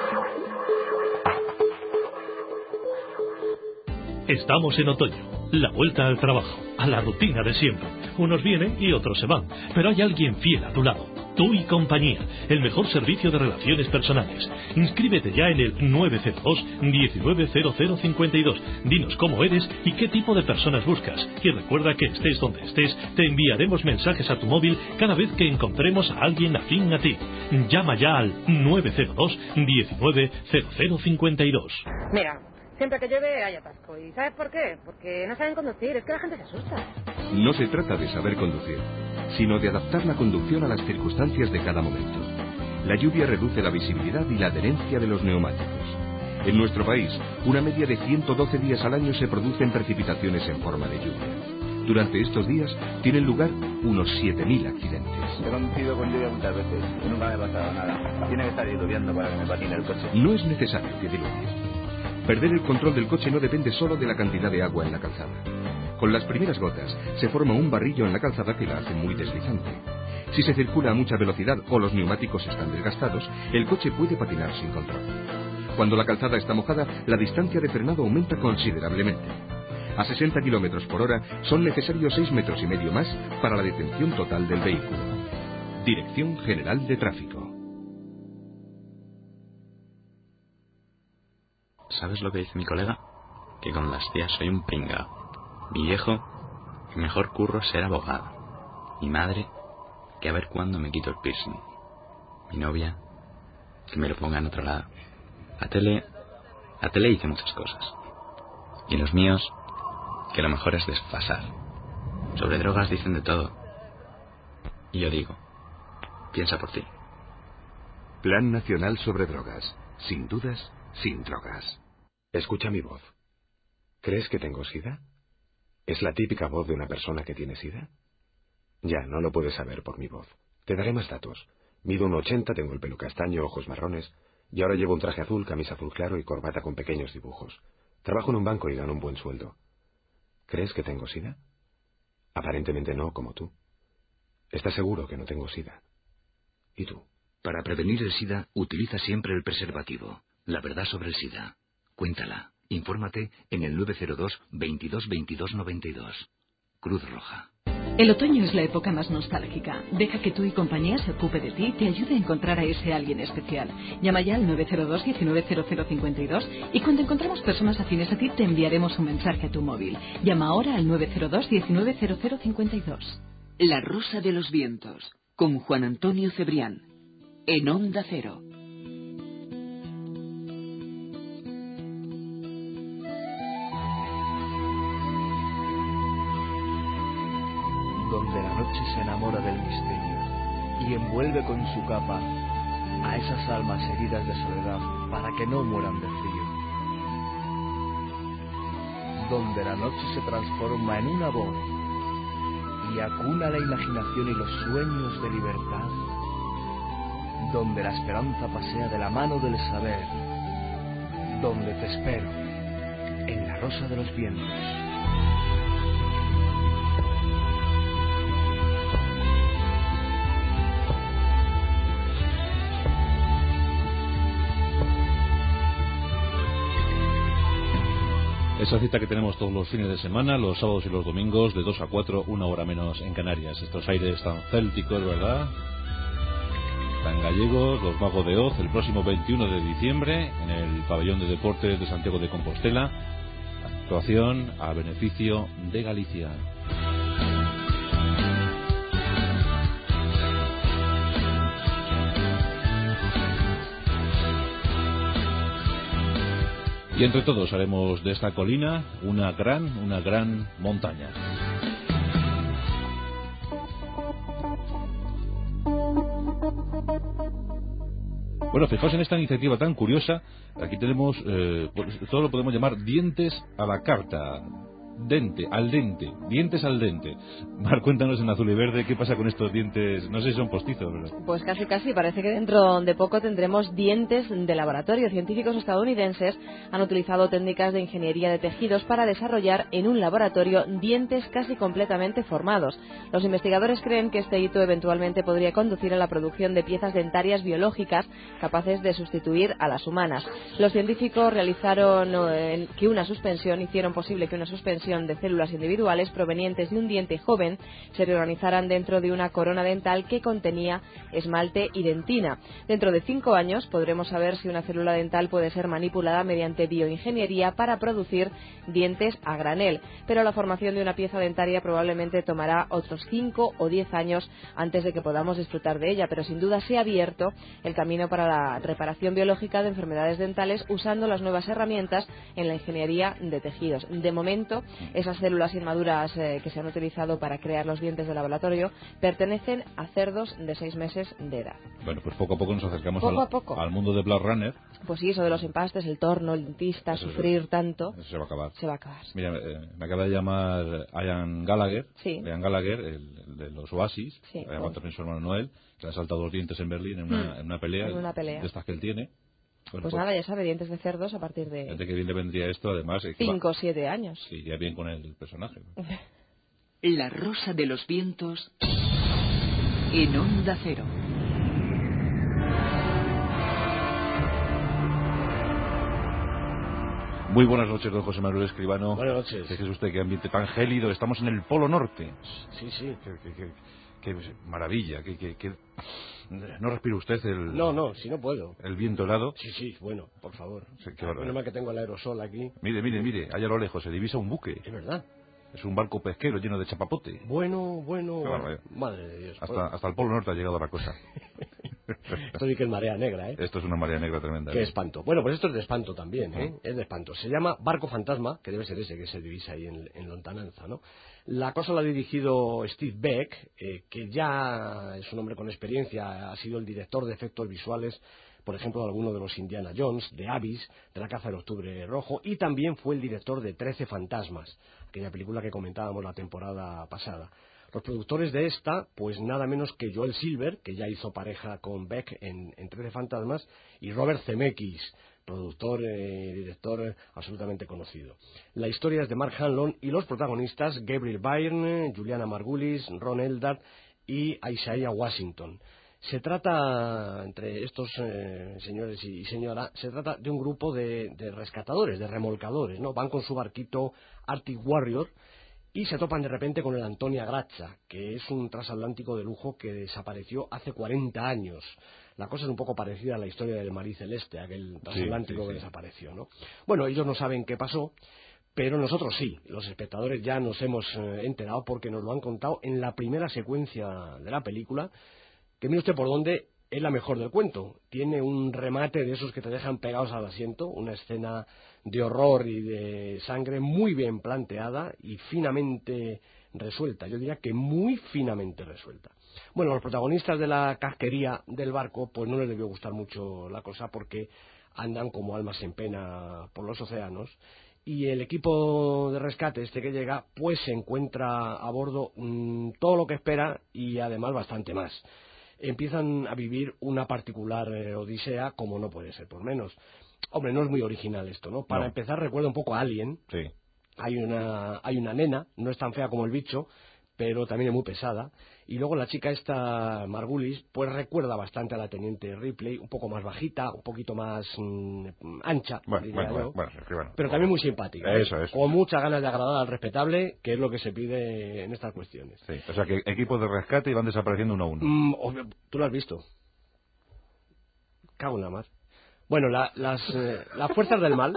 Estamos en otoño, la vuelta al trabajo, a la rutina de siempre. Unos vienen y otros se van, pero hay alguien fiel a tu lado. Tú y compañía, el mejor servicio de relaciones personales. Inscríbete ya en el nueve cero dos, diecinueve cero cero cincuenta y dos. Dinos cómo eres y qué tipo de personas buscas. Y recuerda que estés donde estés, te enviaremos mensajes a tu móvil cada vez que encontremos a alguien afín a ti. Llama ya al nueve cero dos, diecinueve cero cero cincuenta y dos. Mira, siempre que llueve hay atasco. ¿Y sabes por qué? Porque no saben conducir, es que la gente se asusta. No se trata de saber conducir, sino de adaptar la conducción a las circunstancias de cada momento. La lluvia reduce la visibilidad y la adherencia de los neumáticos. En nuestro país, una media de ciento doce días al año se producen precipitaciones en forma de lluvia. Durante estos días tienen lugar unos siete mil accidentes. He conducido con lluvia muchas veces y nunca me ha pasado nada. Tiene que estar lloviendo para que me patine el coche. No es necesario que diluvie. Perder el control del coche no depende solo de la cantidad de agua en la calzada. Con las primeras gotas se forma un barrillo en la calzada que la hace muy deslizante. Si se circula a mucha velocidad o los neumáticos están desgastados, el coche puede patinar sin control. Cuando la calzada está mojada, la distancia de frenado aumenta considerablemente. A sesenta kilómetros por hora son necesarios seis metros y medio más para la detención total del vehículo. Dirección General de Tráfico. ¿Sabes lo que dice mi colega? Que con las tías soy un pringao. Mi viejo, que mejor curro ser abogado. Mi madre, que a ver cuándo me quito el piercing. Mi novia, que me lo ponga en otro lado. La tele, la tele dice muchas cosas. Y los míos, que lo mejor es desfasar. Sobre drogas dicen de todo. Y yo digo, piensa por ti. Plan Nacional sobre Drogas. Sin dudas, sin drogas. Escucha mi voz. ¿Crees que tengo SIDA? ¿Es la típica voz de una persona que tiene SIDA? Ya, no lo puedes saber por mi voz. Te daré más datos. Mido un ochenta, tengo el pelo castaño, ojos marrones, y ahora llevo un traje azul, camisa azul claro y corbata con pequeños dibujos. Trabajo en un banco y gano un buen sueldo. ¿Crees que tengo SIDA? Aparentemente no, como tú. ¿Estás seguro que no tengo SIDA? ¿Y tú? Para prevenir el SIDA, utiliza siempre el preservativo. La verdad sobre el SIDA. Cuéntala. Infórmate en el nueve cero dos, veintidós, veintidós, noventa y dos. Cruz Roja. El otoño es la época más nostálgica. Deja que tú y compañía se ocupe de ti y te ayude a encontrar a ese alguien especial. Llama ya al nueve cero dos, diecinueve cero cero cincuenta y dos y cuando encontremos personas afines a ti te enviaremos un mensaje a tu móvil. Llama ahora al nueve cero dos, diecinueve cero cero cincuenta y dos. La Rosa de los Vientos, con Juan Antonio Cebrián, en Onda Cero. Donde la noche se enamora del misterio y envuelve con su capa a esas almas heridas de soledad para que no mueran de frío. Donde la noche se transforma en una voz y acuna la imaginación y los sueños de libertad. Donde la esperanza pasea de la mano del saber. Donde te espero, en la Rosa de los Vientos. Esa cita que tenemos todos los fines de semana, los sábados y los domingos, de dos a cuatro, una hora menos en Canarias. Estos aires tan célticos, ¿verdad? Tan gallegos, los Magos de Oz, el próximo veintiuno de diciembre, en el Pabellón de Deportes de Santiago de Compostela. Actuación a beneficio de Galicia. Y entre todos haremos de esta colina una gran, una gran montaña. Bueno, fijaos en esta iniciativa tan curiosa. Aquí tenemos, eh, todo lo podemos llamar dientes a la carta. Dente, al dente, dientes al dente. Mar, cuéntanos en azul y verde qué pasa con estos dientes, no sé si son postizos, ¿verdad? Pues casi casi, parece que dentro de poco tendremos dientes de laboratorio. Científicos estadounidenses han utilizado técnicas de ingeniería de tejidos para desarrollar en un laboratorio dientes casi completamente formados. Los investigadores creen que este hito eventualmente podría conducir a la producción de piezas dentarias biológicas capaces de sustituir a las humanas. Los científicos realizaron eh, que una suspensión, hicieron posible que una suspensión de células individuales provenientes de un diente joven se reorganizaran dentro de una corona dental que contenía esmalte y dentina. Dentro de cinco años podremos saber si una célula dental puede ser manipulada mediante bioingeniería para producir dientes a granel, pero la formación de una pieza dentaria probablemente tomará otros cinco o diez años antes de que podamos disfrutar de ella, pero sin duda se ha abierto el camino para la reparación biológica de enfermedades dentales usando las nuevas herramientas en la ingeniería de tejidos. De momento, esas células inmaduras eh, que se han utilizado para crear los dientes de laboratorio pertenecen a cerdos de seis meses de edad. Bueno, pues poco a poco nos acercamos poco al, a poco. al mundo de Blade Runner. Pues sí, eso de los empastes, el torno, el dentista, eso sufrir se, tanto. Eso se va a acabar. Se va a acabar. Mira, eh, me acaba de llamar Ian Gallagher, sí. Ian Gallagher, el, el de los Oasis, sí, ha llamado también su hermano Noel, que le ha saltado los dientes en Berlín en una, hmm. en una pelea, en una pelea de estas que él tiene. Bueno, pues, pues nada, ya sabe, dientes de cerdos a partir de... Gente que bien le vendría esto, además... Cinco o siete años. Sí, iría bien con el personaje. La Rosa de los Vientos en Onda Cero. Muy buenas noches, don José Manuel Escribano. Buenas noches. Fíjese usted qué ambiente tan gélido. Estamos en el Polo Norte. Sí, sí. Qué, qué, qué, qué maravilla. Qué, qué, qué... ¿No respira usted el... No, no, si no puedo. ¿El viento helado? Sí, sí, bueno, por favor. Sí, qué barbaridad. Menos mal que tengo el aerosol aquí. Mire, mire, mire, allá a lo lejos se divisa un buque. Es verdad. Es un barco pesquero lleno de chapapote. Bueno, bueno, madre de Dios. Hasta, hasta el Polo Norte ha llegado la cosa. Esto sí que es marea negra, ¿eh? Esto es una marea negra tremenda. Qué ¿eh? espanto. Bueno, pues esto es de espanto también, ¿eh? Uh-huh. Es de espanto. Se llama Barco Fantasma, que debe ser ese que se divisa ahí en, en lontananza, ¿no? La cosa la ha dirigido Steve Beck, eh, que ya es un hombre con experiencia, ha sido el director de efectos visuales, por ejemplo, de alguno de los Indiana Jones, de Abyss, de La caza del octubre rojo, y también fue el director de Trece fantasmas, aquella película que comentábamos la temporada pasada. Los productores de esta, pues nada menos que Joel Silver, que ya hizo pareja con Beck en, en Trece fantasmas, y Robert Zemeckis, productor y eh, director eh, absolutamente conocido. La historia es de Mark Hanlon y los protagonistas Gabriel Byrne, Juliana Margulis, Ron Eldard y Isaiah Washington. Se trata, entre estos eh, señores y señora, se trata de un grupo de, de rescatadores, de remolcadores, ¿no? Van con su barquito Arctic Warrior y se topan de repente con el Antonia Grazia, que es un transatlántico de lujo que desapareció hace cuarenta años. La cosa es un poco parecida a la historia del Marie Celeste, aquel transatlántico sí, sí, sí. que desapareció, ¿no? Bueno, ellos no saben qué pasó, pero nosotros sí. Los espectadores ya nos hemos eh, enterado porque nos lo han contado en la primera secuencia de la película, que mire usted por dónde es la mejor del cuento. Tiene un remate de esos que te dejan pegados al asiento, una escena de horror y de sangre muy bien planteada y finamente resuelta. Yo diría que muy finamente resuelta. Bueno, los protagonistas de la casquería del barco, pues no les debió gustar mucho la cosa porque andan como almas en pena por los océanos. Y el equipo de rescate este que llega, pues se encuentra a bordo mmm, todo lo que espera y además bastante más. Empiezan a vivir una particular eh, odisea, como no puede ser por menos. Hombre, no es muy original esto, ¿no? Para no. empezar, recuerda un poco a Alien. Sí. Hay una, hay una nena, no es tan fea como el bicho, pero también es muy pesada. Y luego la chica esta, Margulis, pues recuerda bastante a la teniente Ripley, un poco más bajita, un poquito más mmm, ancha, bueno, diría bueno, yo, bueno, bueno, pero también muy simpática. Eso, ¿eh? eso. Con muchas ganas de agradar al respetable, que es lo que se pide en estas cuestiones. Sí, o sea que equipos de rescate y van desapareciendo uno a uno. Mm, obvio, tú lo has visto. Cago en la mar. Bueno, la, las, eh, las fuerzas del mal...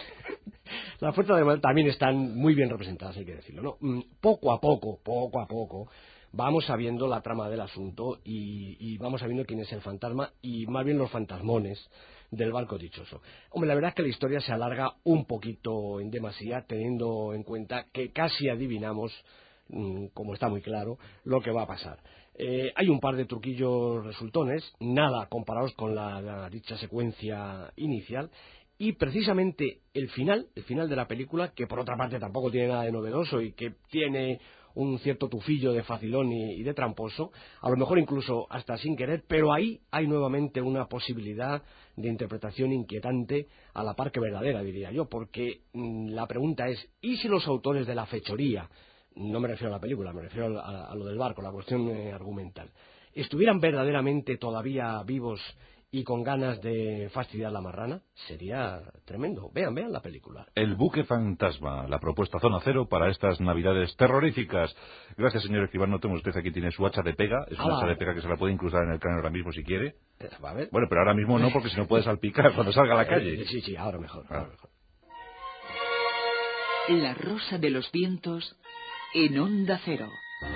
Las fuerzas del mal también están muy bien representadas, hay que decirlo, ¿no? Mm, poco a poco, poco a poco, vamos sabiendo la trama del asunto y, y vamos sabiendo quién es el fantasma y más bien los fantasmones del barco dichoso. Hombre, la verdad es que la historia se alarga un poquito en demasía, teniendo en cuenta que casi adivinamos, mmm, como está muy claro, lo que va a pasar. Eh, hay un par de truquillos resultones, nada comparados con la, la dicha secuencia inicial, y precisamente el final, el final de la película, que por otra parte tampoco tiene nada de novedoso y que tiene un cierto tufillo de facilón y, y de tramposo, a lo mejor incluso hasta sin querer, pero ahí hay nuevamente una posibilidad de interpretación inquietante, a la par que verdadera, diría yo, porque mmm, la pregunta es, ¿y si los autores de la fechoría, no me refiero a la película, me refiero a, a lo del barco, la cuestión eh, argumental, estuvieran verdaderamente todavía vivos y con ganas de fastidiar la marrana? Sería tremendo. Vean, vean la película. El buque fantasma, la propuesta Zona Cero para estas navidades terroríficas. Gracias, señor escribano. Tome usted, aquí tiene su hacha de pega. Es una ah, hacha de pega que se la puede incrustar en el cráneo ahora mismo si quiere. ¿Va a ver? Bueno, pero ahora mismo no, porque si no puede salpicar cuando salga a la calle. Sí, sí, ahora mejor, ah. ahora mejor. La Rosa de los Vientos en Onda Cero.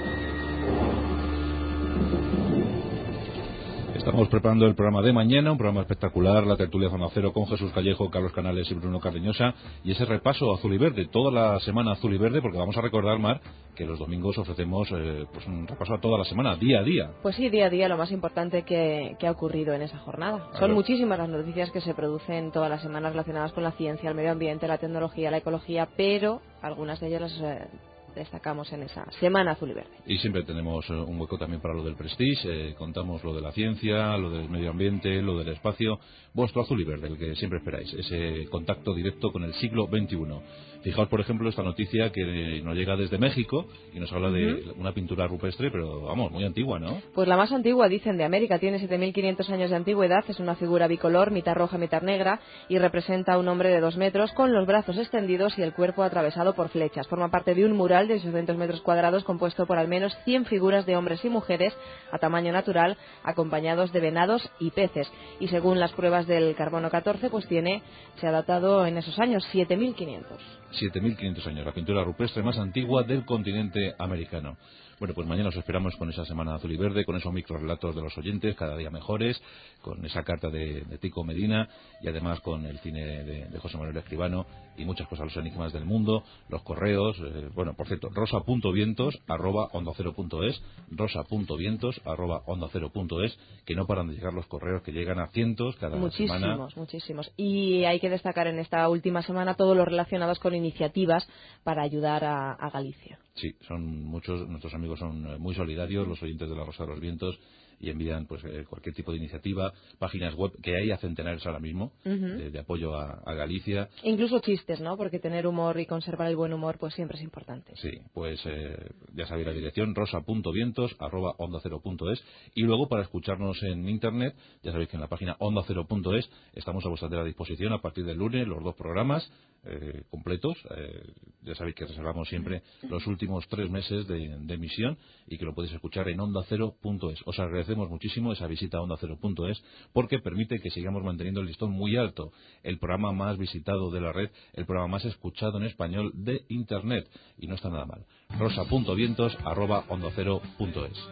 Estamos preparando el programa de mañana, un programa espectacular, la tertulia Zona Cero con Jesús Callejo, Carlos Canales y Bruno Cardeñosa, y ese repaso azul y verde, toda la semana azul y verde, porque vamos a recordar, Mar, que los domingos ofrecemos eh, pues un repaso a toda la semana, día a día. Pues sí, día a día, lo más importante que, que ha ocurrido en esa jornada. Son ver. muchísimas las noticias que se producen todas las semanas relacionadas con la ciencia, el medio ambiente, la tecnología, la ecología, pero algunas de ellas las eh, destacamos en esa semana azul y verde. Y siempre tenemos eh, un hueco también para lo del Prestige, eh, contamos lo de la ciencia, lo del medio ambiente, lo del espacio, vuestro azul y verde, el que siempre esperáis, ese contacto directo con el siglo veintiuno. Fijaos, por ejemplo, esta noticia que nos llega desde México y nos habla de uh-huh. una pintura rupestre, pero vamos, muy antigua, ¿no? Pues la más antigua, dicen, de América, tiene siete mil quinientos años de antigüedad, es una figura bicolor, mitad roja, mitad negra, y representa a un hombre de dos metros con los brazos extendidos y el cuerpo atravesado por flechas. Forma parte de un mural de seiscientos metros cuadrados compuesto por al menos cien figuras de hombres y mujeres a tamaño natural, acompañados de venados y peces. Y según las pruebas del carbono catorce, pues tiene, se ha datado en esos años, siete mil quinientos. siete mil quinientos años, la pintura rupestre más antigua del continente americano. Bueno, pues mañana os esperamos con esa semana azul y verde, con esos microrelatos de los oyentes, cada día mejores, con esa carta de, de Tico Medina y además con el cine de, de José Manuel Escribano y muchas cosas, los enigmas del mundo, los correos, eh, bueno, por cierto, rosa.vientos arroba onda cero punto es, rosa.vientos arroba onda cero punto es, que no paran de llegar los correos, que llegan a cientos cada muchísimos, semana. Muchísimos, muchísimos. Y hay que destacar en esta última semana todos los relacionados con iniciativas para ayudar a, a Galicia. Sí, son muchos, nuestros amigos son muy solidarios, los oyentes de la Rosa de los Vientos, y envían pues eh, cualquier tipo de iniciativa, páginas web, que hay a centenares ahora mismo, uh-huh. de, de apoyo a, a Galicia. Incluso chistes, ¿no? Porque tener humor y conservar el buen humor pues siempre es importante. Sí, pues eh, ya sabéis la dirección, rosa.vientos arroba onda cero punto es, y luego para escucharnos en internet, ya sabéis que en la página onda cero punto es estamos a vuestra entera disposición a partir del lunes, los dos programas eh, completos, eh, ya sabéis que reservamos siempre los últimos tres meses de, de emisión y que lo podéis escuchar en onda cero punto es. Os agradecemos muchísimo esa visita a onda cero punto es porque permite que sigamos manteniendo el listón muy alto, el programa más visitado de la red, el programa más escuchado en español de internet, y no está nada mal. rosa.vientos arroba onda cero punto es.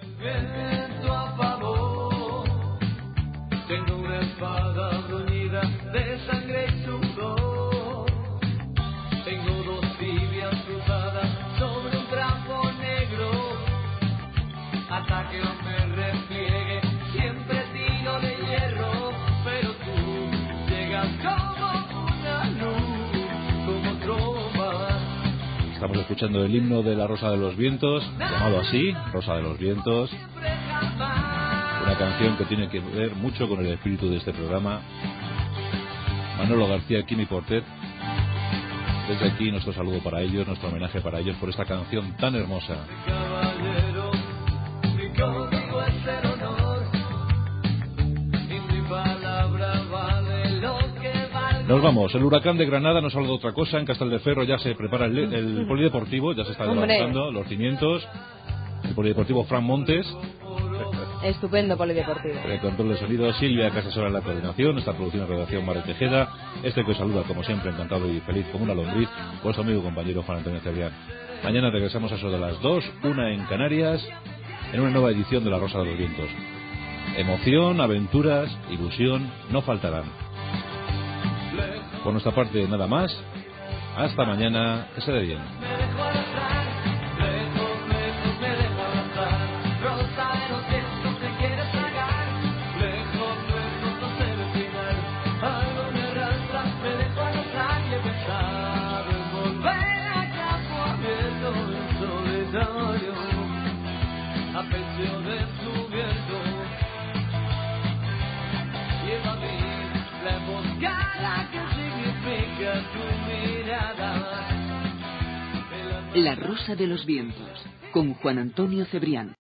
Tengo una espada bruñida de sangre y sudor. Tengo dos tibias cruzadas sobre un trapo negro. Hasta que no me repliegue, siempre tiro de hierro. Pero tú llegas como una luz, como tromba. Estamos escuchando el himno de la Rosa de los Vientos, llamado así, Rosa de los Vientos. Una canción que tiene que ver mucho con el espíritu de este programa. Manolo García, Kimi Portet. Desde aquí nuestro saludo para ellos, nuestro homenaje para ellos por esta canción tan hermosa. Nos vamos. El huracán de Granada nos habla de otra cosa. En Castelldefierro ya se prepara el, el polideportivo, ya se está levantando los cimientos. El polideportivo Fran Montes. Estupendo polideportivo. El control de sonido, Silvia Casasora en la coordinación, esta producción de redacción Mare Tejeda, este que os saluda como siempre, encantado y feliz como una lombriz, vuestro amigo y compañero Juan Antonio Cebrián. Mañana regresamos a eso de las dos, una en Canarias, en una nueva edición de La Rosa de los Vientos. Emoción, aventuras, ilusión, no faltarán. Por nuestra parte, nada más. Hasta mañana, que se dé bien. La Rosa de los Vientos, con Juan Antonio Cebrián.